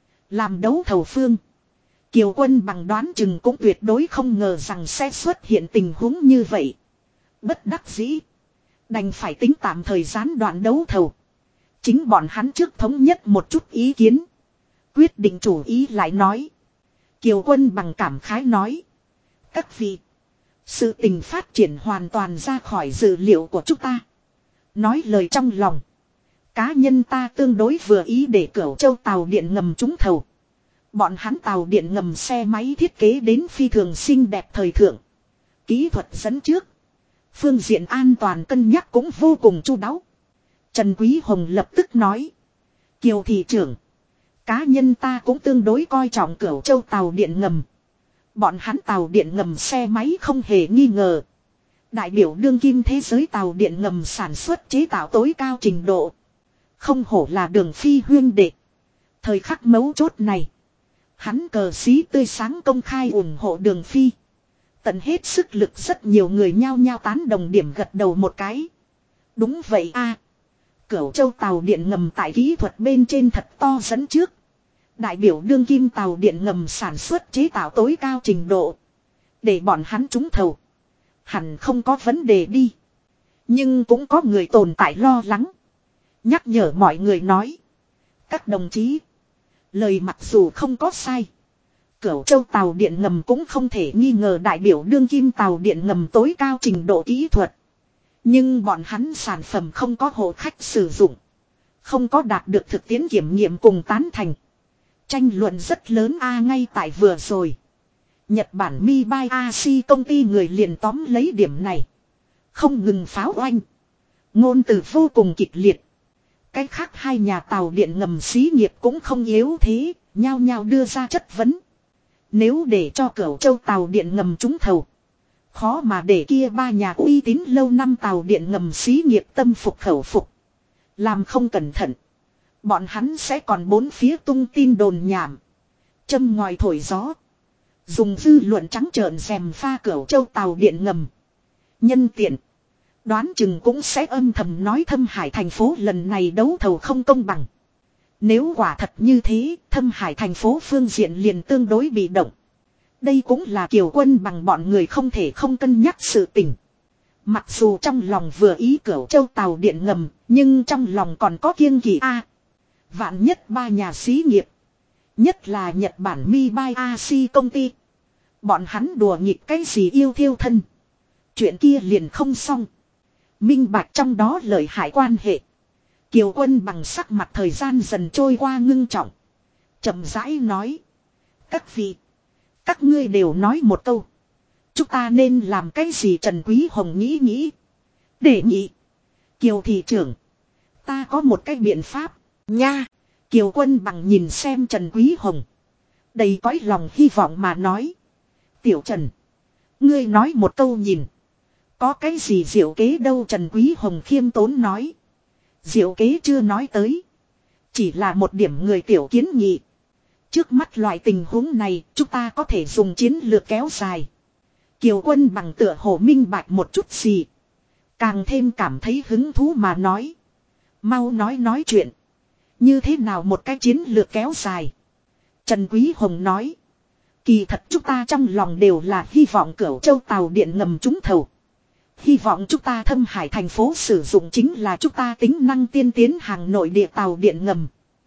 Làm đấu thầu phương. Kiều Quân Bằng đoán chừng cũng tuyệt đối không ngờ rằng sẽ xuất hiện tình huống như vậy. Bất đắc dĩ. Đành phải tính tạm thời gián đoạn đấu thầu. Chính bọn hắn trước thống nhất một chút ý kiến. Quyết định chủ ý lại nói. Kiều Quân Bằng cảm khái nói. Các vị. Sự tình phát triển hoàn toàn ra khỏi dự liệu của chúng ta. Nói lời trong lòng. Cá nhân ta tương đối vừa ý để Cửu Châu tàu điện ngầm trúng thầu. Bọn hắn tàu điện ngầm xe máy thiết kế đến phi thường xinh đẹp thời thượng. Kỹ thuật dẫn trước. Phương diện an toàn cân nhắc cũng vô cùng chu đáo. Trần Quý Hồng lập tức nói. Kiều thị trưởng. Cá nhân ta cũng tương đối coi trọng Cửu Châu tàu điện ngầm. Bọn hắn tàu điện ngầm xe máy không hề nghi ngờ. Đại biểu đương kim thế giới tàu điện ngầm sản xuất chế tạo tối cao trình độ. Không hổ là Đường Phi huyên đệ. Thời khắc mấu chốt này. Hắn cờ xí tươi sáng công khai ủng hộ Đường Phi. Tận hết sức lực, rất nhiều người nhao nhao tán đồng điểm gật đầu một cái. Đúng vậy a. Cửu Châu tàu điện ngầm tại kỹ thuật bên trên thật to dẫn trước. Đại biểu đương kim tàu điện ngầm sản xuất chế tạo tối cao trình độ. Để bọn hắn trúng thầu. Hẳn không có vấn đề đi. Nhưng cũng có người tồn tại lo lắng. Nhắc nhở mọi người nói. Các đồng chí. Lời mặc dù không có sai. Cửu Châu tàu điện ngầm cũng không thể nghi ngờ đại biểu đương kim tàu điện ngầm tối cao trình độ kỹ thuật. Nhưng bọn hắn sản phẩm không có hộ khách sử dụng. Không có đạt được thực tiễn kiểm nghiệm cùng tán thành. Tranh luận rất lớn ngay tại vừa rồi. Nhật Bản Mibayashi công ty người liền tóm lấy điểm này. Không ngừng pháo oanh. Ngôn từ vô cùng kịch liệt. Cái khác hai nhà tàu điện ngầm xí nghiệp cũng không yếu thế, nhao nhao đưa ra chất vấn. Nếu để cho Cửu Châu tàu điện ngầm trúng thầu. Khó mà để kia ba nhà uy tín lâu năm tàu điện ngầm xí nghiệp tâm phục khẩu phục. Làm không cẩn thận. Bọn hắn sẽ còn bốn phía tung tin đồn nhảm. Châm ngòi thổi gió. Dùng dư luận trắng trợn rèm pha Cửu Châu tàu điện ngầm. Nhân tiện. Đoán chừng cũng sẽ âm thầm nói Thâm Hải thành phố lần này đấu thầu không công bằng. Nếu quả thật như thế, Thâm Hải thành phố phương diện liền tương đối bị động. Đây cũng là Kiều Quân bằng bọn người không thể không cân nhắc sự tình. Mặc dù trong lòng vừa ý Cửu Châu tàu điện ngầm, nhưng trong lòng còn có kiêng kỵ vạn nhất ba nhà xí nghiệp. Nhất là Nhật Bản Mibayashi công ty. Bọn hắn đùa nghịch cái gì yêu thiêu thân. Chuyện kia liền không xong. Minh bạch trong đó lợi hại quan hệ. Kiều Quân bằng sắc mặt thời gian dần trôi qua ngưng trọng. Chậm rãi nói. Các vị. Các ngươi đều nói một câu. Chúng ta nên làm cái gì? Trần Quý Hồng nghĩ. Đề nghị. Kiều thị trưởng. Ta có một cái biện pháp. Nha. Kiều Quân bằng nhìn xem Trần Quý Hồng. Đầy cõi lòng hy vọng mà nói. Tiểu Trần. Ngươi nói một câu nhìn. Có cái gì diệu kế đâu? Trần Quý Hồng khiêm tốn nói. Diệu kế chưa nói tới. Chỉ là một điểm người tiểu kiến nghị. Trước mắt loại tình huống này, chúng ta có thể dùng chiến lược kéo dài. Kiều Quân bằng tựa hồ minh bạch một chút gì. Càng thêm cảm thấy hứng thú mà nói. Mau nói chuyện. Như thế nào một cái chiến lược kéo dài? Trần Quý Hồng nói. Kỳ thật chúng ta trong lòng đều là hy vọng Cửu Châu tàu điện ngầm trúng thầu. Hy vọng chúng ta Thâm Hải thành phố sử dụng chính là chúng ta tính năng tiên tiến hàng nội địa tàu điện ngầm.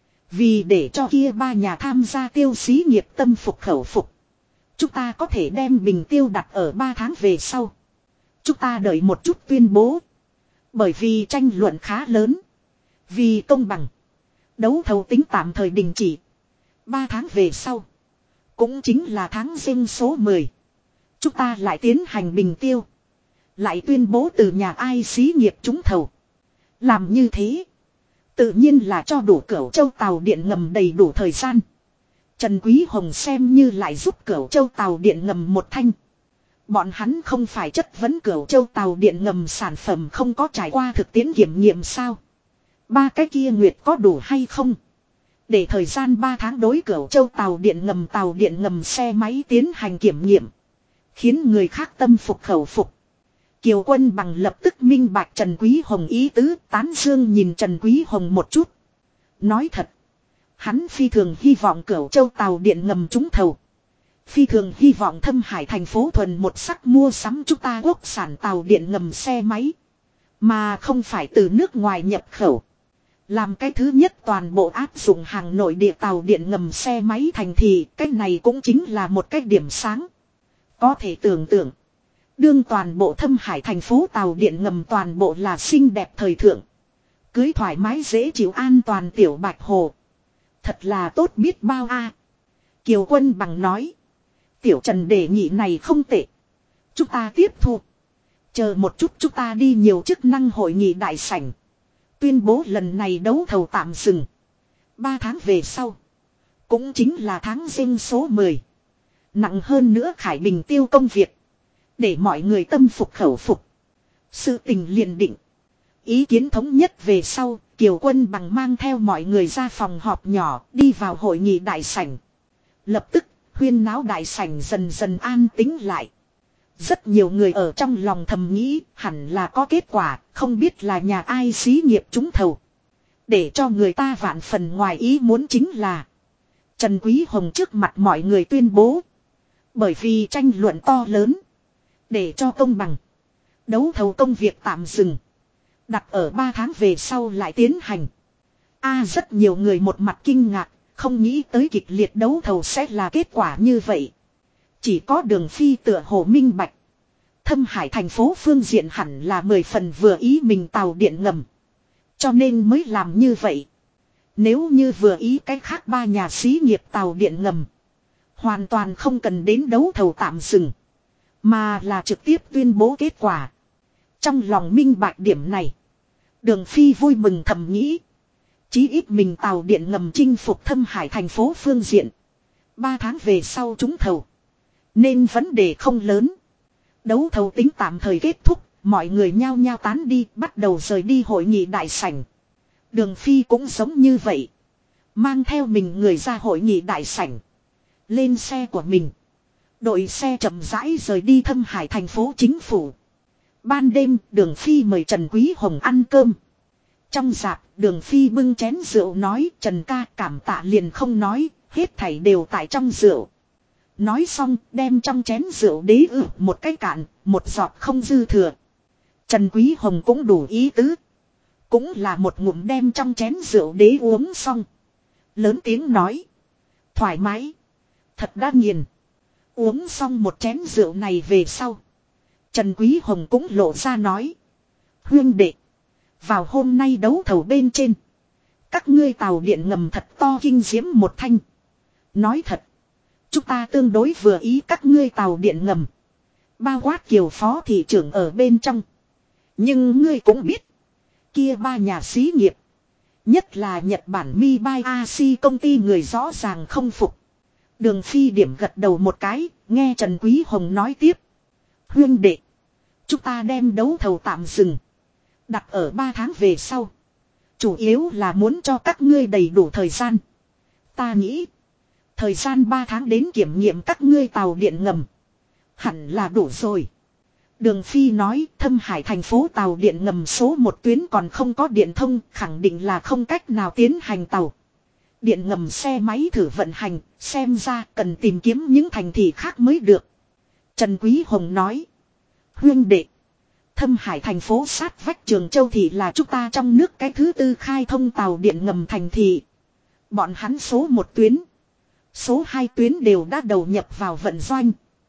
Vì để cho kia ba nhà tham gia tiêu xí nghiệp tâm phục khẩu phục. Chúng ta có thể đem bình tiêu đặt ở 3 tháng về sau. Chúng ta đợi một chút tuyên bố. Bởi vì tranh luận khá lớn. Vì công bằng. Đấu thầu tính tạm thời đình chỉ. 3 tháng về sau. Cũng chính là tháng Giêng số 10. Chúng ta lại tiến hành bình tiêu. Lại tuyên bố từ nhà ai xí nghiệp trúng thầu. Làm như thế. Tự nhiên là cho đủ Cửu Châu tàu điện ngầm đầy đủ thời gian. Trần Quý Hồng xem như lại giúp Cửu Châu tàu điện ngầm một thanh. Bọn hắn không phải chất vấn Cửu Châu tàu điện ngầm sản phẩm không có trải qua thực tiễn kiểm nghiệm sao. 3 cái kia nguyệt có đủ hay không? Để thời gian 3 tháng đối Cửu Châu tàu điện ngầm xe máy tiến hành kiểm nghiệm. Khiến người khác tâm phục khẩu phục. Kiều Quân bằng lập tức minh bạch Trần Quý Hồng ý tứ, tán dương nhìn Trần Quý Hồng một chút. Nói thật. Hắn phi thường hy vọng Cửu Châu tàu điện ngầm trúng thầu. Phi thường hy vọng Thâm Hải thành phố thuần một sắc mua sắm chúng ta quốc sản tàu điện ngầm xe máy. Mà không phải từ nước ngoài nhập khẩu. Làm cái thứ nhất toàn bộ áp dụng hàng nội địa tàu điện ngầm xe máy thành thì cái này cũng chính là một cái điểm sáng. Có thể tưởng tượng. Đương toàn bộ Thâm Hải thành phố tàu điện ngầm toàn bộ là xinh đẹp thời thượng. Cưới thoải mái dễ chịu an toàn tiểu bạch hồ. Thật là tốt biết bao Kiều Quân bằng nói. Tiểu Trần đề nghị này không tệ. Chúng ta tiếp thu. Chờ một chút chúng ta đi nhiều chức năng hội nghị đại sảnh. Tuyên bố lần này đấu thầu tạm dừng. 3 tháng về sau. Cũng chính là tháng Giêng số 10. Nặng hơn nữa khải bình tiêu công việc. Để mọi người tâm phục khẩu phục. Sự tình liền định. Ý kiến thống nhất về sau, Kiều Quân Bằng mang theo mọi người ra phòng họp nhỏ, đi vào hội nghị đại sảnh. Lập tức, huyên náo đại sảnh dần dần an tĩnh lại. Rất nhiều người ở trong lòng thầm nghĩ, hẳn là có kết quả, không biết là nhà ai xí nghiệp trúng thầu. Để cho người ta vạn phần ngoài ý muốn chính là Trần Quý Hồng trước mặt mọi người tuyên bố. Bởi vì tranh luận to lớn, để cho công bằng, đấu thầu công việc tạm dừng. Đặt ở 3 tháng về sau lại tiến hành. Rất nhiều người một mặt kinh ngạc, không nghĩ tới kịch liệt đấu thầu sẽ là kết quả như vậy. Chỉ có Đường Phi tựa hồ minh bạch. Thâm Hải thành phố phương diện hẳn là 10 phần vừa ý mình tàu điện ngầm. Cho nên mới làm như vậy. Nếu như vừa ý cái khác 3 nhà xí nghiệp tàu điện ngầm, hoàn toàn không cần đến đấu thầu tạm dừng, mà là trực tiếp tuyên bố kết quả. Trong lòng minh bạch điểm này, Đường Phi vui mừng thầm nghĩ. Chí ít mình tàu điện ngầm chinh phục Thâm Hải thành phố phương diện. 3 tháng về sau trúng thầu, nên vấn đề không lớn. Đấu thầu tính tạm thời kết thúc, mọi người nhao nhao tán đi, bắt đầu rời đi hội nghị đại sảnh. Đường Phi cũng giống như vậy, mang theo mình người ra hội nghị đại sảnh, lên xe của mình, đội xe chậm rãi rời đi Thâm Hải thành phố chính phủ. Ban đêm, Đường Phi mời Trần Quý Hồng ăn cơm. Trong rạp, Đường Phi bưng chén rượu nói, Trần ca cảm tạ liền không nói, hết thảy đều tại trong rượu. Nói xong, đem trong chén rượu đế một cái cạn, một giọt không dư thừa. Trần Quý Hồng cũng đủ ý tứ. Cũng là một ngụm đem trong chén rượu đế uống xong. Lớn tiếng nói. Thoải mái. Thật đã nghiền. Uống xong một chén rượu này về sau, Trần Quý Hồng cũng lộ ra nói. Huyên đệ, vào hôm nay đấu thầu bên trên, các ngươi tàu điện ngầm thật to kinh diễm một thanh. Nói thật, chúng ta tương đối vừa ý các ngươi tàu điện ngầm, bao quát Kiều phó thị trưởng ở bên trong. Nhưng ngươi cũng biết, kia 3 nhà xí nghiệp, nhất là Nhật Bản Mibayashi công ty người rõ ràng không phục. Đường Phi điểm gật đầu một cái, nghe Trần Quý Hồng nói tiếp. Huyên đệ, chúng ta đem đấu thầu tạm dừng, đặt ở 3 tháng về sau. Chủ yếu là muốn cho các ngươi đầy đủ thời gian. Ta nghĩ, thời gian 3 tháng đến kiểm nghiệm các ngươi tàu điện ngầm, hẳn là đủ rồi. Đường Phi nói, Thâm Hải thành phố tàu điện ngầm số 1 tuyến còn không có điện thông, khẳng định là không cách nào tiến hành tàu điện ngầm xe máy thử vận hành, xem ra cần tìm kiếm những thành thị khác mới được. Trần Quý Hồng nói. Huyên đệ, Thâm Hải thành phố sát vách Trường Châu thị là chúng ta trong nước cái thứ 4 khai thông tàu điện ngầm thành thị. Bọn hắn số 1 tuyến, số 2 tuyến đều đã đầu nhập vào vận doanh.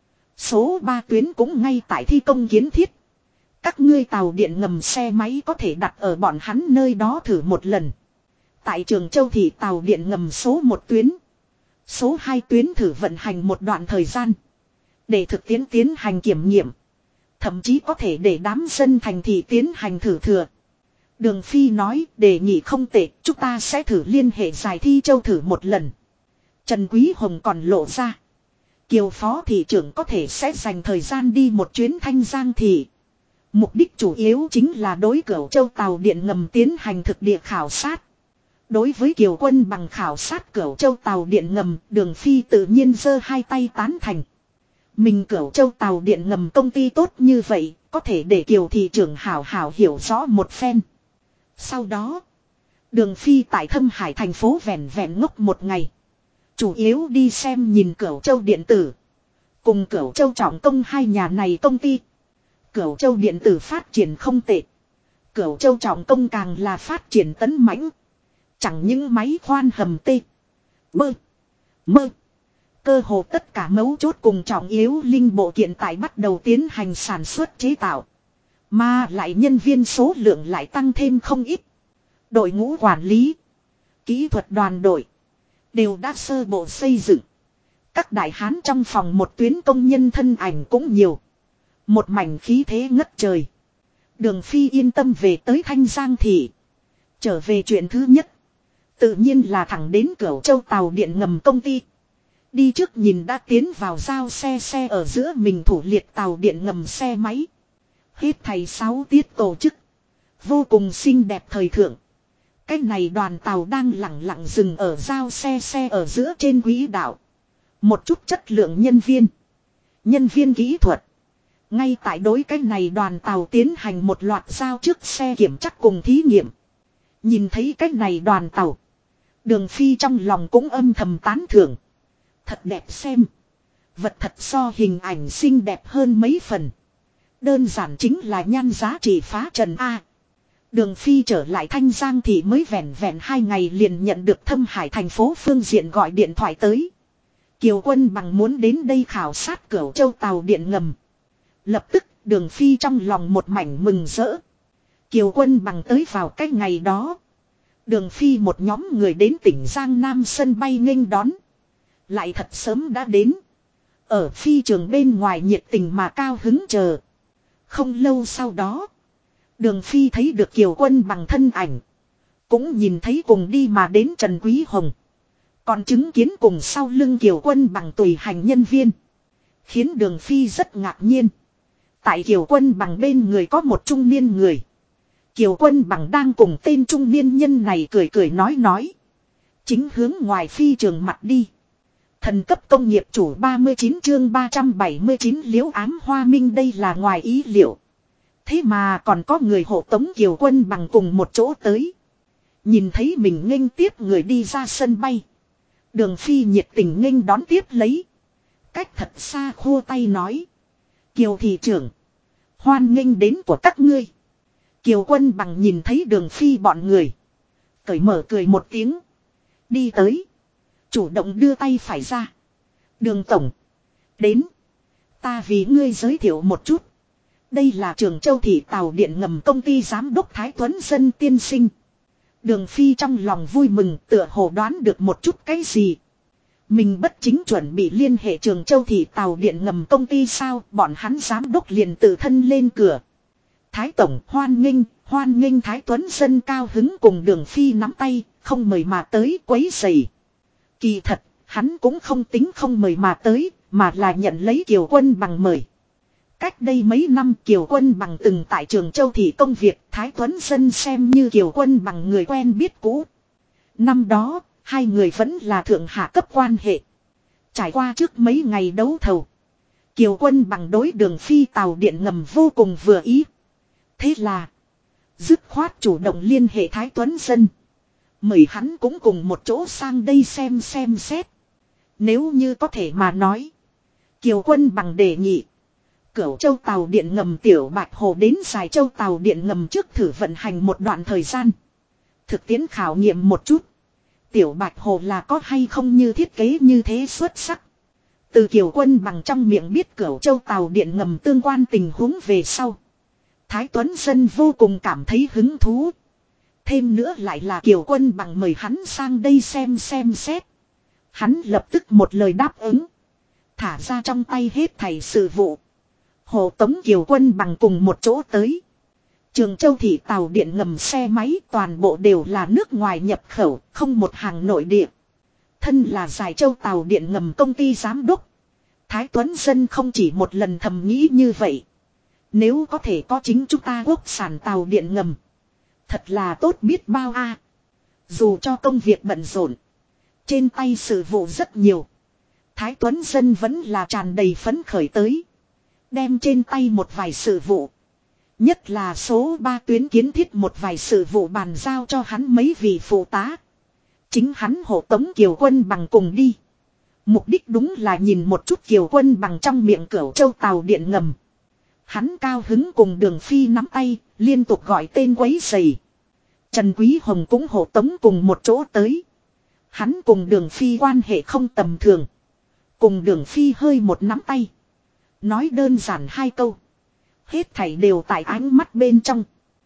Số 3 tuyến cũng ngay tại thi công kiến thiết. Các ngươi tàu điện ngầm xe máy có thể đặt ở bọn hắn nơi đó thử một lần. Tại Trường Châu thị tàu điện ngầm số 1 tuyến, số 2 tuyến thử vận hành một đoạn thời gian, để thực tiễn tiến hành kiểm nghiệm. Thậm chí có thể để đám dân thành thị tiến hành thử thừa. Đường Phi nói, đề nghị không tệ, chúng ta sẽ thử liên hệ Giải Thi Châu thử một lần. Trần Quý Hồng còn lộ ra, Kiều phó thị trưởng có thể sẽ dành thời gian đi một chuyến Thanh Giang thị. Mục đích chủ yếu chính là đối Cửu Châu tàu điện ngầm tiến hành thực địa khảo sát. Đối với Kiều Quân Bằng khảo sát Cửu Châu tàu điện ngầm, Đường Phi tự nhiên giơ hai tay tán thành. Mình Cửu Châu tàu điện ngầm công ty tốt như vậy, có thể để Kiều thị trưởng hảo hảo hiểu rõ một phen. Sau đó, Đường Phi tại Thâm Hải thành phố vẹn vẹn ngốc một ngày. Chủ yếu đi xem nhìn Cửu Châu điện tử, cùng Cửu Châu Trọng Công 2 nhà này công ty. Cửu Châu điện tử phát triển không tệ, Cửu Châu Trọng Công càng là phát triển tấn mãnh. Chẳng những máy khoan hầm tê, bơ, mơ, cơ hồ tất cả mấu chốt cùng trọng yếu linh bộ kiện tại bắt đầu tiến hành sản xuất chế tạo. Mà lại nhân viên số lượng lại tăng thêm không ít. Đội ngũ quản lý, kỹ thuật đoàn đội đều đã sơ bộ xây dựng. Các đại hán trong phòng một tuyến công nhân thân ảnh cũng nhiều. Một mảnh khí thế ngất trời. Đường Phi yên tâm về tới Thanh Giang thị. Trở về chuyện thứ nhất, tự nhiên là thẳng đến Cửu Châu tàu điện ngầm công ty. Đi trước nhìn đã tiến vào giao xe ở giữa mình thủ liệt tàu điện ngầm xe máy. Hết thầy 6 tiết tổ chức. Vô cùng xinh đẹp thời thượng. Cái này đoàn tàu đang lẳng lặng dừng ở giao xe ở giữa trên quỹ đạo. Một chút chất lượng nhân viên kỹ thuật. Ngay tại đối cái này đoàn tàu tiến hành một loạt giao trước xe kiểm tra cùng thí nghiệm. Nhìn thấy cái này đoàn tàu. Đường Phi trong lòng cũng âm thầm tán thưởng. Thật đẹp xem. Vật thật so hình ảnh xinh đẹp hơn mấy phần. Đơn giản chính là nhan giá trị phá trần A. Đường Phi trở lại Thanh Giang thì mới vẹn 2 ngày liền nhận được Thâm Hải thành phố phương diện gọi điện thoại tới. Kiều Quân Bằng muốn đến đây khảo sát Cửu Châu tàu điện ngầm. Lập tức Đường Phi trong lòng một mảnh mừng rỡ. Kiều Quân Bằng tới vào cái ngày đó. Đường Phi một nhóm người đến tỉnh Giang Nam sân bay nghênh đón. Lại thật sớm đã đến. Ở phi trường bên ngoài nhiệt tình mà cao hứng chờ. Không lâu sau đó. Đường Phi thấy được Kiều Quân Bằng thân ảnh. Cũng nhìn thấy cùng đi mà đến Trần Quý Hồng. Còn chứng kiến cùng sau lưng Kiều Quân Bằng tùy hành nhân viên. Khiến Đường Phi rất ngạc nhiên. Tại Kiều Quân Bằng bên người có một trung niên người. Kiều Quân Bằng đang cùng tên trung niên nhân này cười cười nói. Chính hướng ngoài phi trường mặt đi. Thần cấp công nghiệp chủ 39 chương 379 Liễu Ám Hoa Minh đây là ngoài ý liệu. Thế mà còn có người hộ tống Kiều Quân Bằng cùng một chỗ tới. Nhìn thấy mình nghênh tiếp người đi ra sân bay. Đường Phi nhiệt tình nghênh đón tiếp lấy. Cách thật xa khua tay nói. Kiều thị trưởng. Hoan nghênh đến của các ngươi. Kiều Quân Bằng nhìn thấy Đường Phi bọn người. Cởi mở cười một tiếng. Đi tới. Chủ động đưa tay phải ra. Đường tổng. Đến. Ta vì ngươi giới thiệu một chút. Đây là Trường Châu thị tàu điện ngầm công ty giám đốc Thái Tuấn Dân tiên sinh. Đường Phi trong lòng vui mừng tựa hồ đoán được một chút cái gì. Mình bất chính chuẩn bị liên hệ Trường Châu thị tàu điện ngầm công ty sao, bọn hắn giám đốc liền tự thân lên cửa. Thái tổng hoan nghênh Thái Tuấn Dân cao hứng cùng Đường Phi nắm tay, không mời mà tới quấy rầy. Kỳ thật, hắn cũng không tính không mời mà tới, mà là nhận lấy Kiều Quân Bằng mời. Cách đây mấy năm Kiều Quân Bằng từng tại Trường Châu thị công việc, Thái Tuấn Dân xem như Kiều Quân Bằng người quen biết cũ. Năm đó, hai người vẫn là thượng hạ cấp quan hệ. Trải qua trước mấy ngày đấu thầu. Kiều Quân Bằng đối Đường Phi tàu điện ngầm vô cùng vừa ý. Thế là, dứt khoát chủ động liên hệ Thái Tuấn Dân. Mời hắn cũng cùng một chỗ sang đây xem xét. Nếu như có thể mà nói. Kiều Quân Bằng đề nghị. Cửu Châu tàu điện ngầm Tiểu Bạch Hồ đến Dài Châu tàu điện ngầm trước thử vận hành một đoạn thời gian. Thực tiễn khảo nghiệm một chút. Tiểu Bạch Hồ là có hay không như thiết kế như thế xuất sắc. Từ Kiều Quân Bằng trong miệng biết Cửu Châu tàu điện ngầm tương quan tình huống về sau. Thái Tuấn Dân vô cùng cảm thấy hứng thú. Thêm nữa lại là Kiều Quân Bằng mời hắn sang đây xem xét. Hắn lập tức một lời đáp ứng. Thả ra trong tay hết thảy sự vụ. Hộ tống Kiều Quân Bằng cùng một chỗ tới. Trường Châu thị tàu điện ngầm xe máy toàn bộ đều là nước ngoài nhập khẩu, không một hàng nội địa. Thân là Dài Châu tàu điện ngầm công ty giám đốc. Thái Tuấn Dân không chỉ một lần thầm nghĩ như vậy. Nếu có thể có chính chúng ta quốc sản tàu điện ngầm. Thật là tốt biết bao a. Dù cho công việc bận rộn. Trên tay sự vụ rất nhiều. Thái Tuấn Dân vẫn là tràn đầy phấn khởi tới. Đem trên tay một vài sự vụ. Nhất là số 3 tuyến kiến thiết một vài sự vụ bàn giao cho hắn mấy vị phụ tá. Chính hắn hộ tống Kiều Quân Bằng cùng đi. Mục đích đúng là nhìn một chút Kiều Quân Bằng trong miệng Cửu Châu tàu điện ngầm. Hắn cao hứng cùng Đường Phi nắm tay, liên tục gọi tên quấy rầy. Trần Quý Hồng cũng hộ tống cùng một chỗ tới. Hắn cùng Đường Phi quan hệ không tầm thường. Cùng Đường Phi hơi một nắm tay. Nói đơn giản hai câu. Hết thảy đều tại ánh mắt bên trong.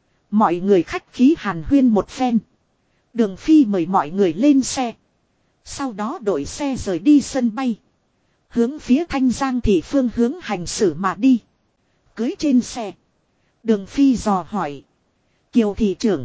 Mọi người khách khí hàn huyên một phen. Đường Phi mời mọi người lên xe. Sau đó đổi xe rời đi sân bay. Hướng phía Thanh Giang thị phương hướng hành xử mà đi. Cưới trên xe. Đường Phi dò hỏi. Kiều thị trưởng.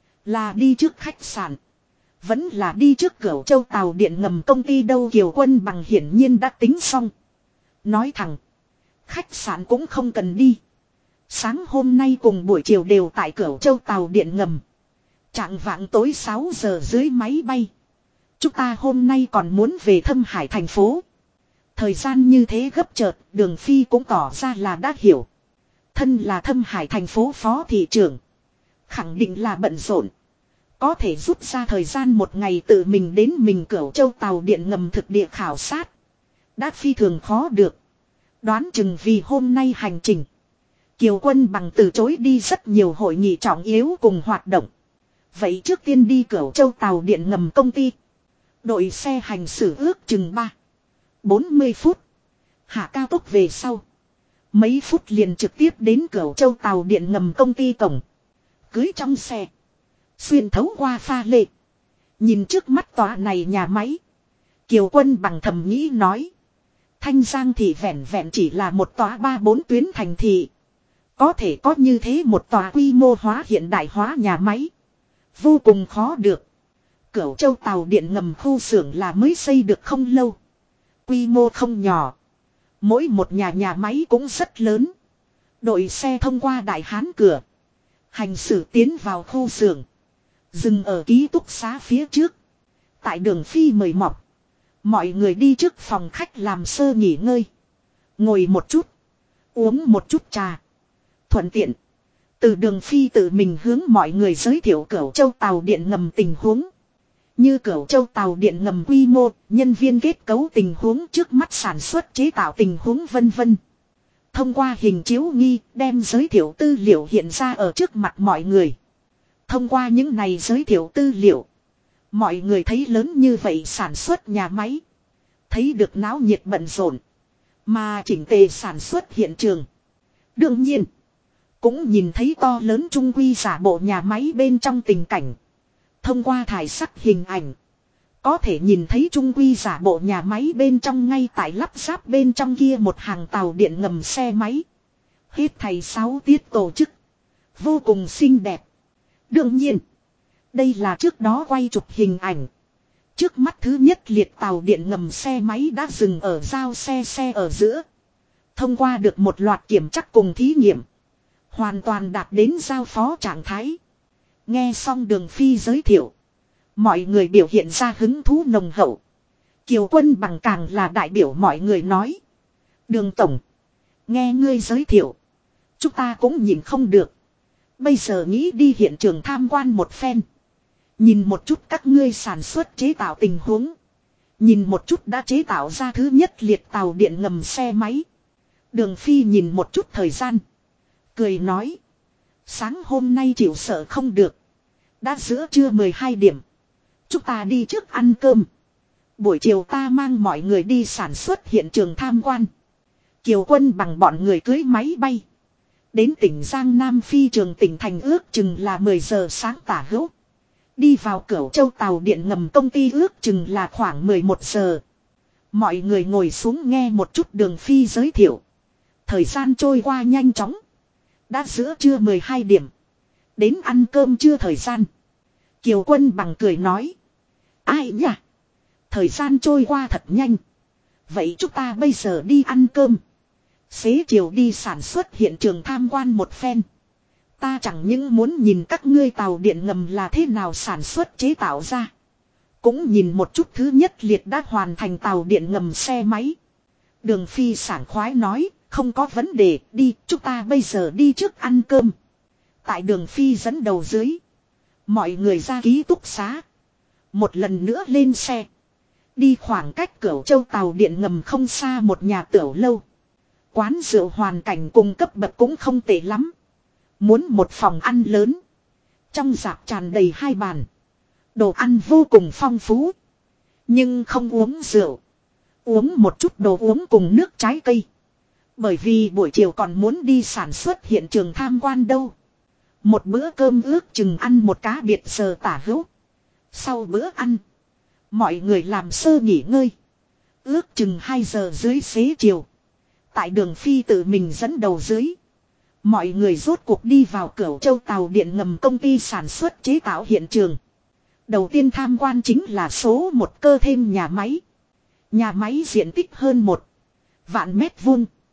Là đi trước khách sạn. Vẫn là đi trước Cửu Châu tàu điện ngầm công ty đâu Kiều Quân Bằng hiển nhiên đã tính xong. Nói thẳng. Khách sạn cũng không cần đi. Sáng hôm nay cùng buổi chiều đều tại Cửu Châu tàu điện ngầm. Trạng vạng tối 6 giờ dưới máy bay. Chúng ta hôm nay còn muốn về Thâm Hải thành phố. Thời gian như thế gấp chợt, Đường Phi cũng tỏ ra là đã hiểu. Thân là Thâm Hải thành phố phó thị trưởng. Khẳng định là bận rộn. Có thể rút ra thời gian một ngày tự mình đến mình Cửu Châu tàu điện ngầm thực địa khảo sát. Đã phi thường khó được. Đoán chừng vì hôm nay hành trình. Kiều Quân Bằng từ chối đi rất nhiều hội nghị trọng yếu cùng hoạt động. Vậy trước tiên đi Cửu Châu tàu điện ngầm công ty. Đội xe hành xử ước chừng 40 phút. Hạ cao tốc về sau. Mấy phút liền trực tiếp đến Cửu Châu tàu điện ngầm công ty cổng. Cưới trong xe. Xuyên thấu qua pha lê. Nhìn trước mắt tòa này nhà máy. Kiều Quân Bằng thầm nghĩ nói. Thanh Giang thì vẹn vẹn chỉ là một tòa 3-4 tuyến thành thị. Có thể có như thế một tòa quy mô hóa hiện đại hóa nhà máy. Vô cùng khó được. Cửu Châu tàu điện ngầm khu xưởng là mới xây được không lâu. Quy mô không nhỏ. Mỗi một nhà máy cũng rất lớn. Đội xe thông qua Đại Hán cửa. Hành xử tiến vào khu xưởng. Dừng ở ký túc xá phía trước. Tại Đường Phi mời mọc. Mọi người đi trước phòng khách làm sơ nghỉ ngơi. Ngồi một chút. Uống một chút trà. Thuận tiện. Từ Đường Phi tự mình hướng mọi người giới thiệu Cửu Châu tàu điện ngầm tình huống. Như Cửu Châu tàu điện ngầm quy mô, nhân viên kết cấu tình huống trước mắt sản xuất chế tạo tình huống vân vân. Thông qua hình chiếu nghi đem giới thiệu tư liệu hiện ra ở trước mặt mọi người. Thông qua những này giới thiệu tư liệu. Mọi người thấy lớn như vậy sản xuất nhà máy. Thấy được náo nhiệt bận rộn. Mà chỉnh tề sản xuất hiện trường. Đương nhiên. Cũng nhìn thấy to lớn trung quy giả bộ nhà máy bên trong tình cảnh. Thông qua thải sắc hình ảnh. Có thể nhìn thấy trung quy giả bộ nhà máy bên trong ngay tại lắp ráp bên trong kia một hàng tàu điện ngầm xe máy. Hết thầy 6 tiết tổ chức. Vô cùng xinh đẹp. Đương nhiên. Đây là trước đó quay chụp hình ảnh. Trước mắt thứ nhất liệt tàu điện ngầm xe máy đã dừng ở giao xe ở giữa. Thông qua được một loạt kiểm tra cùng thí nghiệm. Hoàn toàn đạt đến giao phó trạng thái. Nghe xong Đường Phi giới thiệu. Mọi người biểu hiện ra hứng thú nồng hậu. Kiều Quân Bằng càng là đại biểu mọi người nói. Đường Tổng. Nghe ngươi giới thiệu. Chúng ta cũng nhìn không được. Bây giờ nghĩ đi hiện trường tham quan một phen. Nhìn một chút các ngươi sản xuất chế tạo tình huống. Nhìn một chút đã chế tạo ra thứ nhất liệt tàu điện ngầm xe máy. Đường Phi nhìn một chút thời gian. Cười nói. Sáng hôm nay chịu sợ không được. Đã giữa trưa 12 điểm. Chúng ta đi trước ăn cơm. Buổi chiều ta mang mọi người đi sản xuất hiện trường tham quan. Kiều Quân Bằng bọn người cưới máy bay. Đến tỉnh Giang Nam phi trường tỉnh thành ước chừng là 10 giờ sáng tả hữu. Đi vào Cửu Châu tàu điện ngầm công ty ước chừng là khoảng 11 giờ. Mọi người ngồi xuống nghe một chút Đường Phi giới thiệu. Thời gian trôi qua nhanh chóng. Đã giữa trưa 12 điểm. Đến ăn cơm trưa thời gian. Kiều Quân Bằng cười nói. Ai nhỉ? Thời gian trôi qua thật nhanh. Vậy chúng ta bây giờ đi ăn cơm. Xế chiều đi sản xuất hiện trường tham quan một phen. Ta chẳng những muốn nhìn các ngươi tàu điện ngầm là thế nào sản xuất chế tạo ra. Cũng nhìn một chút thứ nhất liệt đã hoàn thành tàu điện ngầm xe máy. Đường Phi sảng khoái nói. Không có vấn đề, đi, chúng ta bây giờ đi trước ăn cơm. Tại Đường Phi dẫn đầu dưới. Mọi người ra ký túc xá. Một lần nữa lên xe. Đi khoảng cách Cửu Châu tàu điện ngầm không xa một nhà tiểu lâu. Quán rượu hoàn cảnh cùng cấp bậc cũng không tệ lắm. Muốn một phòng ăn lớn. Trong rạp tràn đầy 2 bàn. Đồ ăn vô cùng phong phú. Nhưng không uống rượu. Uống một chút đồ uống cùng nước trái cây. Bởi vì buổi chiều còn muốn đi sản xuất hiện trường tham quan đâu. Một bữa cơm ước chừng ăn một cá biệt giờ tả hữu. Sau bữa ăn. Mọi người làm sơ nghỉ ngơi. Ước chừng 2 giờ dưới xế chiều. Tại Đường Phi tự mình dẫn đầu dưới. Mọi người rốt cuộc đi vào Cửu Châu tàu điện ngầm công ty sản xuất chế tạo hiện trường. Đầu tiên tham quan chính là số 1 cơ thêm nhà máy. Nhà máy diện tích hơn 1 vạn mét vuông.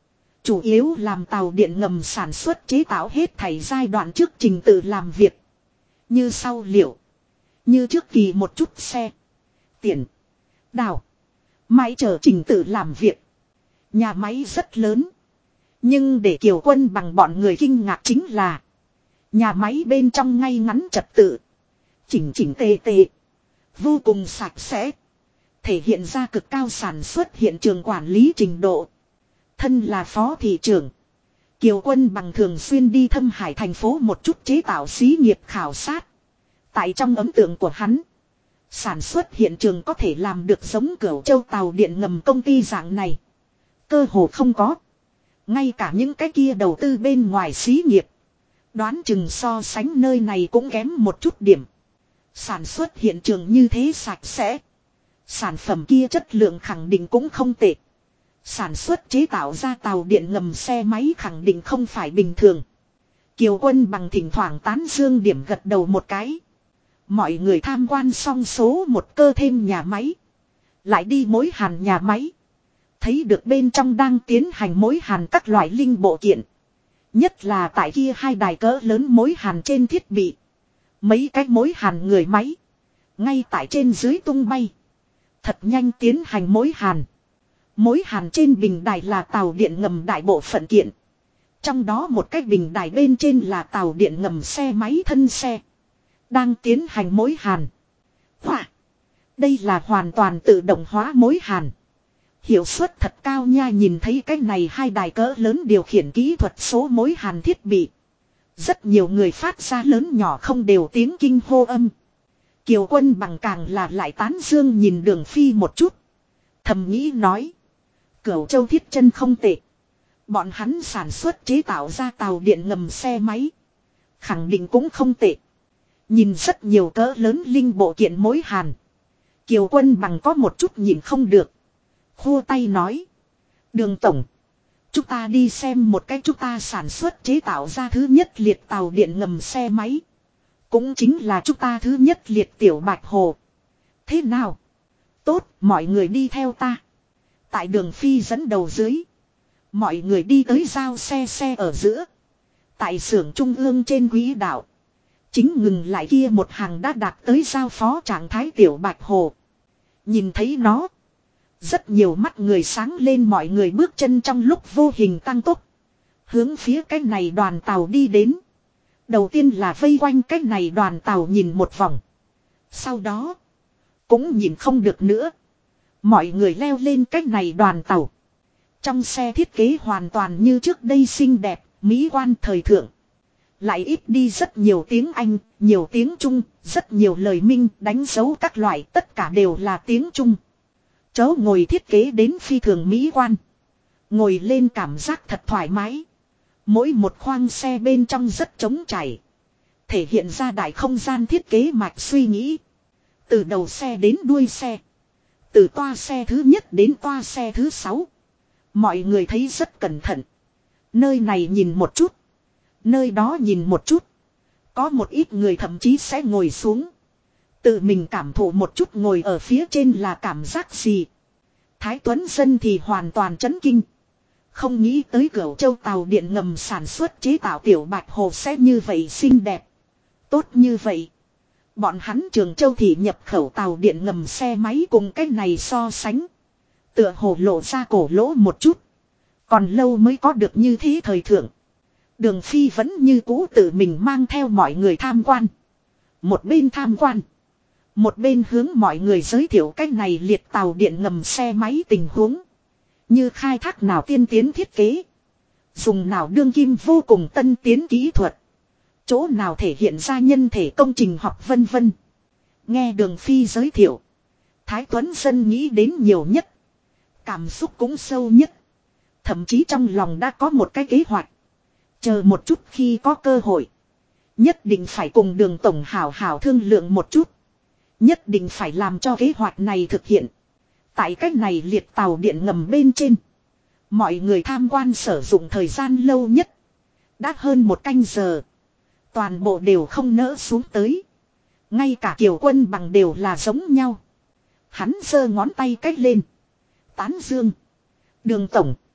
Chủ yếu làm tàu điện ngầm sản xuất chế tạo hết thảy giai đoạn trước trình tự làm việc. Như sau liệu. Như trước kỳ một chút xe. Tiền. Đào. Máy chở trình tự làm việc. Nhà máy rất lớn. Nhưng để Kiều Quân bằng bọn người kinh ngạc chính là. Nhà máy bên trong ngay ngắn trật tự. Chỉnh chỉnh tề tề. Vô cùng sạch sẽ. Thể hiện ra cực cao sản xuất hiện trường quản lý trình độ. Thân là phó thị trưởng. Kiều Quân bằng thường xuyên đi Thâm Hải thành phố một chút chế tạo xí nghiệp khảo sát. Tại trong ấn tượng của hắn. Sản xuất hiện trường có thể làm được giống Cửu Châu tàu điện ngầm công ty dạng này. Cơ hồ không có. Ngay cả những cái kia đầu tư bên ngoài xí nghiệp. Đoán chừng so sánh nơi này cũng kém một chút điểm. Sản xuất hiện trường như thế sạch sẽ. Sản phẩm kia chất lượng khẳng định cũng không tệ. Sản xuất chế tạo ra tàu điện ngầm xe máy khẳng định không phải bình thường. Kiều Quân bằng thỉnh thoảng tán dương điểm gật đầu một cái. Mọi người tham quan xong số một cơ thêm nhà máy. Lại đi mối hàn nhà máy. Thấy được bên trong đang tiến hành mối hàn các loại linh bộ kiện. Nhất là tại kia hai đài cỡ lớn mối hàn trên thiết bị. Mấy cái mối hàn người máy. Ngay tại trên dưới tung bay. Thật nhanh tiến hành mối hàn. Mối hàn trên bình đài là tàu điện ngầm đại bộ phận kiện. Trong đó một cái bình đài bên trên là tàu điện ngầm xe máy thân xe. Đang tiến hành mối hàn. Wow! Đây là hoàn toàn tự động hóa mối hàn. Hiệu suất thật cao nha, nhìn thấy cái này hai đài cỡ lớn điều khiển kỹ thuật số mối hàn thiết bị. Rất nhiều người phát ra lớn nhỏ không đều tiếng kinh hô âm. Kiều Quân bằng càng là lại tán dương nhìn Đường Phi một chút. Thầm nghĩ nói. Cửu Châu thiết chân không tệ. Bọn hắn sản xuất chế tạo ra tàu điện ngầm xe máy. Khẳng định cũng không tệ. Nhìn rất nhiều cỡ lớn linh bộ kiện mối hàn. Kiều Quân bằng có một chút nhìn không được. Khua tay nói. Đường tổng. Chúng ta đi xem một cách chúng ta sản xuất chế tạo ra thứ nhất liệt tàu điện ngầm xe máy. Cũng chính là chúng ta thứ nhất liệt tiểu Bạch Hồ. Thế nào? Tốt, mọi người đi theo ta. Tại Đường Phi dẫn đầu dưới. Mọi người đi tới giao xe ở giữa. Tại xưởng trung ương trên quỹ đạo. Chính ngừng lại kia một hàng đã đạt tới giao phó trạng thái tiểu Bạch Hồ. Nhìn thấy nó. Rất nhiều mắt người sáng lên, mọi người bước chân trong lúc vô hình tăng tốc. Hướng phía cái này đoàn tàu đi đến. Đầu tiên là vây quanh cái này đoàn tàu nhìn một vòng. Sau đó. Cũng nhìn không được nữa. Mọi người leo lên cái này đoàn tàu. Trong xe thiết kế hoàn toàn như trước đây xinh đẹp, mỹ quan thời thượng. Lại ít đi rất nhiều tiếng Anh, nhiều tiếng Trung, rất nhiều lời minh, đánh dấu các loại, tất cả đều là tiếng Trung. Chỗ ngồi thiết kế đến phi thường mỹ quan. Ngồi lên cảm giác thật thoải mái. Mỗi một khoang xe bên trong rất trống trải. Thể hiện ra đại không gian thiết kế mạch suy nghĩ. Từ đầu xe đến đuôi xe. Từ toa xe thứ nhất đến toa xe thứ 6. Mọi người thấy rất cẩn thận. Nơi này nhìn một chút. Nơi đó nhìn một chút. Có một ít người thậm chí sẽ ngồi xuống. Tự mình cảm thụ một chút ngồi ở phía trên là cảm giác gì. Thái Tuấn Dân thì hoàn toàn chấn kinh. Không nghĩ tới Cửu Châu tàu điện ngầm sản xuất chế tạo tiểu Bạch Hồ sẽ như vậy xinh đẹp. Tốt như vậy. Bọn hắn Trường Châu thì nhập khẩu tàu điện ngầm xe máy cùng cái này so sánh. Tựa hồ lộ ra cổ lỗ một chút. Còn lâu mới có được như thế thời thượng. Đường Phi vẫn như cũ tự mình mang theo mọi người tham quan. Một bên tham quan. Một bên hướng mọi người giới thiệu cách này liệt tàu điện ngầm xe máy tình huống. Như khai thác nào tiên tiến thiết kế. Dùng nào đương kim vô cùng tân tiến kỹ thuật. Chỗ nào thể hiện ra nhân thể công trình học vân vân. Nghe Đường Phi giới thiệu. Thái Tuấn Dân nghĩ đến nhiều nhất. Cảm xúc cũng sâu nhất. Thậm chí trong lòng đã có một cái kế hoạch. Chờ một chút khi có cơ hội. Nhất định phải cùng Đường tổng hảo hảo thương lượng một chút. Nhất định phải làm cho kế hoạch này thực hiện. Tại cách này liệt tàu điện ngầm bên trên. Mọi người tham quan sử dụng thời gian lâu nhất. Đã hơn 1 canh giờ. Toàn bộ đều không nỡ xuống tới. Ngay cả Kiều Quân bằng đều là giống nhau. Hắn giơ ngón tay cách lên. Tán dương. Đường tổng.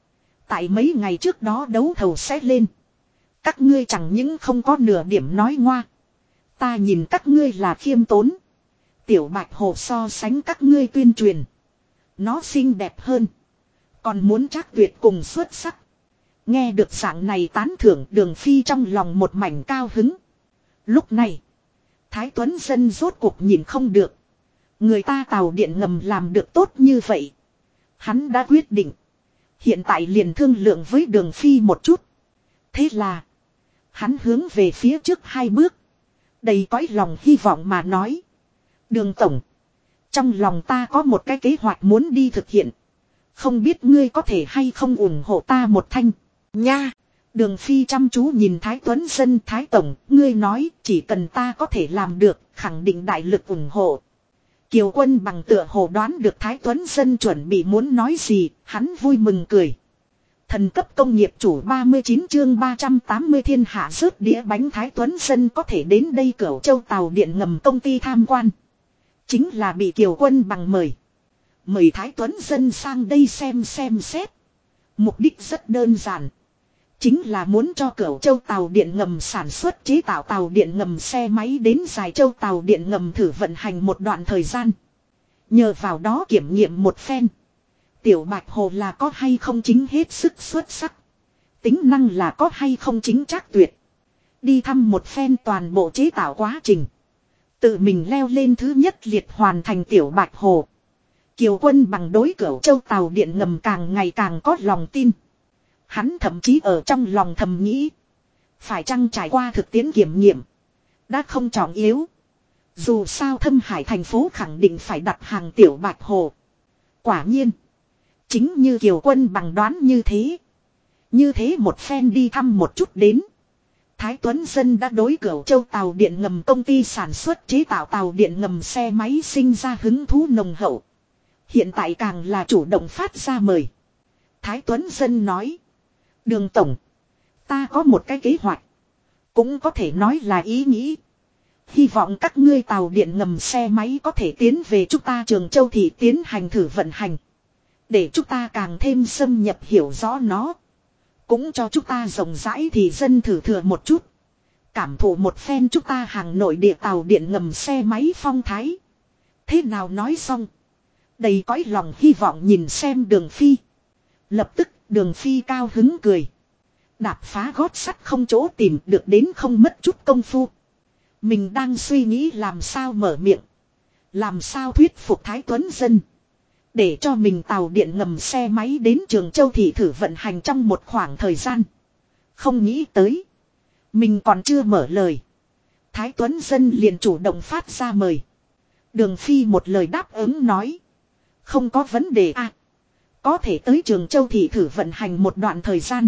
Tại mấy ngày trước đó đấu thầu sẽ lên. Các ngươi chẳng những không có nửa điểm nói ngoa. Ta nhìn các ngươi là khiêm tốn. Tiểu Bạch Hồ so sánh các ngươi tuyên truyền. Nó xinh đẹp hơn. Còn muốn Trác Tuyệt cùng xuất sắc. Nghe được dạng này tán thưởng Đường Phi trong lòng một mảnh cao hứng. Lúc này. Thái Tuấn Dân rốt cuộc nhìn không được. Người ta tàu điện ngầm làm được tốt như vậy. Hắn đã quyết định. Hiện tại liền thương lượng với Đường Phi một chút. Thế là. Hắn hướng về phía trước 2 bước. Đầy cõi lòng hy vọng mà nói. Đường Tổng. Trong lòng ta có một cái kế hoạch muốn đi thực hiện. Không biết ngươi có thể hay không ủng hộ ta một thanh. Nha. Đường Phi chăm chú nhìn Thái Tuấn Dân. Thái Tổng, ngươi nói chỉ cần ta có thể làm được, khẳng định đại lực ủng hộ. Kiều Quân bằng tựa hồ đoán được Thái Tuấn Dân chuẩn bị muốn nói gì, hắn vui mừng cười. Thần cấp công nghiệp chủ 39 chương 380 thiên hạ rớt đĩa bánh. Thái Tuấn Dân có thể đến đây Cửu Châu tàu điện ngầm công ty tham quan. Chính là bị Kiều Quân bằng mời. Mời Thái Tuấn Dân sang đây xem xét. Mục đích rất đơn giản. Chính là muốn cho Cửu Châu tàu điện ngầm sản xuất chế tạo tàu điện ngầm xe máy đến Dài Châu tàu điện ngầm thử vận hành một đoạn thời gian. Nhờ vào đó kiểm nghiệm một phen. Tiểu Bạch Hồ là có hay không chính hết sức xuất sắc. Tính năng là có hay không chính Trác Tuyệt. Đi thăm một phen toàn bộ chế tạo quá trình. Tự mình leo lên thứ nhất liệt hoàn thành Tiểu Bạch Hồ. Kiều Quân bằng đối Cửu Châu tàu điện ngầm càng ngày càng có lòng tin. Hắn thậm chí ở trong lòng thầm nghĩ. Phải chăng trải qua thực tiễn kiểm nghiệm. Đã không trọng yếu. Dù sao Thâm Hải thành phố khẳng định phải đặt hàng Tiểu Bạch Hồ. Quả nhiên. Chính như Kiều Quân bằng đoán như thế. Như thế một phen đi thăm một chút đến. Thái Tuấn Dân đã đối Cửu Châu tàu điện ngầm công ty sản xuất chế tạo tàu điện ngầm xe máy sinh ra hứng thú nồng hậu. Hiện tại càng là chủ động phát ra mời. Thái Tuấn Dân nói. Đường Tổng. Ta có một cái kế hoạch. Cũng có thể nói là ý nghĩ. Hy vọng các ngươi tàu điện ngầm xe máy có thể tiến về chúng ta Trường Châu thị tiến hành thử vận hành. Để chúng ta càng thêm xâm nhập hiểu rõ nó. Cũng cho chúng ta rộng rãi thì dân thử thừa một chút. Cảm thụ một phen chúng ta hàng nội địa tàu điện ngầm xe máy phong thái. Thế nào nói xong. Đầy cõi lòng hy vọng nhìn xem Đường Phi. Lập tức Đường Phi cao hứng cười. Đạp phá gót sắt không chỗ tìm được đến không mất chút công phu. Mình đang suy nghĩ làm sao mở miệng. Làm sao thuyết phục Thái Tuấn Dân. Để cho mình tàu điện ngầm xe máy đến Trường Châu thị thử vận hành trong một khoảng thời gian. Không nghĩ tới. Mình còn chưa mở lời. Thái Tuấn Dân liền chủ động phát ra mời. Đường Phi một lời đáp ứng nói. Không có vấn đề à. Có thể tới Trường Châu thị thử vận hành một đoạn thời gian.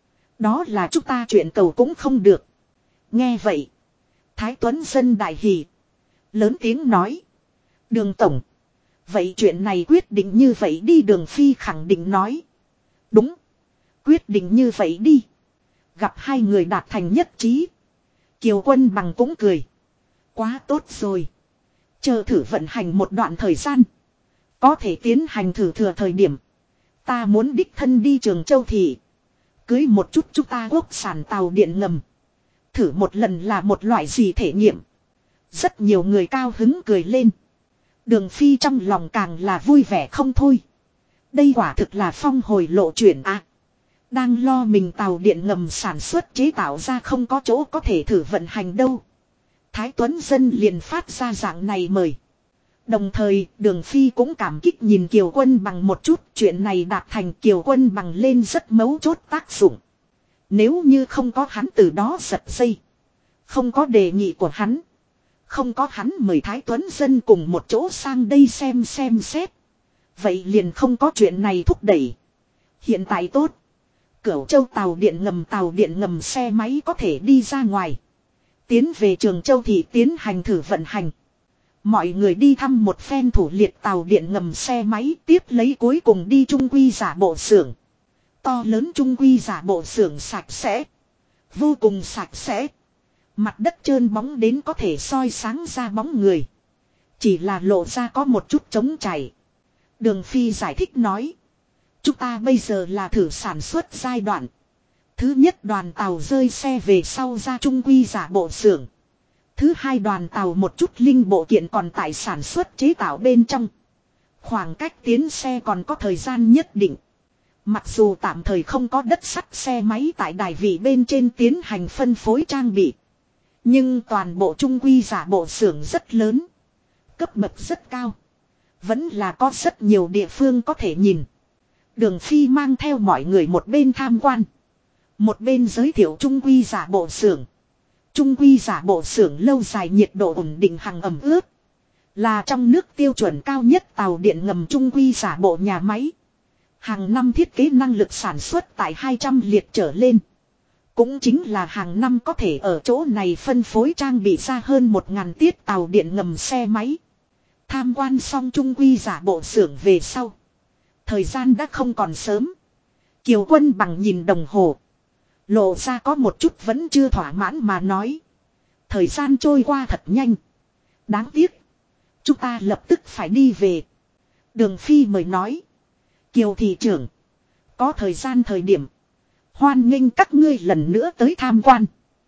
Đó là chúng ta chuyện cầu cũng không được. Nghe vậy. Thái Tuấn Dân đại hỉ. Lớn tiếng nói. Đường Tổng. Vậy chuyện này quyết định như vậy đi. Đường Phi khẳng định nói. Đúng. Quyết định như vậy đi. Gặp hai người đạt thành nhất trí. Kiều Quân bằng cũng cười. Quá tốt rồi. Chờ thử vận hành một đoạn thời gian. Có thể tiến hành thử thừa thời điểm. Ta muốn đích thân đi Trường Châu thị. Cưới một chút chúng ta quốc sản tàu điện ngầm. Thử một lần là một loại gì thể nghiệm. Rất nhiều người cao hứng cười lên. Đường Phi trong lòng càng là vui vẻ không thôi. Đây quả thực là phong hồi lộ chuyển à. Đang lo mình tàu điện ngầm sản xuất chế tạo ra không có chỗ có thể thử vận hành đâu. Thái Tuấn Dân liền phát ra dạng này mời. Đồng thời Đường Phi cũng cảm kích nhìn Kiều Quân bằng một chút. Chuyện này đạt thành Kiều Quân bằng lên rất mấu chốt tác dụng. Nếu như không có hắn từ đó giật dây. Không có đề nghị của hắn. Không có hắn mời Thái Tuấn Dân cùng một chỗ sang đây xem xét. Vậy liền không có chuyện này thúc đẩy. Hiện tại tốt. Cửu Châu tàu điện ngầm xe máy có thể đi ra ngoài. Tiến về Trường Châu thị tiến hành thử vận hành. Mọi người đi thăm một phen thủ liệt tàu điện ngầm xe máy tiếp lấy cuối cùng đi Trung Quy giả bộ xưởng. To lớn Trung Quy giả bộ xưởng sạch sẽ. Vô cùng sạch sẽ. Mặt đất trơn bóng đến có thể soi sáng ra bóng người. Chỉ là lộ ra có một chút trống chảy. Đường Phi giải thích nói. Chúng ta bây giờ là thử sản xuất giai đoạn. Thứ nhất đoàn tàu rơi xe về sau ra trung quy giả bộ xưởng. Thứ hai đoàn tàu một chút linh bộ kiện còn tại sản xuất chế tạo bên trong. Khoảng cách tiến xe còn có thời gian nhất định. Mặc dù tạm thời không có đất sắt xe máy tại đài vị bên trên tiến hành phân phối trang bị. Nhưng toàn bộ trung quy giả bộ xưởng rất lớn. Cấp bậc rất cao. Vẫn là có rất nhiều địa phương có thể nhìn. Đường Phi mang theo mọi người một bên tham quan. Một bên giới thiệu trung quy giả bộ xưởng. Trung quy giả bộ xưởng lâu dài nhiệt độ ổn định hằng ẩm ướt. Là trong nước tiêu chuẩn cao nhất tàu điện ngầm trung quy giả bộ nhà máy. Hàng năm thiết kế năng lực sản xuất tại 200 liệt trở lên. Cũng chính là hàng năm có thể ở chỗ này phân phối trang bị ra hơn 1.000 tiết tàu điện ngầm xe máy. Tham quan xong trung quy giả bộ xưởng về sau. Thời gian đã không còn sớm. Kiều Quân bằng nhìn đồng hồ. Lộ ra có một chút vẫn chưa thỏa mãn mà nói. Thời gian trôi qua thật nhanh. Đáng tiếc. Chúng ta lập tức phải đi về. Đường Phi mời nói. Kiều thị trưởng. Có thời gian thời điểm. Hoan nghênh các ngươi lần nữa tới tham quan.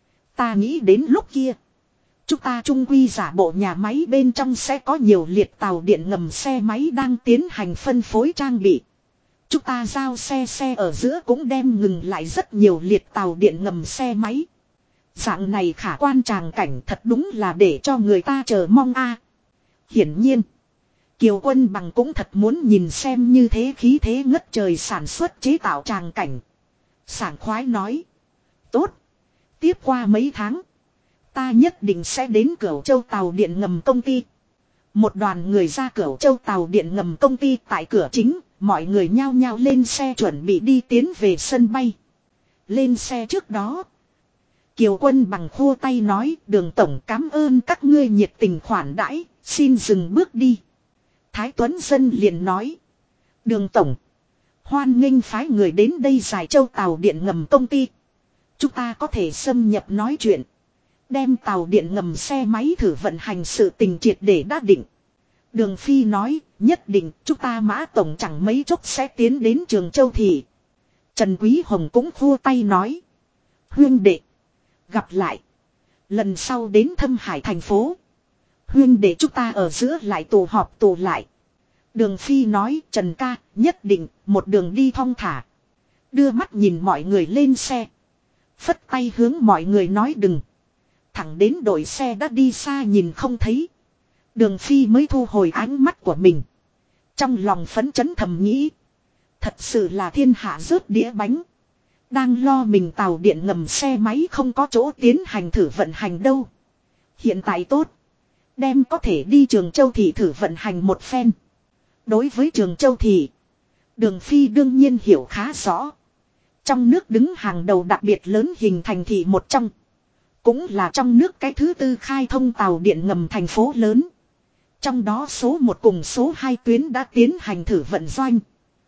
Ta nghĩ đến lúc kia. Chúng ta trung quy giả bộ nhà máy bên trong sẽ có nhiều liệt tàu điện ngầm xe máy đang tiến hành phân phối trang bị. Chúng ta giao xe ở giữa cũng đem ngừng lại rất nhiều liệt tàu điện ngầm xe máy. Dạng này khả quan tràng cảnh thật đúng là để cho người ta chờ mong a. Hiển nhiên. Kiều Quân bằng cũng thật muốn nhìn xem như thế khí thế ngất trời sản xuất chế tạo tràng cảnh. Sảng khoái nói. Tốt. Tiếp qua mấy tháng. Ta nhất định sẽ đến Cửu Châu tàu điện ngầm công ty. Một đoàn người ra Cửu Châu tàu điện ngầm công ty tại cửa chính. Mọi người nhao nhao lên xe chuẩn bị đi tiến về sân bay. Lên xe trước đó. Kiều Quân bằng khua tay nói Đường tổng cảm ơn các ngươi nhiệt tình khoản đãi. Xin dừng bước đi. Thái Tuấn Dân liền nói. Đường tổng. Hoan nghênh phái người đến đây Giải Châu tàu điện ngầm công ty. Chúng ta có thể xâm nhập nói chuyện. Đem tàu điện ngầm xe máy thử vận hành sự tình triệt để đã định. Đường Phi nói, nhất định chúng ta Mã tổng chẳng mấy chốc sẽ tiến đến Trường Châu thị. Trần Quý Hồng cũng khua tay nói. Huyên đệ. Gặp lại. Lần sau đến Thâm Hải thành phố. Huyên đệ chúng ta ở giữa lại tụ họp tụ lại. Đường Phi nói Trần ca nhất định một đường đi thong thả. Đưa mắt nhìn mọi người lên xe. Phất tay hướng mọi người nói đừng. Thẳng đến đội xe đã đi xa nhìn không thấy. Đường Phi mới thu hồi ánh mắt của mình. Trong lòng phấn chấn thầm nghĩ. Thật sự là thiên hạ rớt đĩa bánh. Đang lo mình tàu điện ngầm xe máy không có chỗ tiến hành thử vận hành đâu. Hiện tại tốt. Đem có thể đi Trường Châu thị thử vận hành một phen. Đối với Trường Châu thị. Đường Phi đương nhiên hiểu khá rõ. Trong nước đứng hàng đầu đặc biệt lớn hình thành thị một trong. Cũng là trong nước cái thứ tư khai thông tàu điện ngầm thành phố lớn. Trong đó số 1 cùng số 2 tuyến đã tiến hành thử vận doanh.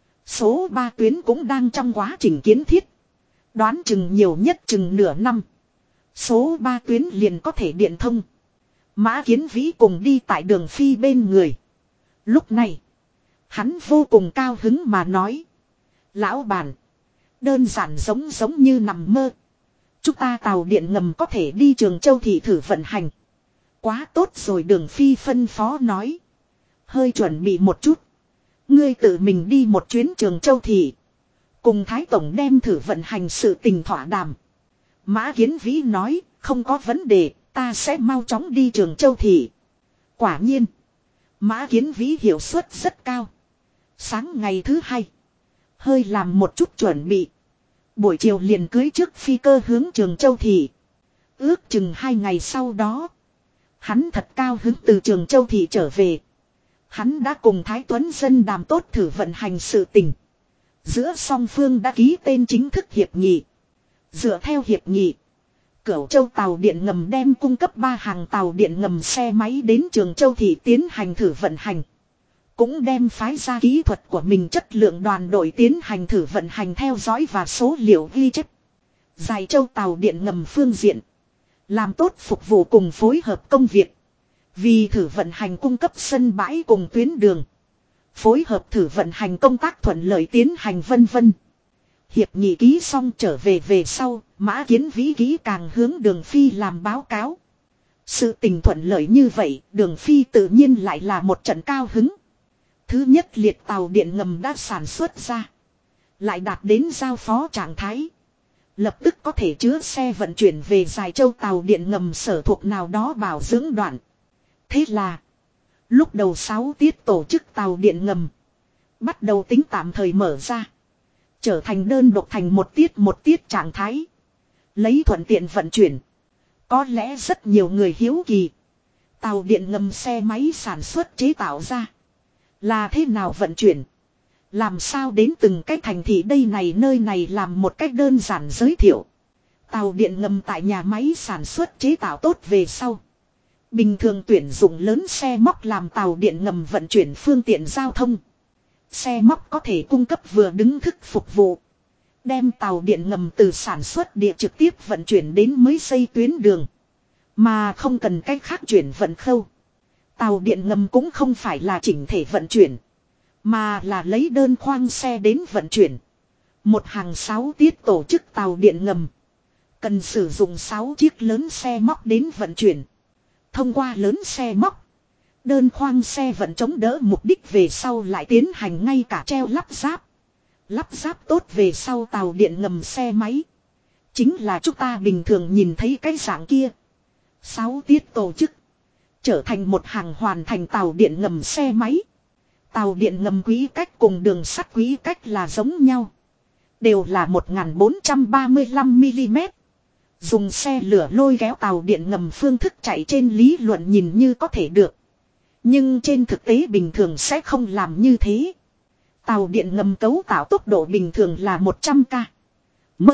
Số 3 tuyến cũng đang trong quá trình kiến thiết. Đoán chừng nhiều nhất chừng nửa năm. Số 3 tuyến liền có thể điện thông. Mã Kiến Vĩ cùng đi tại Đường Phi bên người. Lúc này, hắn vô cùng cao hứng mà nói. Lão bản, đơn giản giống như nằm mơ. Chúng ta tàu điện ngầm có thể đi Trường Châu thị thử vận hành. Quá tốt rồi Đường Phi phân phó nói. Hơi chuẩn bị một chút. Ngươi tự mình đi một chuyến Trường Châu thị. Cùng Thái Tổng đem thử vận hành sự tình thỏa đàm. Mã Kiến Vĩ nói, không có vấn đề, ta sẽ mau chóng đi Trường Châu thị. Quả nhiên, Mã Kiến Vĩ hiệu suất rất cao. Sáng ngày thứ hai, hơi làm một chút chuẩn bị. Buổi chiều liền cưới trước phi cơ hướng Trường Châu thị. Ước chừng 2 ngày sau đó, hắn thật cao hứng từ Trường Châu thị trở về. Hắn đã cùng Thái Tuấn Dân đàm tốt thử vận hành sự tình. Giữa song phương đã ký tên chính thức hiệp nghị. Dựa theo hiệp nghị, Cửu Châu tàu điện ngầm đem cung cấp 3 hàng tàu điện ngầm xe máy đến Trường Châu thị tiến hành thử vận hành. Cũng đem phái ra kỹ thuật của mình chất lượng đoàn đội tiến hành thử vận hành theo dõi và số liệu ghi chép. Giải Châu tàu điện ngầm phương diện, làm tốt phục vụ cùng phối hợp công việc. Vì thử vận hành cung cấp sân bãi cùng tuyến đường. Phối hợp thử vận hành công tác thuận lợi tiến hành vân vân. Hiệp nghị ký xong trở về sau, Mã Kiến Vĩ ký càng hướng Đường Phi làm báo cáo. Sự tình thuận lợi như vậy, Đường Phi tự nhiên lại là một trận cao hứng. Thứ nhất liệt tàu điện ngầm đã sản xuất ra. Lại đạt đến giao phó trạng thái. Lập tức có thể chứa xe vận chuyển về Dài Châu tàu điện ngầm sở thuộc nào đó bảo dưỡng đoạn. Thế là, lúc đầu 6 tiết tổ chức tàu điện ngầm. Bắt đầu tính tạm thời mở ra. Trở thành đơn độc thành một tiết trạng thái. Lấy thuận tiện vận chuyển. Có lẽ rất nhiều người hiếu kỳ. Tàu điện ngầm xe máy sản xuất chế tạo ra. Là thế nào vận chuyển? Làm sao đến từng cái thành thị đây này nơi này làm một cách đơn giản giới thiệu. Tàu điện ngầm tại nhà máy sản xuất chế tạo tốt về sau. Bình thường tuyển dụng lớn xe móc làm tàu điện ngầm vận chuyển phương tiện giao thông. Xe móc có thể cung cấp vừa đứng thức phục vụ. Đem tàu điện ngầm từ sản xuất địa trực tiếp vận chuyển đến mới xây tuyến đường. Mà không cần cách khác chuyển vận khâu. Tàu điện ngầm cũng không phải là chỉnh thể vận chuyển. Mà là lấy đơn khoang xe đến vận chuyển. Một hàng 6 tiết tổ chức tàu điện ngầm. Cần sử dụng 6 chiếc lớn xe móc đến vận chuyển. Thông qua lớn xe móc. Đơn khoang xe vận chống đỡ mục đích về sau lại tiến hành ngay cả treo lắp ráp. Lắp ráp tốt về sau tàu điện ngầm xe máy. Chính là chúng ta bình thường nhìn thấy cái dạng kia. 6 tiết tổ chức. Trở thành một hàng hoàn thành tàu điện ngầm xe máy. Tàu điện ngầm quý cách cùng đường sắt quý cách là giống nhau. Đều là 1435mm. Dùng xe lửa lôi kéo tàu điện ngầm phương thức chạy trên lý luận nhìn như có thể được. Nhưng trên thực tế bình thường sẽ không làm như thế. Tàu điện ngầm cấu tạo tốc độ bình thường là 100 km/h.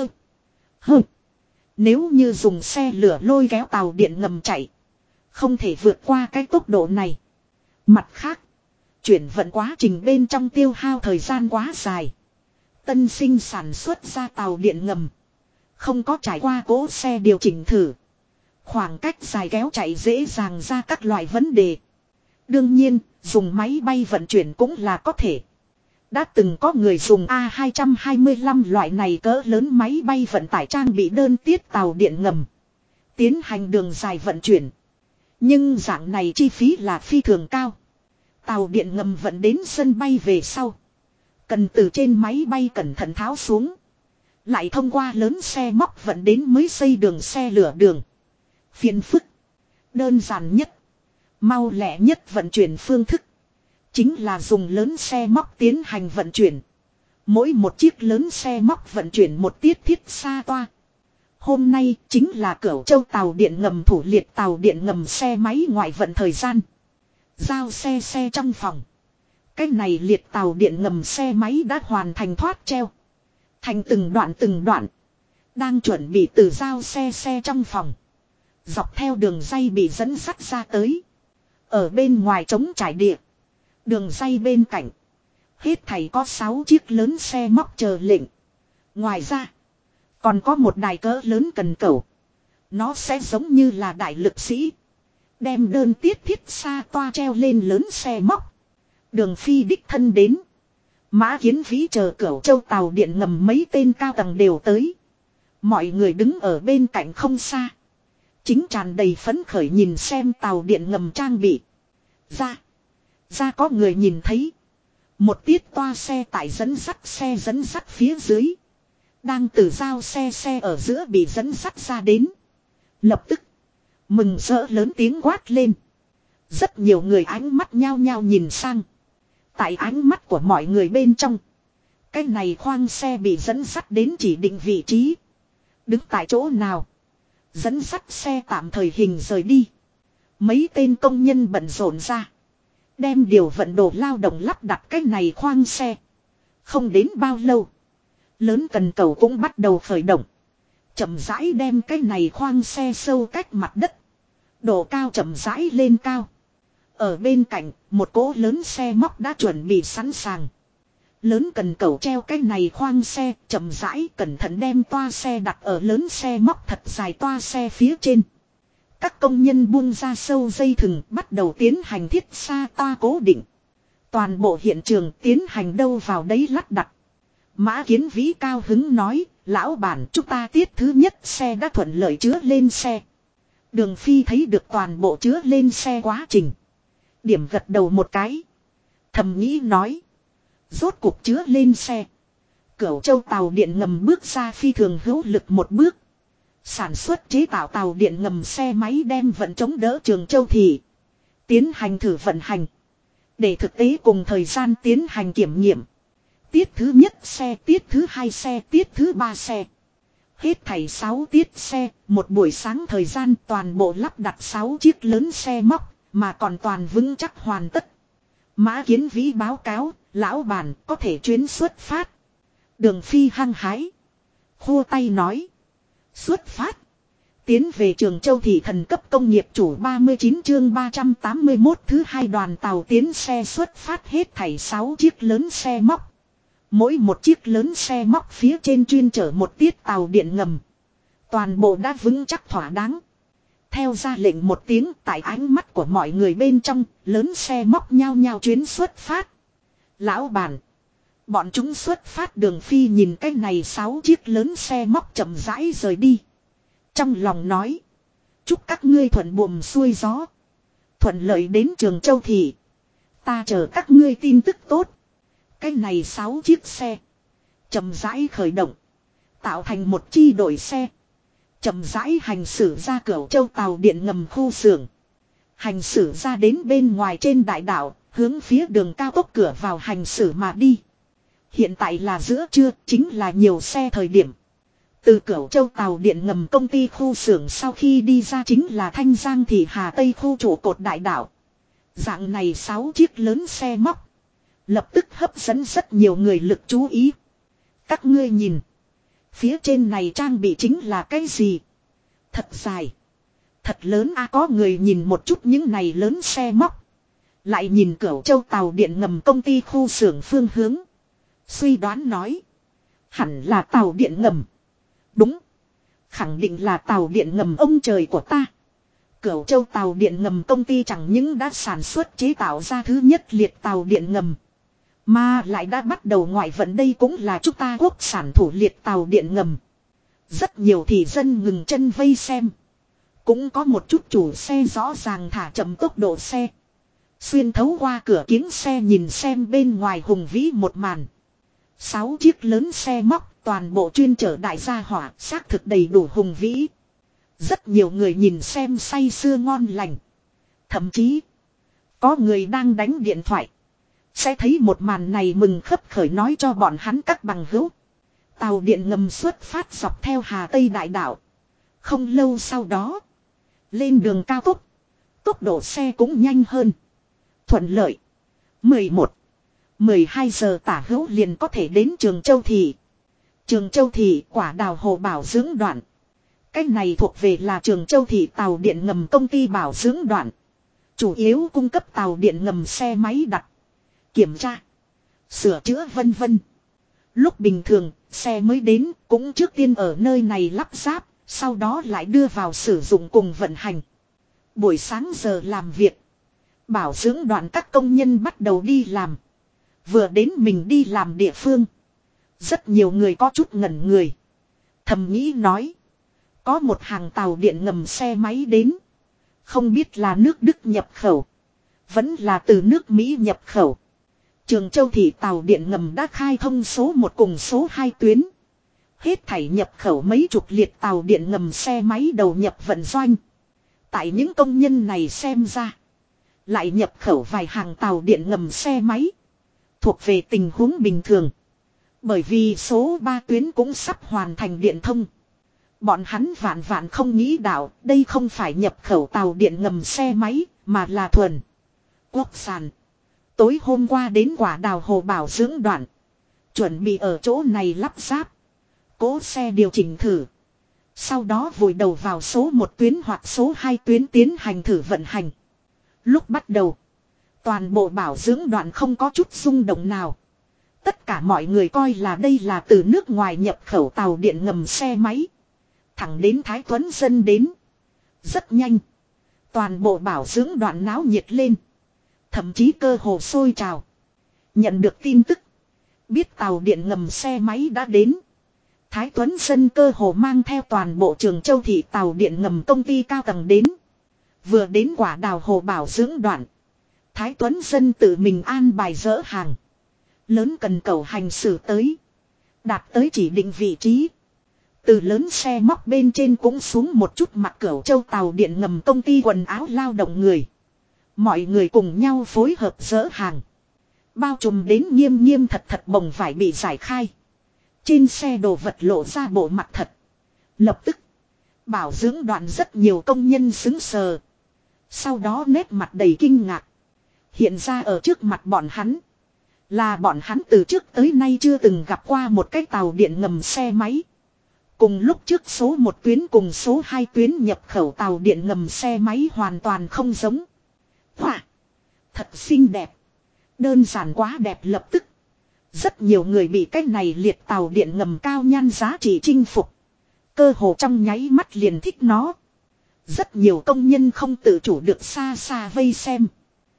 Nếu như dùng xe lửa lôi kéo tàu điện ngầm chạy. Không thể vượt qua cái tốc độ này. Mặt khác. Chuyển vận quá trình bên trong tiêu hao thời gian quá dài. Tân sinh sản xuất ra tàu điện ngầm. Không có trải qua cỗ xe điều chỉnh thử. Khoảng cách dài kéo chạy dễ dàng ra các loại vấn đề. Đương nhiên, dùng máy bay vận chuyển cũng là có thể. Đã từng có người dùng A225 loại này cỡ lớn máy bay vận tải trang bị đơn tiết tàu điện ngầm. Tiến hành đường dài vận chuyển. Nhưng dạng này chi phí là phi thường cao. Tàu điện ngầm vận đến sân bay về sau. Cần từ trên máy bay cẩn thận tháo xuống. Lại thông qua lớn xe móc vận đến mới xây đường xe lửa đường. Phiền phức. Đơn giản nhất. Mau lẹ nhất vận chuyển phương thức. Chính là dùng lớn xe móc tiến hành vận chuyển. Mỗi một chiếc lớn xe móc vận chuyển một tiết thiết xa toa. Hôm nay chính là Cửu Châu tàu điện ngầm thủ liệt tàu điện ngầm xe máy ngoại vận thời gian. Giao xe trong phòng. Cái này liệt tàu điện ngầm xe máy đã hoàn thành thoát treo. Thành từng đoạn. Đang chuẩn bị từ giao xe trong phòng. Dọc theo đường dây bị dẫn sắt ra tới. Ở bên ngoài trống trải địa. Đường dây bên cạnh. Hết thảy có 6 chiếc lớn xe móc chờ lệnh. Ngoài ra. Còn có một đài cỡ lớn cần cẩu. Nó sẽ giống như là đại lực sĩ. Đem đơn tiết thiết xa toa treo lên lớn xe móc. Đường Phi đích thân đến. Mã Kiến Vĩ chờ Cửu Châu tàu điện ngầm mấy tên cao tầng đều tới. Mọi người đứng ở bên cạnh không xa. Chính tràn đầy phấn khởi nhìn xem tàu điện ngầm trang bị. Ra có người nhìn thấy. Một tiết toa xe tải dẫn sắt phía dưới. Đang từ giao xe ở giữa bị dẫn sắt ra đến. Lập tức. Mừng rỡ lớn tiếng quát lên. Rất nhiều người ánh mắt nhao nhao nhìn sang. Tại ánh mắt của mọi người bên trong. Cái này khoang xe bị dẫn sắt đến chỉ định vị trí. Đứng tại chỗ nào. Dẫn sắt xe tạm thời hình rời đi. Mấy tên công nhân bận rộn ra. Đem điều vận đồ lao động lắp đặt cái này khoang xe. Không đến bao lâu. Lớn cần cầu cũng bắt đầu khởi động. Chậm rãi đem cái này khoang xe sâu cách mặt đất. Độ cao chậm rãi lên cao. Ở bên cạnh, một cỗ lớn xe móc đã chuẩn bị sẵn sàng. Lớn cần cầu treo cái này khoang xe, chậm rãi cẩn thận đem toa xe đặt ở lớn xe móc thật dài toa xe phía trên. Các công nhân buông ra sâu dây thừng bắt đầu tiến hành thiết xa toa cố định. Toàn bộ hiện trường tiến hành đâu vào đấy lắp đặt. Mã Kiến Vĩ cao hứng nói, lão bản chúng ta tiết thứ nhất xe đã thuận lợi chứa lên xe. Đường Phi thấy được toàn bộ chứa lên xe quá trình. Điểm gật đầu một cái. Thầm nghĩ nói. Rốt cuộc chứa lên xe. Cửu Châu tàu điện ngầm bước ra phi thường hữu lực một bước. Sản xuất chế tạo tàu điện ngầm xe máy đem vận chống đỡ Trường Châu Thị. Tiến hành thử vận hành. Để thực tế cùng thời gian tiến hành kiểm nghiệm. Tiết thứ nhất xe, tiết thứ hai xe, tiết thứ ba xe. Hết thảy 6 tiết xe, một buổi sáng thời gian toàn bộ lắp đặt 6 chiếc lớn xe móc, mà còn toàn vững chắc hoàn tất. Mã Kiến Vĩ báo cáo, lão bản có thể chuyến xuất phát. Đường Phi hăng hái. Khua tay nói. Xuất phát. Tiến về Trường Châu Thị thần cấp công nghiệp chủ 39 chương 381 thứ hai đoàn tàu tiến xe xuất phát hết thảy 6 chiếc lớn xe móc. Mỗi một chiếc lớn xe móc phía trên chuyên chở một tiết tàu điện ngầm. Toàn bộ đã vững chắc thỏa đáng. Theo ra lệnh một tiếng tại ánh mắt của mọi người bên trong, lớn xe móc nhao nhao chuyến xuất phát. Lão bản. Bọn chúng xuất phát. Đường Phi nhìn cái này 6 chiếc lớn xe móc chậm rãi rời đi. Trong lòng nói. Chúc các ngươi thuận buồm xuôi gió. Thuận lợi đến Trường Châu Thị. Ta chờ các ngươi tin tức tốt. Cái này 6 chiếc xe. Chậm rãi khởi động. Tạo thành một chi đội xe. Chậm rãi hành xử ra Cửu Châu tàu điện ngầm khu xưởng. Hành xử ra đến bên ngoài trên đại đảo. Hướng phía đường cao tốc cửa vào hành xử mà đi. Hiện tại là giữa trưa. Chính là nhiều xe thời điểm. Từ Cửu Châu tàu điện ngầm công ty khu xưởng sau khi đi ra chính là Thanh Giang Thị Hà Tây khu trụ cột đại đảo. Dạng này 6 chiếc lớn xe móc. Lập tức hấp dẫn rất nhiều người lực chú ý. Các ngươi nhìn. Phía trên này trang bị chính là cái gì? Thật dài. Thật lớn có người nhìn một chút những này lớn xe móc. Lại nhìn Cửu Châu tàu điện ngầm công ty khu xưởng phương hướng. Suy đoán nói. Hẳn là tàu điện ngầm. Đúng. Khẳng định là tàu điện ngầm ông trời của ta. Cửu Châu tàu điện ngầm công ty chẳng những đã sản xuất chế tạo ra thứ nhất liệt tàu điện ngầm. Mà lại đã bắt đầu ngoại vận, đây cũng là chúng ta quốc sản thủ liệt tàu điện ngầm. Rất nhiều thị dân ngừng chân vây xem. Cũng có một chút chủ xe rõ ràng thả chậm tốc độ xe. Xuyên thấu qua cửa kính xe nhìn xem bên ngoài hùng vĩ một màn. 6 chiếc lớn xe móc toàn bộ chuyên chở đại gia hỏa, xác thực đầy đủ hùng vĩ. Rất nhiều người nhìn xem say sưa ngon lành. Thậm chí có người đang đánh điện thoại. Sẽ thấy một màn này mừng khấp khởi nói cho bọn hắn các bằng hữu. Tàu điện ngầm xuất phát dọc theo Hà Tây đại đảo. Không lâu sau đó. Lên đường cao tốc. Tốc độ xe cũng nhanh hơn. Thuận lợi. 11, 12 giờ tả hữu liền có thể đến Trường Châu Thị. Trường Châu Thị quả đào hồ bảo dưỡng đoạn. Cái này thuộc về là Trường Châu Thị tàu điện ngầm công ty bảo dưỡng đoạn. Chủ yếu cung cấp tàu điện ngầm xe máy đặt. Kiểm tra. Sửa chữa vân vân. Lúc bình thường, xe mới đến cũng trước tiên ở nơi này lắp ráp. Sau đó lại đưa vào sử dụng cùng vận hành. Buổi sáng giờ làm việc. Bảo dưỡng đoạn các công nhân bắt đầu đi làm. Vừa đến mình đi làm địa phương. Rất nhiều người có chút ngẩn người. Thầm nghĩ nói. Có một hàng tàu điện ngầm xe máy đến. Không biết là nước Đức nhập khẩu. Vẫn là từ nước Mỹ nhập khẩu. Trường Châu Thị tàu điện ngầm đã khai thông số 1 cùng số 2 tuyến. Hết thảy nhập khẩu mấy chục liệt tàu điện ngầm xe máy đầu nhập vận doanh. Tại những công nhân này xem ra. Lại nhập khẩu vài hàng tàu điện ngầm xe máy. Thuộc về tình huống bình thường. Bởi vì số 3 tuyến cũng sắp hoàn thành điện thông. Bọn hắn vạn vạn không nghĩ đạo đây không phải nhập khẩu tàu điện ngầm xe máy mà là thuần quốc sản. Tối hôm qua đến quả đào hồ bảo dưỡng đoạn. Chuẩn bị ở chỗ này lắp ráp. Cố xe điều chỉnh thử. Sau đó vùi đầu vào số 1 tuyến hoặc số 2 tuyến tiến hành thử vận hành. Lúc bắt đầu. Toàn bộ bảo dưỡng đoạn không có chút rung động nào. Tất cả mọi người coi là đây là từ nước ngoài nhập khẩu tàu điện ngầm xe máy. Thẳng đến Thái Tuấn Dân đến. Rất nhanh. Toàn bộ bảo dưỡng đoạn náo nhiệt lên. Thậm chí cơ hồ sôi trào. Nhận được tin tức. Biết tàu điện ngầm xe máy đã đến. Thái Tuấn Dân cơ hồ mang theo toàn bộ Trường Châu thị tàu điện ngầm công ty cao tầng đến. Vừa đến quả đào hồ bảo dưỡng đoạn. Thái Tuấn Dân tự mình an bài dỡ hàng. Lớn cần cầu hành xử tới. Đạt tới chỉ định vị trí. Từ lớn xe móc bên trên cũng xuống một chút mặt Cửu Châu tàu điện ngầm công ty quần áo lao động người. Mọi người cùng nhau phối hợp dỡ hàng. Bao trùm đến nghiêm nghiêm thật thật bồng vải bị giải khai. Trên xe đồ vật lộ ra bộ mặt thật. Lập tức. Bảo dưỡng đoạn rất nhiều công nhân xứng sờ. Sau đó nét mặt đầy kinh ngạc. Hiện ra ở trước mặt bọn hắn. Là bọn hắn từ trước tới nay chưa từng gặp qua một cái tàu điện ngầm xe máy. Cùng lúc trước số 1 tuyến cùng số 2 tuyến nhập khẩu tàu điện ngầm xe máy hoàn toàn không giống. Wow! Thật xinh đẹp. Đơn giản quá đẹp lập tức. Rất nhiều người bị cái này liệt tàu điện ngầm cao nhan giá trị chinh phục. Cơ hồ trong nháy mắt liền thích nó. Rất nhiều công nhân không tự chủ được xa xa vây xem.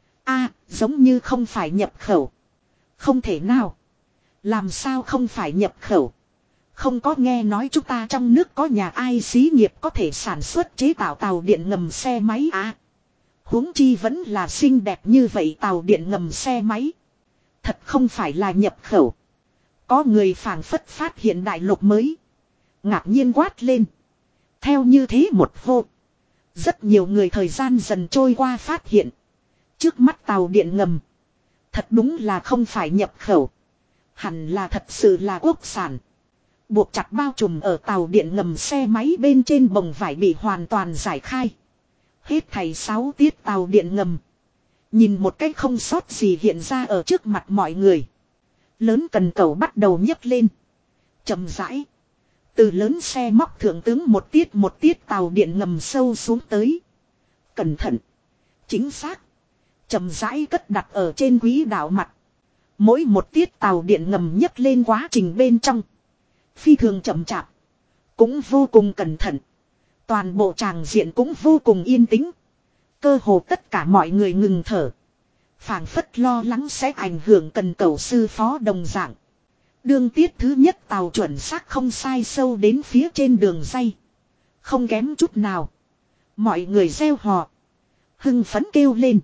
Giống như không phải nhập khẩu. Không thể nào. Làm sao không phải nhập khẩu. Không có nghe nói chúng ta trong nước có nhà ai xí nghiệp có thể sản xuất chế tạo tàu điện ngầm xe máy huống chi vẫn là xinh đẹp như vậy tàu điện ngầm xe máy. Thật không phải là nhập khẩu. Có người phảng phất phát hiện đại lục mới. Ngạc nhiên quát lên. Theo như thế một hô. Rất nhiều người thời gian dần trôi qua phát hiện. Trước mắt tàu điện ngầm. Thật đúng là không phải nhập khẩu. Hẳn là thật sự là quốc sản. Buộc chặt bao trùm ở tàu điện ngầm xe máy bên trên bồng vải bị hoàn toàn giải khai. Hết thảy 6 tiết tàu điện ngầm. Nhìn một cách không sót gì hiện ra ở trước mặt mọi người. Lớn cần cầu bắt đầu nhấc lên. Chậm rãi. Từ lớn xe móc thượng tướng một tiết tàu điện ngầm sâu xuống tới. Cẩn thận. Chính xác. Chậm rãi cất đặt ở trên quỹ đạo mặt. Mỗi một tiết tàu điện ngầm nhấc lên quá trình bên trong. Phi thường chậm chạp. Cũng vô cùng cẩn thận. Toàn bộ tràng diện cũng vô cùng yên tĩnh. Cơ hồ tất cả mọi người ngừng thở. Phảng phất lo lắng sẽ ảnh hưởng cần cầu sư phó đồng dạng. Đương tiết thứ nhất tàu chuẩn xác không sai sâu đến phía trên đường ray. Không kém chút nào. Mọi người reo hò. Hưng phấn kêu lên.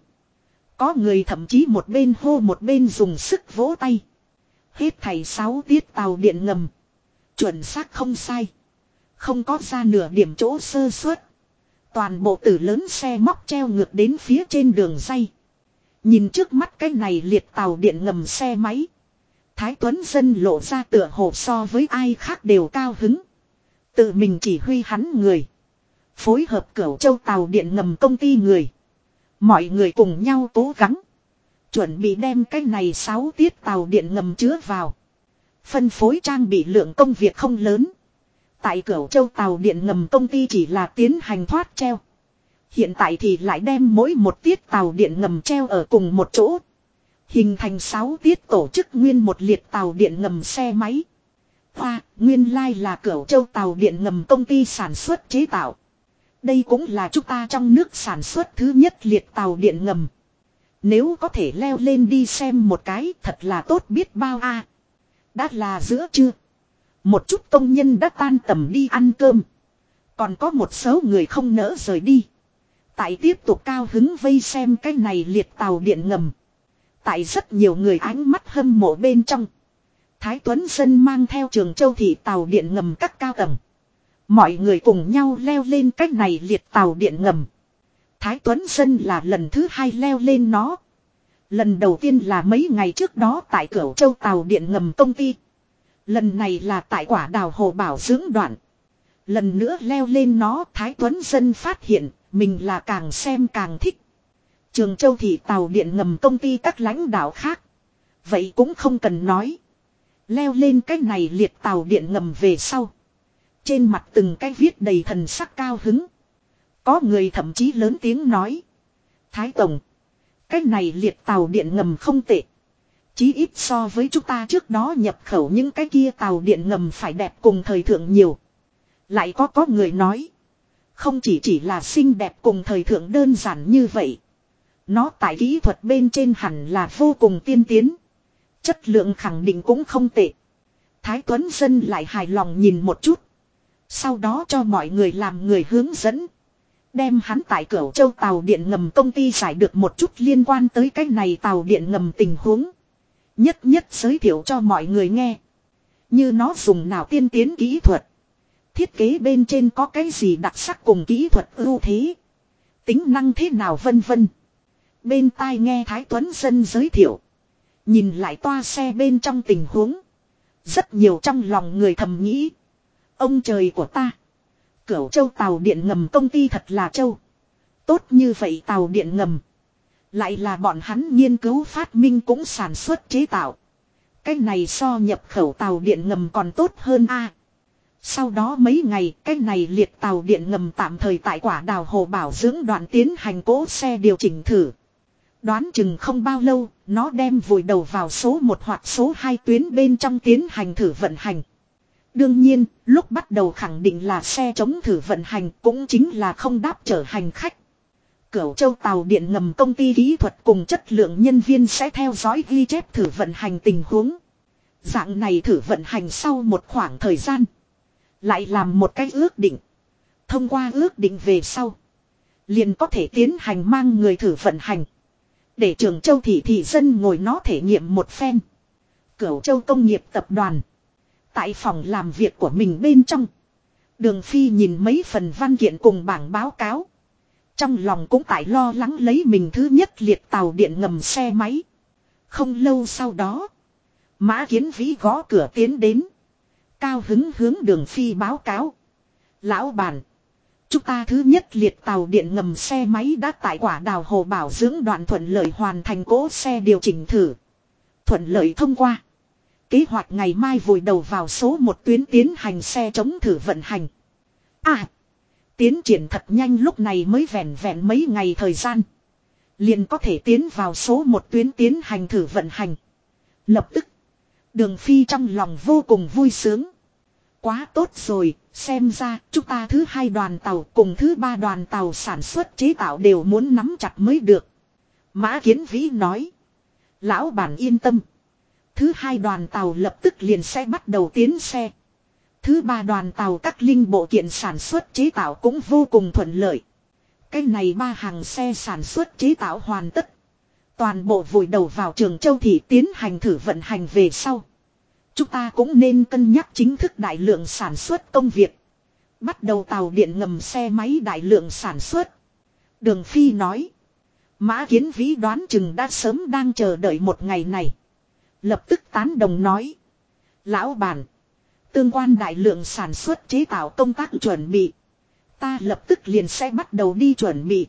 Có người thậm chí một bên hô một bên dùng sức vỗ tay. Hết thảy 6 tiết tàu điện ngầm. Chuẩn xác không sai. Không có ra nửa điểm chỗ sơ suất. Toàn bộ tử lớn xe móc treo ngược đến phía trên đường ray. Nhìn trước mắt cái này liệt tàu điện ngầm xe máy. Thái Tuấn Dân lộ ra tựa hồ so với ai khác đều cao hứng. Tự mình chỉ huy hắn người. Phối hợp Cửu Châu tàu điện ngầm công ty người. Mọi người cùng nhau cố gắng. Chuẩn bị đem cái này 6 tiết tàu điện ngầm chứa vào. Phân phối trang bị lượng công việc không lớn. Tại Cửu Châu tàu điện ngầm công ty chỉ là tiến hành thoát treo. Hiện tại thì lại đem mỗi một tiết tàu điện ngầm treo ở cùng một chỗ. Hình thành 6 tiết tổ chức nguyên một liệt tàu điện ngầm xe máy. Nguyên lai là Cửu Châu tàu điện ngầm công ty sản xuất chế tạo. Đây cũng là chúng ta trong nước sản xuất thứ nhất liệt tàu điện ngầm. Nếu có thể leo lên đi xem một cái thật là tốt biết bao Đã là giữa trưa. Một chút công nhân đã tan tầm đi ăn cơm. Còn có một số người không nỡ rời đi. Tại tiếp tục cao hứng vây xem cái này liệt tàu điện ngầm. Tại rất nhiều người ánh mắt hâm mộ bên trong. Thái Tuấn Dân mang theo Trường Châu thị tàu điện ngầm các cao tầng. Mọi người cùng nhau leo lên cái này liệt tàu điện ngầm. Thái Tuấn Dân là lần thứ 2 leo lên nó. Lần đầu tiên là mấy ngày trước đó tại Cửu Châu tàu điện ngầm công ty. Lần này là tại quả đào hồ bảo dưỡng đoạn. Lần nữa leo lên nó Thái Tuấn Dân phát hiện mình là càng xem càng thích. Trường Châu thị tàu điện ngầm công ty các lãnh đạo khác. Vậy cũng không cần nói. Leo lên cái này liệt tàu điện ngầm về sau. Trên mặt từng cái viết đầy thần sắc cao hứng. Có người thậm chí lớn tiếng nói. Thái Tổng. Cái này liệt tàu điện ngầm không tệ. Chí ít so với chúng ta trước đó nhập khẩu những cái kia tàu điện ngầm phải đẹp cùng thời thượng nhiều. Lại có người nói. Không chỉ là xinh đẹp cùng thời thượng đơn giản như vậy. Nó tại kỹ thuật bên trên hẳn là vô cùng tiên tiến. Chất lượng khẳng định cũng không tệ. Thái Tuấn Dân lại hài lòng nhìn một chút. Sau đó cho mọi người làm người hướng dẫn. Đem hắn tại Cửu Châu tàu điện ngầm công ty giải được một chút liên quan tới cái này tàu điện ngầm tình huống. Nhất nhất giới thiệu cho mọi người nghe. Như nó dùng nào tiên tiến kỹ thuật. Thiết kế bên trên có cái gì đặc sắc cùng kỹ thuật ưu thế. Tính năng thế nào vân vân. Bên tai nghe Thái Tuấn Dân giới thiệu. Nhìn lại toa xe bên trong tình huống. Rất nhiều trong lòng người thầm nghĩ. Ông trời của ta. Cửu Châu tàu điện ngầm công ty thật là châu. Tốt như vậy tàu điện ngầm. Lại là bọn hắn nghiên cứu phát minh cũng sản xuất chế tạo. Cái này so nhập khẩu tàu điện ngầm còn tốt hơn a. Sau đó mấy ngày cái này liệt tàu điện ngầm tạm thời tại Quả Đào Hồ bảo dưỡng đoạn tiến hành cỗ xe điều chỉnh thử. Đoán chừng không bao lâu nó đem vùi đầu vào số 1 hoặc số 2 tuyến bên trong tiến hành thử vận hành. Đương nhiên lúc bắt đầu khẳng định là xe chống thử vận hành cũng chính là không đáp chở hành khách. Cửu Châu tàu điện ngầm công ty kỹ thuật cùng chất lượng nhân viên sẽ theo dõi ghi chép thử vận hành tình huống. Dạng này thử vận hành sau một khoảng thời gian. Lại làm một cái ước định. Thông qua ước định về sau. Liền có thể tiến hành mang người thử vận hành. Để Trường Châu thị dân ngồi nó thể nghiệm một phen. Cửu Châu công nghiệp tập đoàn. Tại phòng làm việc của mình bên trong. Đường Phi nhìn mấy phần văn kiện cùng bảng báo cáo. Trong lòng cũng tại lo lắng lấy mình thứ nhất liệt tàu điện ngầm xe máy. Không lâu sau đó. Mã Kiến Vĩ gõ cửa tiến đến. Cao hứng hướng Đường Phi báo cáo. Lão bản. Chúng ta thứ nhất liệt tàu điện ngầm xe máy đã tại Quả Đào Hồ bảo dưỡng đoạn thuận lợi hoàn thành cỗ xe điều chỉnh thử. Thuận lợi thông qua. Kế hoạch ngày mai vùi đầu vào số 1 tuyến tiến hành xe chống thử vận hành. Tiến triển thật nhanh lúc này mới vẹn vẹn mấy ngày thời gian. Liền có thể tiến vào số 1 tuyến tiến hành thử vận hành. Lập tức. Đường Phi trong lòng vô cùng vui sướng. Quá tốt rồi, xem ra chúng ta thứ 2 đoàn tàu cùng thứ 3 đoàn tàu sản xuất chế tạo đều muốn nắm chặt mới được. Mã Kiến Vĩ nói. Lão bản yên tâm. Thứ 2 đoàn tàu lập tức liền sẽ bắt đầu tiến xe. Thứ 3 đoàn tàu các linh bộ kiện sản xuất chế tạo cũng vô cùng thuận lợi. Cái này 3 hàng xe sản xuất chế tạo hoàn tất. Toàn bộ vùi đầu vào Trường Châu thị tiến hành thử vận hành về sau. Chúng ta cũng nên cân nhắc chính thức đại lượng sản xuất công việc. Bắt đầu tàu điện ngầm xe máy đại lượng sản xuất. Đường Phi nói. Mã Kiến Vĩ đoán chừng đã sớm đang chờ đợi một ngày này. Lập tức tán đồng nói. Lão bản. Tương quan đại lượng sản xuất chế tạo công tác chuẩn bị. Ta lập tức liền sẽ bắt đầu đi chuẩn bị.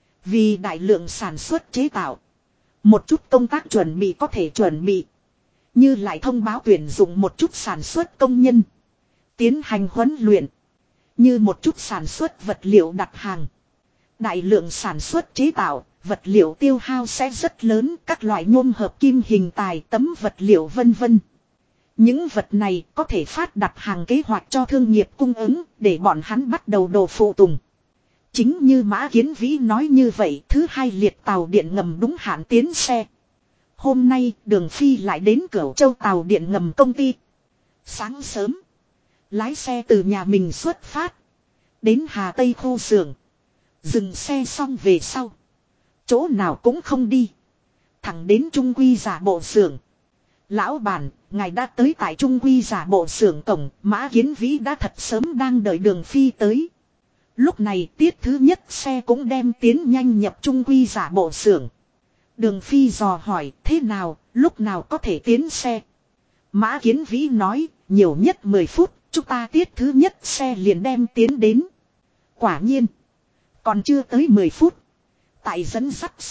Vì đại lượng sản xuất chế tạo. Một chút công tác chuẩn bị có thể chuẩn bị. Như lại thông báo tuyển dụng một chút sản xuất công nhân. Tiến hành huấn luyện. Như một chút sản xuất vật liệu đặt hàng. Đại lượng sản xuất chế tạo, vật liệu tiêu hao sẽ rất lớn. Các loại nhôm hợp kim hình tài, tấm vật liệu vân vân. Những vật này có thể phát đặt hàng kế hoạch cho thương nghiệp cung ứng để bọn hắn bắt đầu đồ phụ tùng. Chính như Mã Kiến Vĩ nói như vậy, thứ 2 liệt tàu điện ngầm đúng hạn tiến xe. Hôm nay Đường Phi lại đến Cửu Châu tàu điện ngầm công ty. Sáng sớm, lái xe từ nhà mình xuất phát. Đến Hà Tây khu xưởng. Dừng xe xong về sau. Chỗ nào cũng không đi. Thẳng đến Trung Quy giả bộ xưởng. Lão bản, ngài đã tới tại Trung Quy giả bộ xưởng cổng. Mã Kiến Vĩ đã thật sớm đang đợi Đường Phi tới. Lúc này tiết thứ nhất xe cũng đem tiến nhanh nhập Trung Quy giả bộ xưởng. Đường Phi dò hỏi thế nào, lúc nào có thể tiến xe. Mã Kiến Vĩ nói, nhiều nhất 10 phút, chúng ta tiết thứ nhất xe liền đem tiến đến. Quả nhiên, còn chưa tới 10 phút. Tại dẫn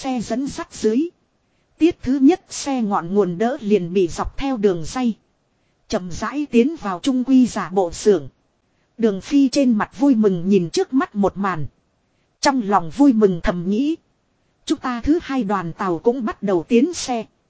dắt dưới. Tiết thứ nhất xe ngọn nguồn đỡ liền bị dọc theo đường ray. Chậm rãi tiến vào Trung Quy giả bộ xưởng. Đường Phi trên mặt vui mừng nhìn trước mắt một màn. Trong lòng vui mừng thầm nghĩ. Chúng ta thứ 2 đoàn tàu cũng bắt đầu tiến xe.